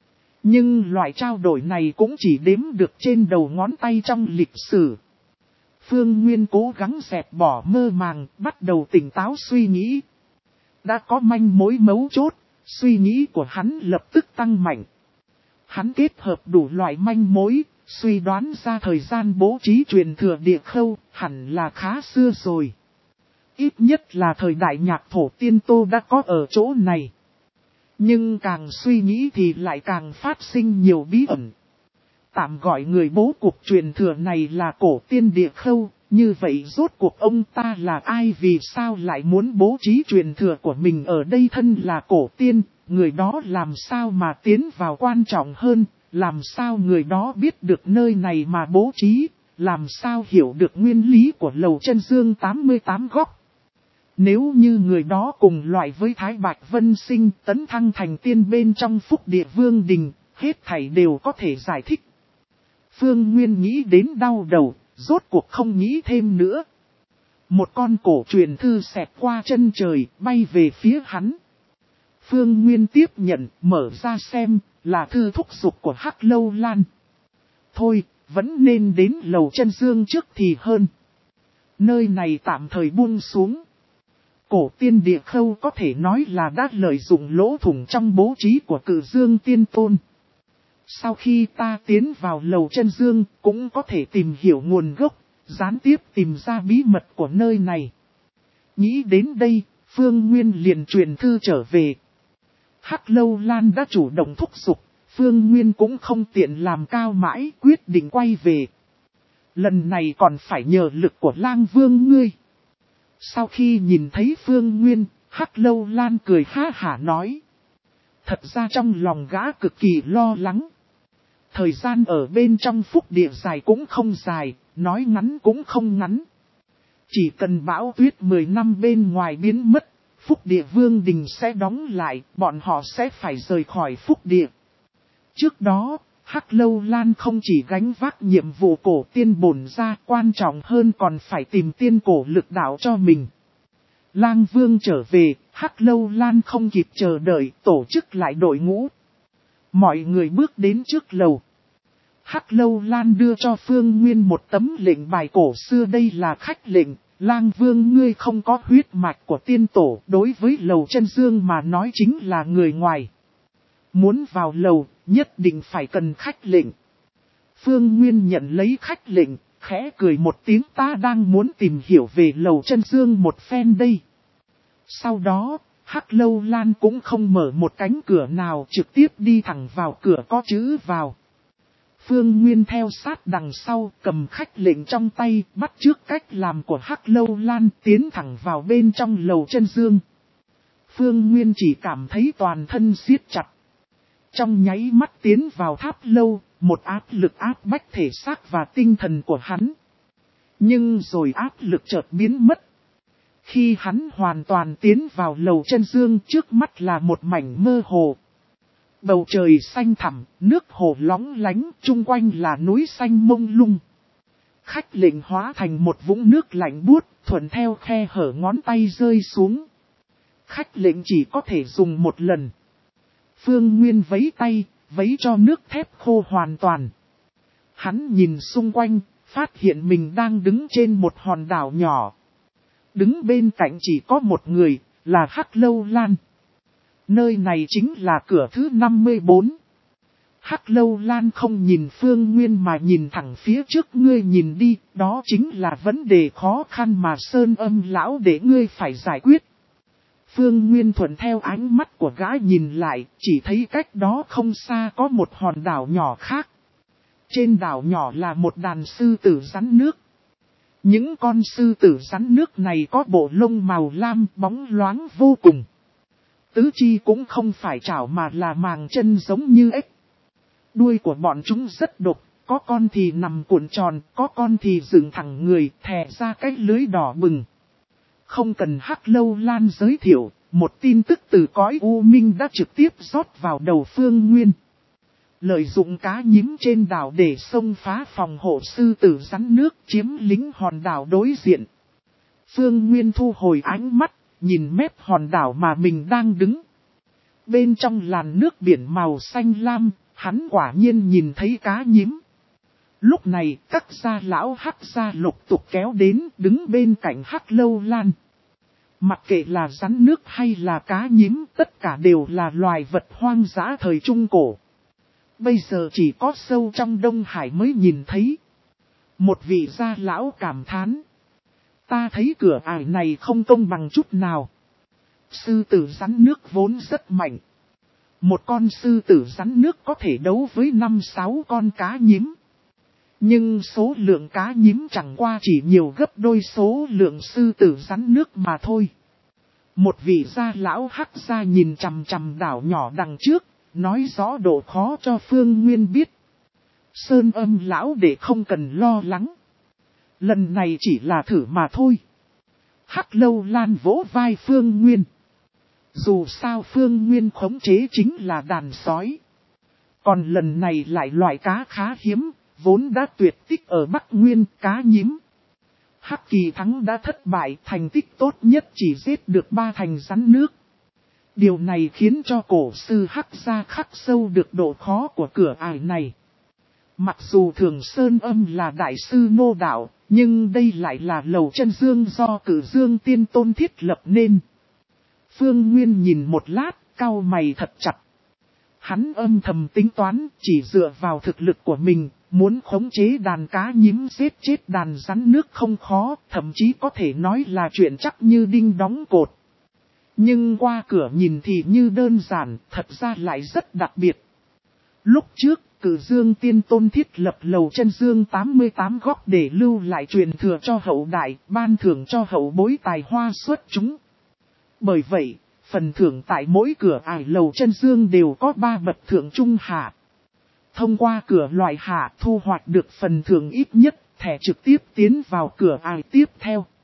Speaker 1: Nhưng loại trao đổi này cũng chỉ đếm được trên đầu ngón tay trong lịch sử. Phương Nguyên cố gắng dẹp bỏ mơ màng, bắt đầu tỉnh táo suy nghĩ. Đã có manh mối mấu chốt, suy nghĩ của hắn lập tức tăng mạnh. Hắn kết hợp đủ loại manh mối, suy đoán ra thời gian bố trí truyền thừa địa khâu, hẳn là khá xưa rồi. Ít nhất là thời đại Nhạc Thổ Tiên Tô đã có ở chỗ này. Nhưng càng suy nghĩ thì lại càng phát sinh nhiều bí ẩn. Tạm gọi người bố cục truyền thừa này là cổ tiên địa khâu, Như vậy rốt cuộc ông ta là ai, vì sao lại muốn bố trí truyền thừa của mình ở đây, thân là cổ tiên, người đó làm sao mà tiến vào, quan trọng hơn, làm sao người đó biết được nơi này mà bố trí, làm sao hiểu được nguyên lý của lầu chân dương tám mươi tám góc. Nếu như người đó cùng loại với Thái Bạch Vân Sinh tấn thăng thành tiên bên trong Phúc Địa Vương Đình, hết thảy đều có thể giải thích. Phương Nguyên nghĩ đến đau đầu, rốt cuộc không nghĩ thêm nữa. Một con cổ truyền thư xẹt qua chân trời, bay về phía hắn. Phương Nguyên tiếp nhận, mở ra xem, là thư thúc giục của Hắc Lâu Lan. Thôi, vẫn nên đến lầu chân dương trước thì hơn. Nơi này tạm thời buông xuống. Cổ tiên địa khâu có thể nói là đã lợi dụng lỗ thủng trong bố trí của Cự Dương Tiên Tôn. Sau khi ta tiến vào lầu chân dương, cũng có thể tìm hiểu nguồn gốc, gián tiếp tìm ra bí mật của nơi này. Nghĩ đến đây, Phương Nguyên liền truyền thư trở về. Hắc Lâu Lan đã chủ động thúc giục, Phương Nguyên cũng không tiện làm cao mãi, quyết định quay về. Lần này còn phải nhờ lực của Lang Vương ngươi. Sau khi nhìn thấy Phương Nguyên, Hắc Lâu Lan cười ha hả nói. Thật ra trong lòng gã cực kỳ lo lắng. Thời gian ở bên trong Phúc Địa dài cũng không dài, nói ngắn cũng không ngắn. Chỉ cần bão tuyết mười năm bên ngoài biến mất, Phúc Địa Vương Đình sẽ đóng lại, bọn họ sẽ phải rời khỏi Phúc Địa. Trước đó, Hắc Lâu Lan không chỉ gánh vác nhiệm vụ cổ tiên bổn ra, quan trọng hơn còn phải tìm tiên cổ lực đạo cho mình. Lang Vương trở về, Hắc Lâu Lan không kịp chờ đợi, tổ chức lại đội ngũ. Mọi người bước đến trước lầu. Hắc Lâu Lan đưa cho Phương Nguyên một tấm lệnh bài cổ xưa, đây là khách lệnh. Lang Vương ngươi không có huyết mạch của tiên tổ, đối với lầu chân dương mà nói chính là người ngoài. Muốn vào lầu, nhất định phải cần khách lệnh. Phương Nguyên nhận lấy khách lệnh, khẽ cười một tiếng, ta đang muốn tìm hiểu về lầu chân dương một phen đây. Sau đó, Hắc Lâu Lan cũng không mở một cánh cửa nào, trực tiếp đi thẳng vào cửa có chữ vào. Phương Nguyên theo sát đằng sau, cầm khách lệnh trong tay, bắt chước cách làm của Hắc Lâu Lan, tiến thẳng vào bên trong lầu chân dương. Phương Nguyên chỉ cảm thấy toàn thân siết chặt. Trong nháy mắt tiến vào tháp lâu, một áp lực áp bách thể xác và tinh thần của hắn. Nhưng rồi áp lực chợt biến mất. Khi hắn hoàn toàn tiến vào lầu chân dương, trước mắt là một mảnh mơ hồ. Bầu trời xanh thẳm, nước hồ lóng lánh, chung quanh là núi xanh mông lung. Khách lệnh hóa thành một vũng nước lạnh buốt, thuận theo khe hở ngón tay rơi xuống. Khách lệnh chỉ có thể dùng một lần. Phương Nguyên vấy tay, vấy cho nước thép khô hoàn toàn. Hắn nhìn xung quanh, phát hiện mình đang đứng trên một hòn đảo nhỏ. Đứng bên cạnh chỉ có một người, là Hắc Lâu Lan. Nơi này chính là cửa thứ năm mươi bốn. Hắc Lâu Lan không nhìn Phương Nguyên mà nhìn thẳng phía trước, ngươi nhìn đi, đó chính là vấn đề khó khăn mà Sơn Âm lão để ngươi phải giải quyết. Phương Nguyên thuận theo ánh mắt của gã nhìn lại, chỉ thấy cách đó không xa có một hòn đảo nhỏ khác. Trên đảo nhỏ là một đàn sư tử rắn nước. Những con sư tử rắn nước này có bộ lông màu lam bóng loáng vô cùng. Tứ chi cũng không phải chảo mà là màng chân giống như ếch. Đuôi của bọn chúng rất độc, có con thì nằm cuộn tròn, có con thì dựng thẳng người, thè ra cái lưới đỏ bừng. Không cần Hắc Lâu Lan giới thiệu, một tin tức từ cõi U Minh đã trực tiếp rót vào đầu Phương Nguyên. Lợi dụng cá nhím trên đảo để xông phá phòng hộ sư tử rắn nước, chiếm lĩnh hòn đảo đối diện. Phương Nguyên thu hồi ánh mắt, nhìn mép hòn đảo mà mình đang đứng. Bên trong làn nước biển màu xanh lam, hắn quả nhiên nhìn thấy cá nhím. Lúc này, các gia lão Hắc gia lục tục kéo đến, đứng bên cạnh Hắc Lâu Lan. Mặc kệ là rắn nước hay là cá nhím, tất cả đều là loài vật hoang dã thời Trung Cổ. Bây giờ chỉ có sâu trong Đông Hải mới nhìn thấy. Một vị gia lão cảm thán. Ta thấy cửa ải này không công bằng chút nào. Sư tử rắn nước vốn rất mạnh. Một con sư tử rắn nước có thể đấu với năm sáu con cá nhím. Nhưng số lượng cá nhím chẳng qua chỉ nhiều gấp đôi số lượng sư tử rắn nước mà thôi. Một vị gia lão hắc gia nhìn chằm chằm đảo nhỏ đằng trước, nói rõ độ khó cho Phương Nguyên biết. Sơn Âm lão để không cần lo lắng. Lần này chỉ là thử mà thôi. Hắc Lâu Lan vỗ vai Phương Nguyên. Dù sao Phương Nguyên khống chế chính là đàn sói. Còn lần này lại loại cá khá hiếm, vốn đã tuyệt tích ở Bắc Nguyên, cá nhím. Hắc Kỳ Thắng đã thất bại, thành tích tốt nhất chỉ giết được ba thành rắn nước. Điều này khiến cho cổ sư Hắc gia khắc sâu được độ khó của cửa ải này. Mặc dù Thường Sơn Âm là đại sư nô đạo, nhưng đây lại là lầu chân dương do Cử Dương Tiên Tôn thiết lập nên. Phương Nguyên nhìn một lát, cau mày thật chặt. Hắn âm thầm tính toán, chỉ dựa vào thực lực của mình, muốn khống chế đàn cá nhím giết chết đàn rắn nước không khó, thậm chí có thể nói là chuyện chắc như đinh đóng cột. Nhưng qua cửa nhìn thì như đơn giản, thật ra lại rất đặc biệt. Lúc trước, Cử Dương Tiên Tôn thiết lập lầu chân dương tám mươi tám góc để lưu lại truyền thừa cho hậu đại, ban thưởng cho hậu bối tài hoa xuất chúng. Bởi vậy, phần thưởng tại mỗi cửa ải lầu chân dương đều có ba bậc thưởng trung hạ. Thông qua cửa loại hạ thu hoạch được phần thưởng ít nhất, thẻ trực tiếp tiến vào cửa ải tiếp theo.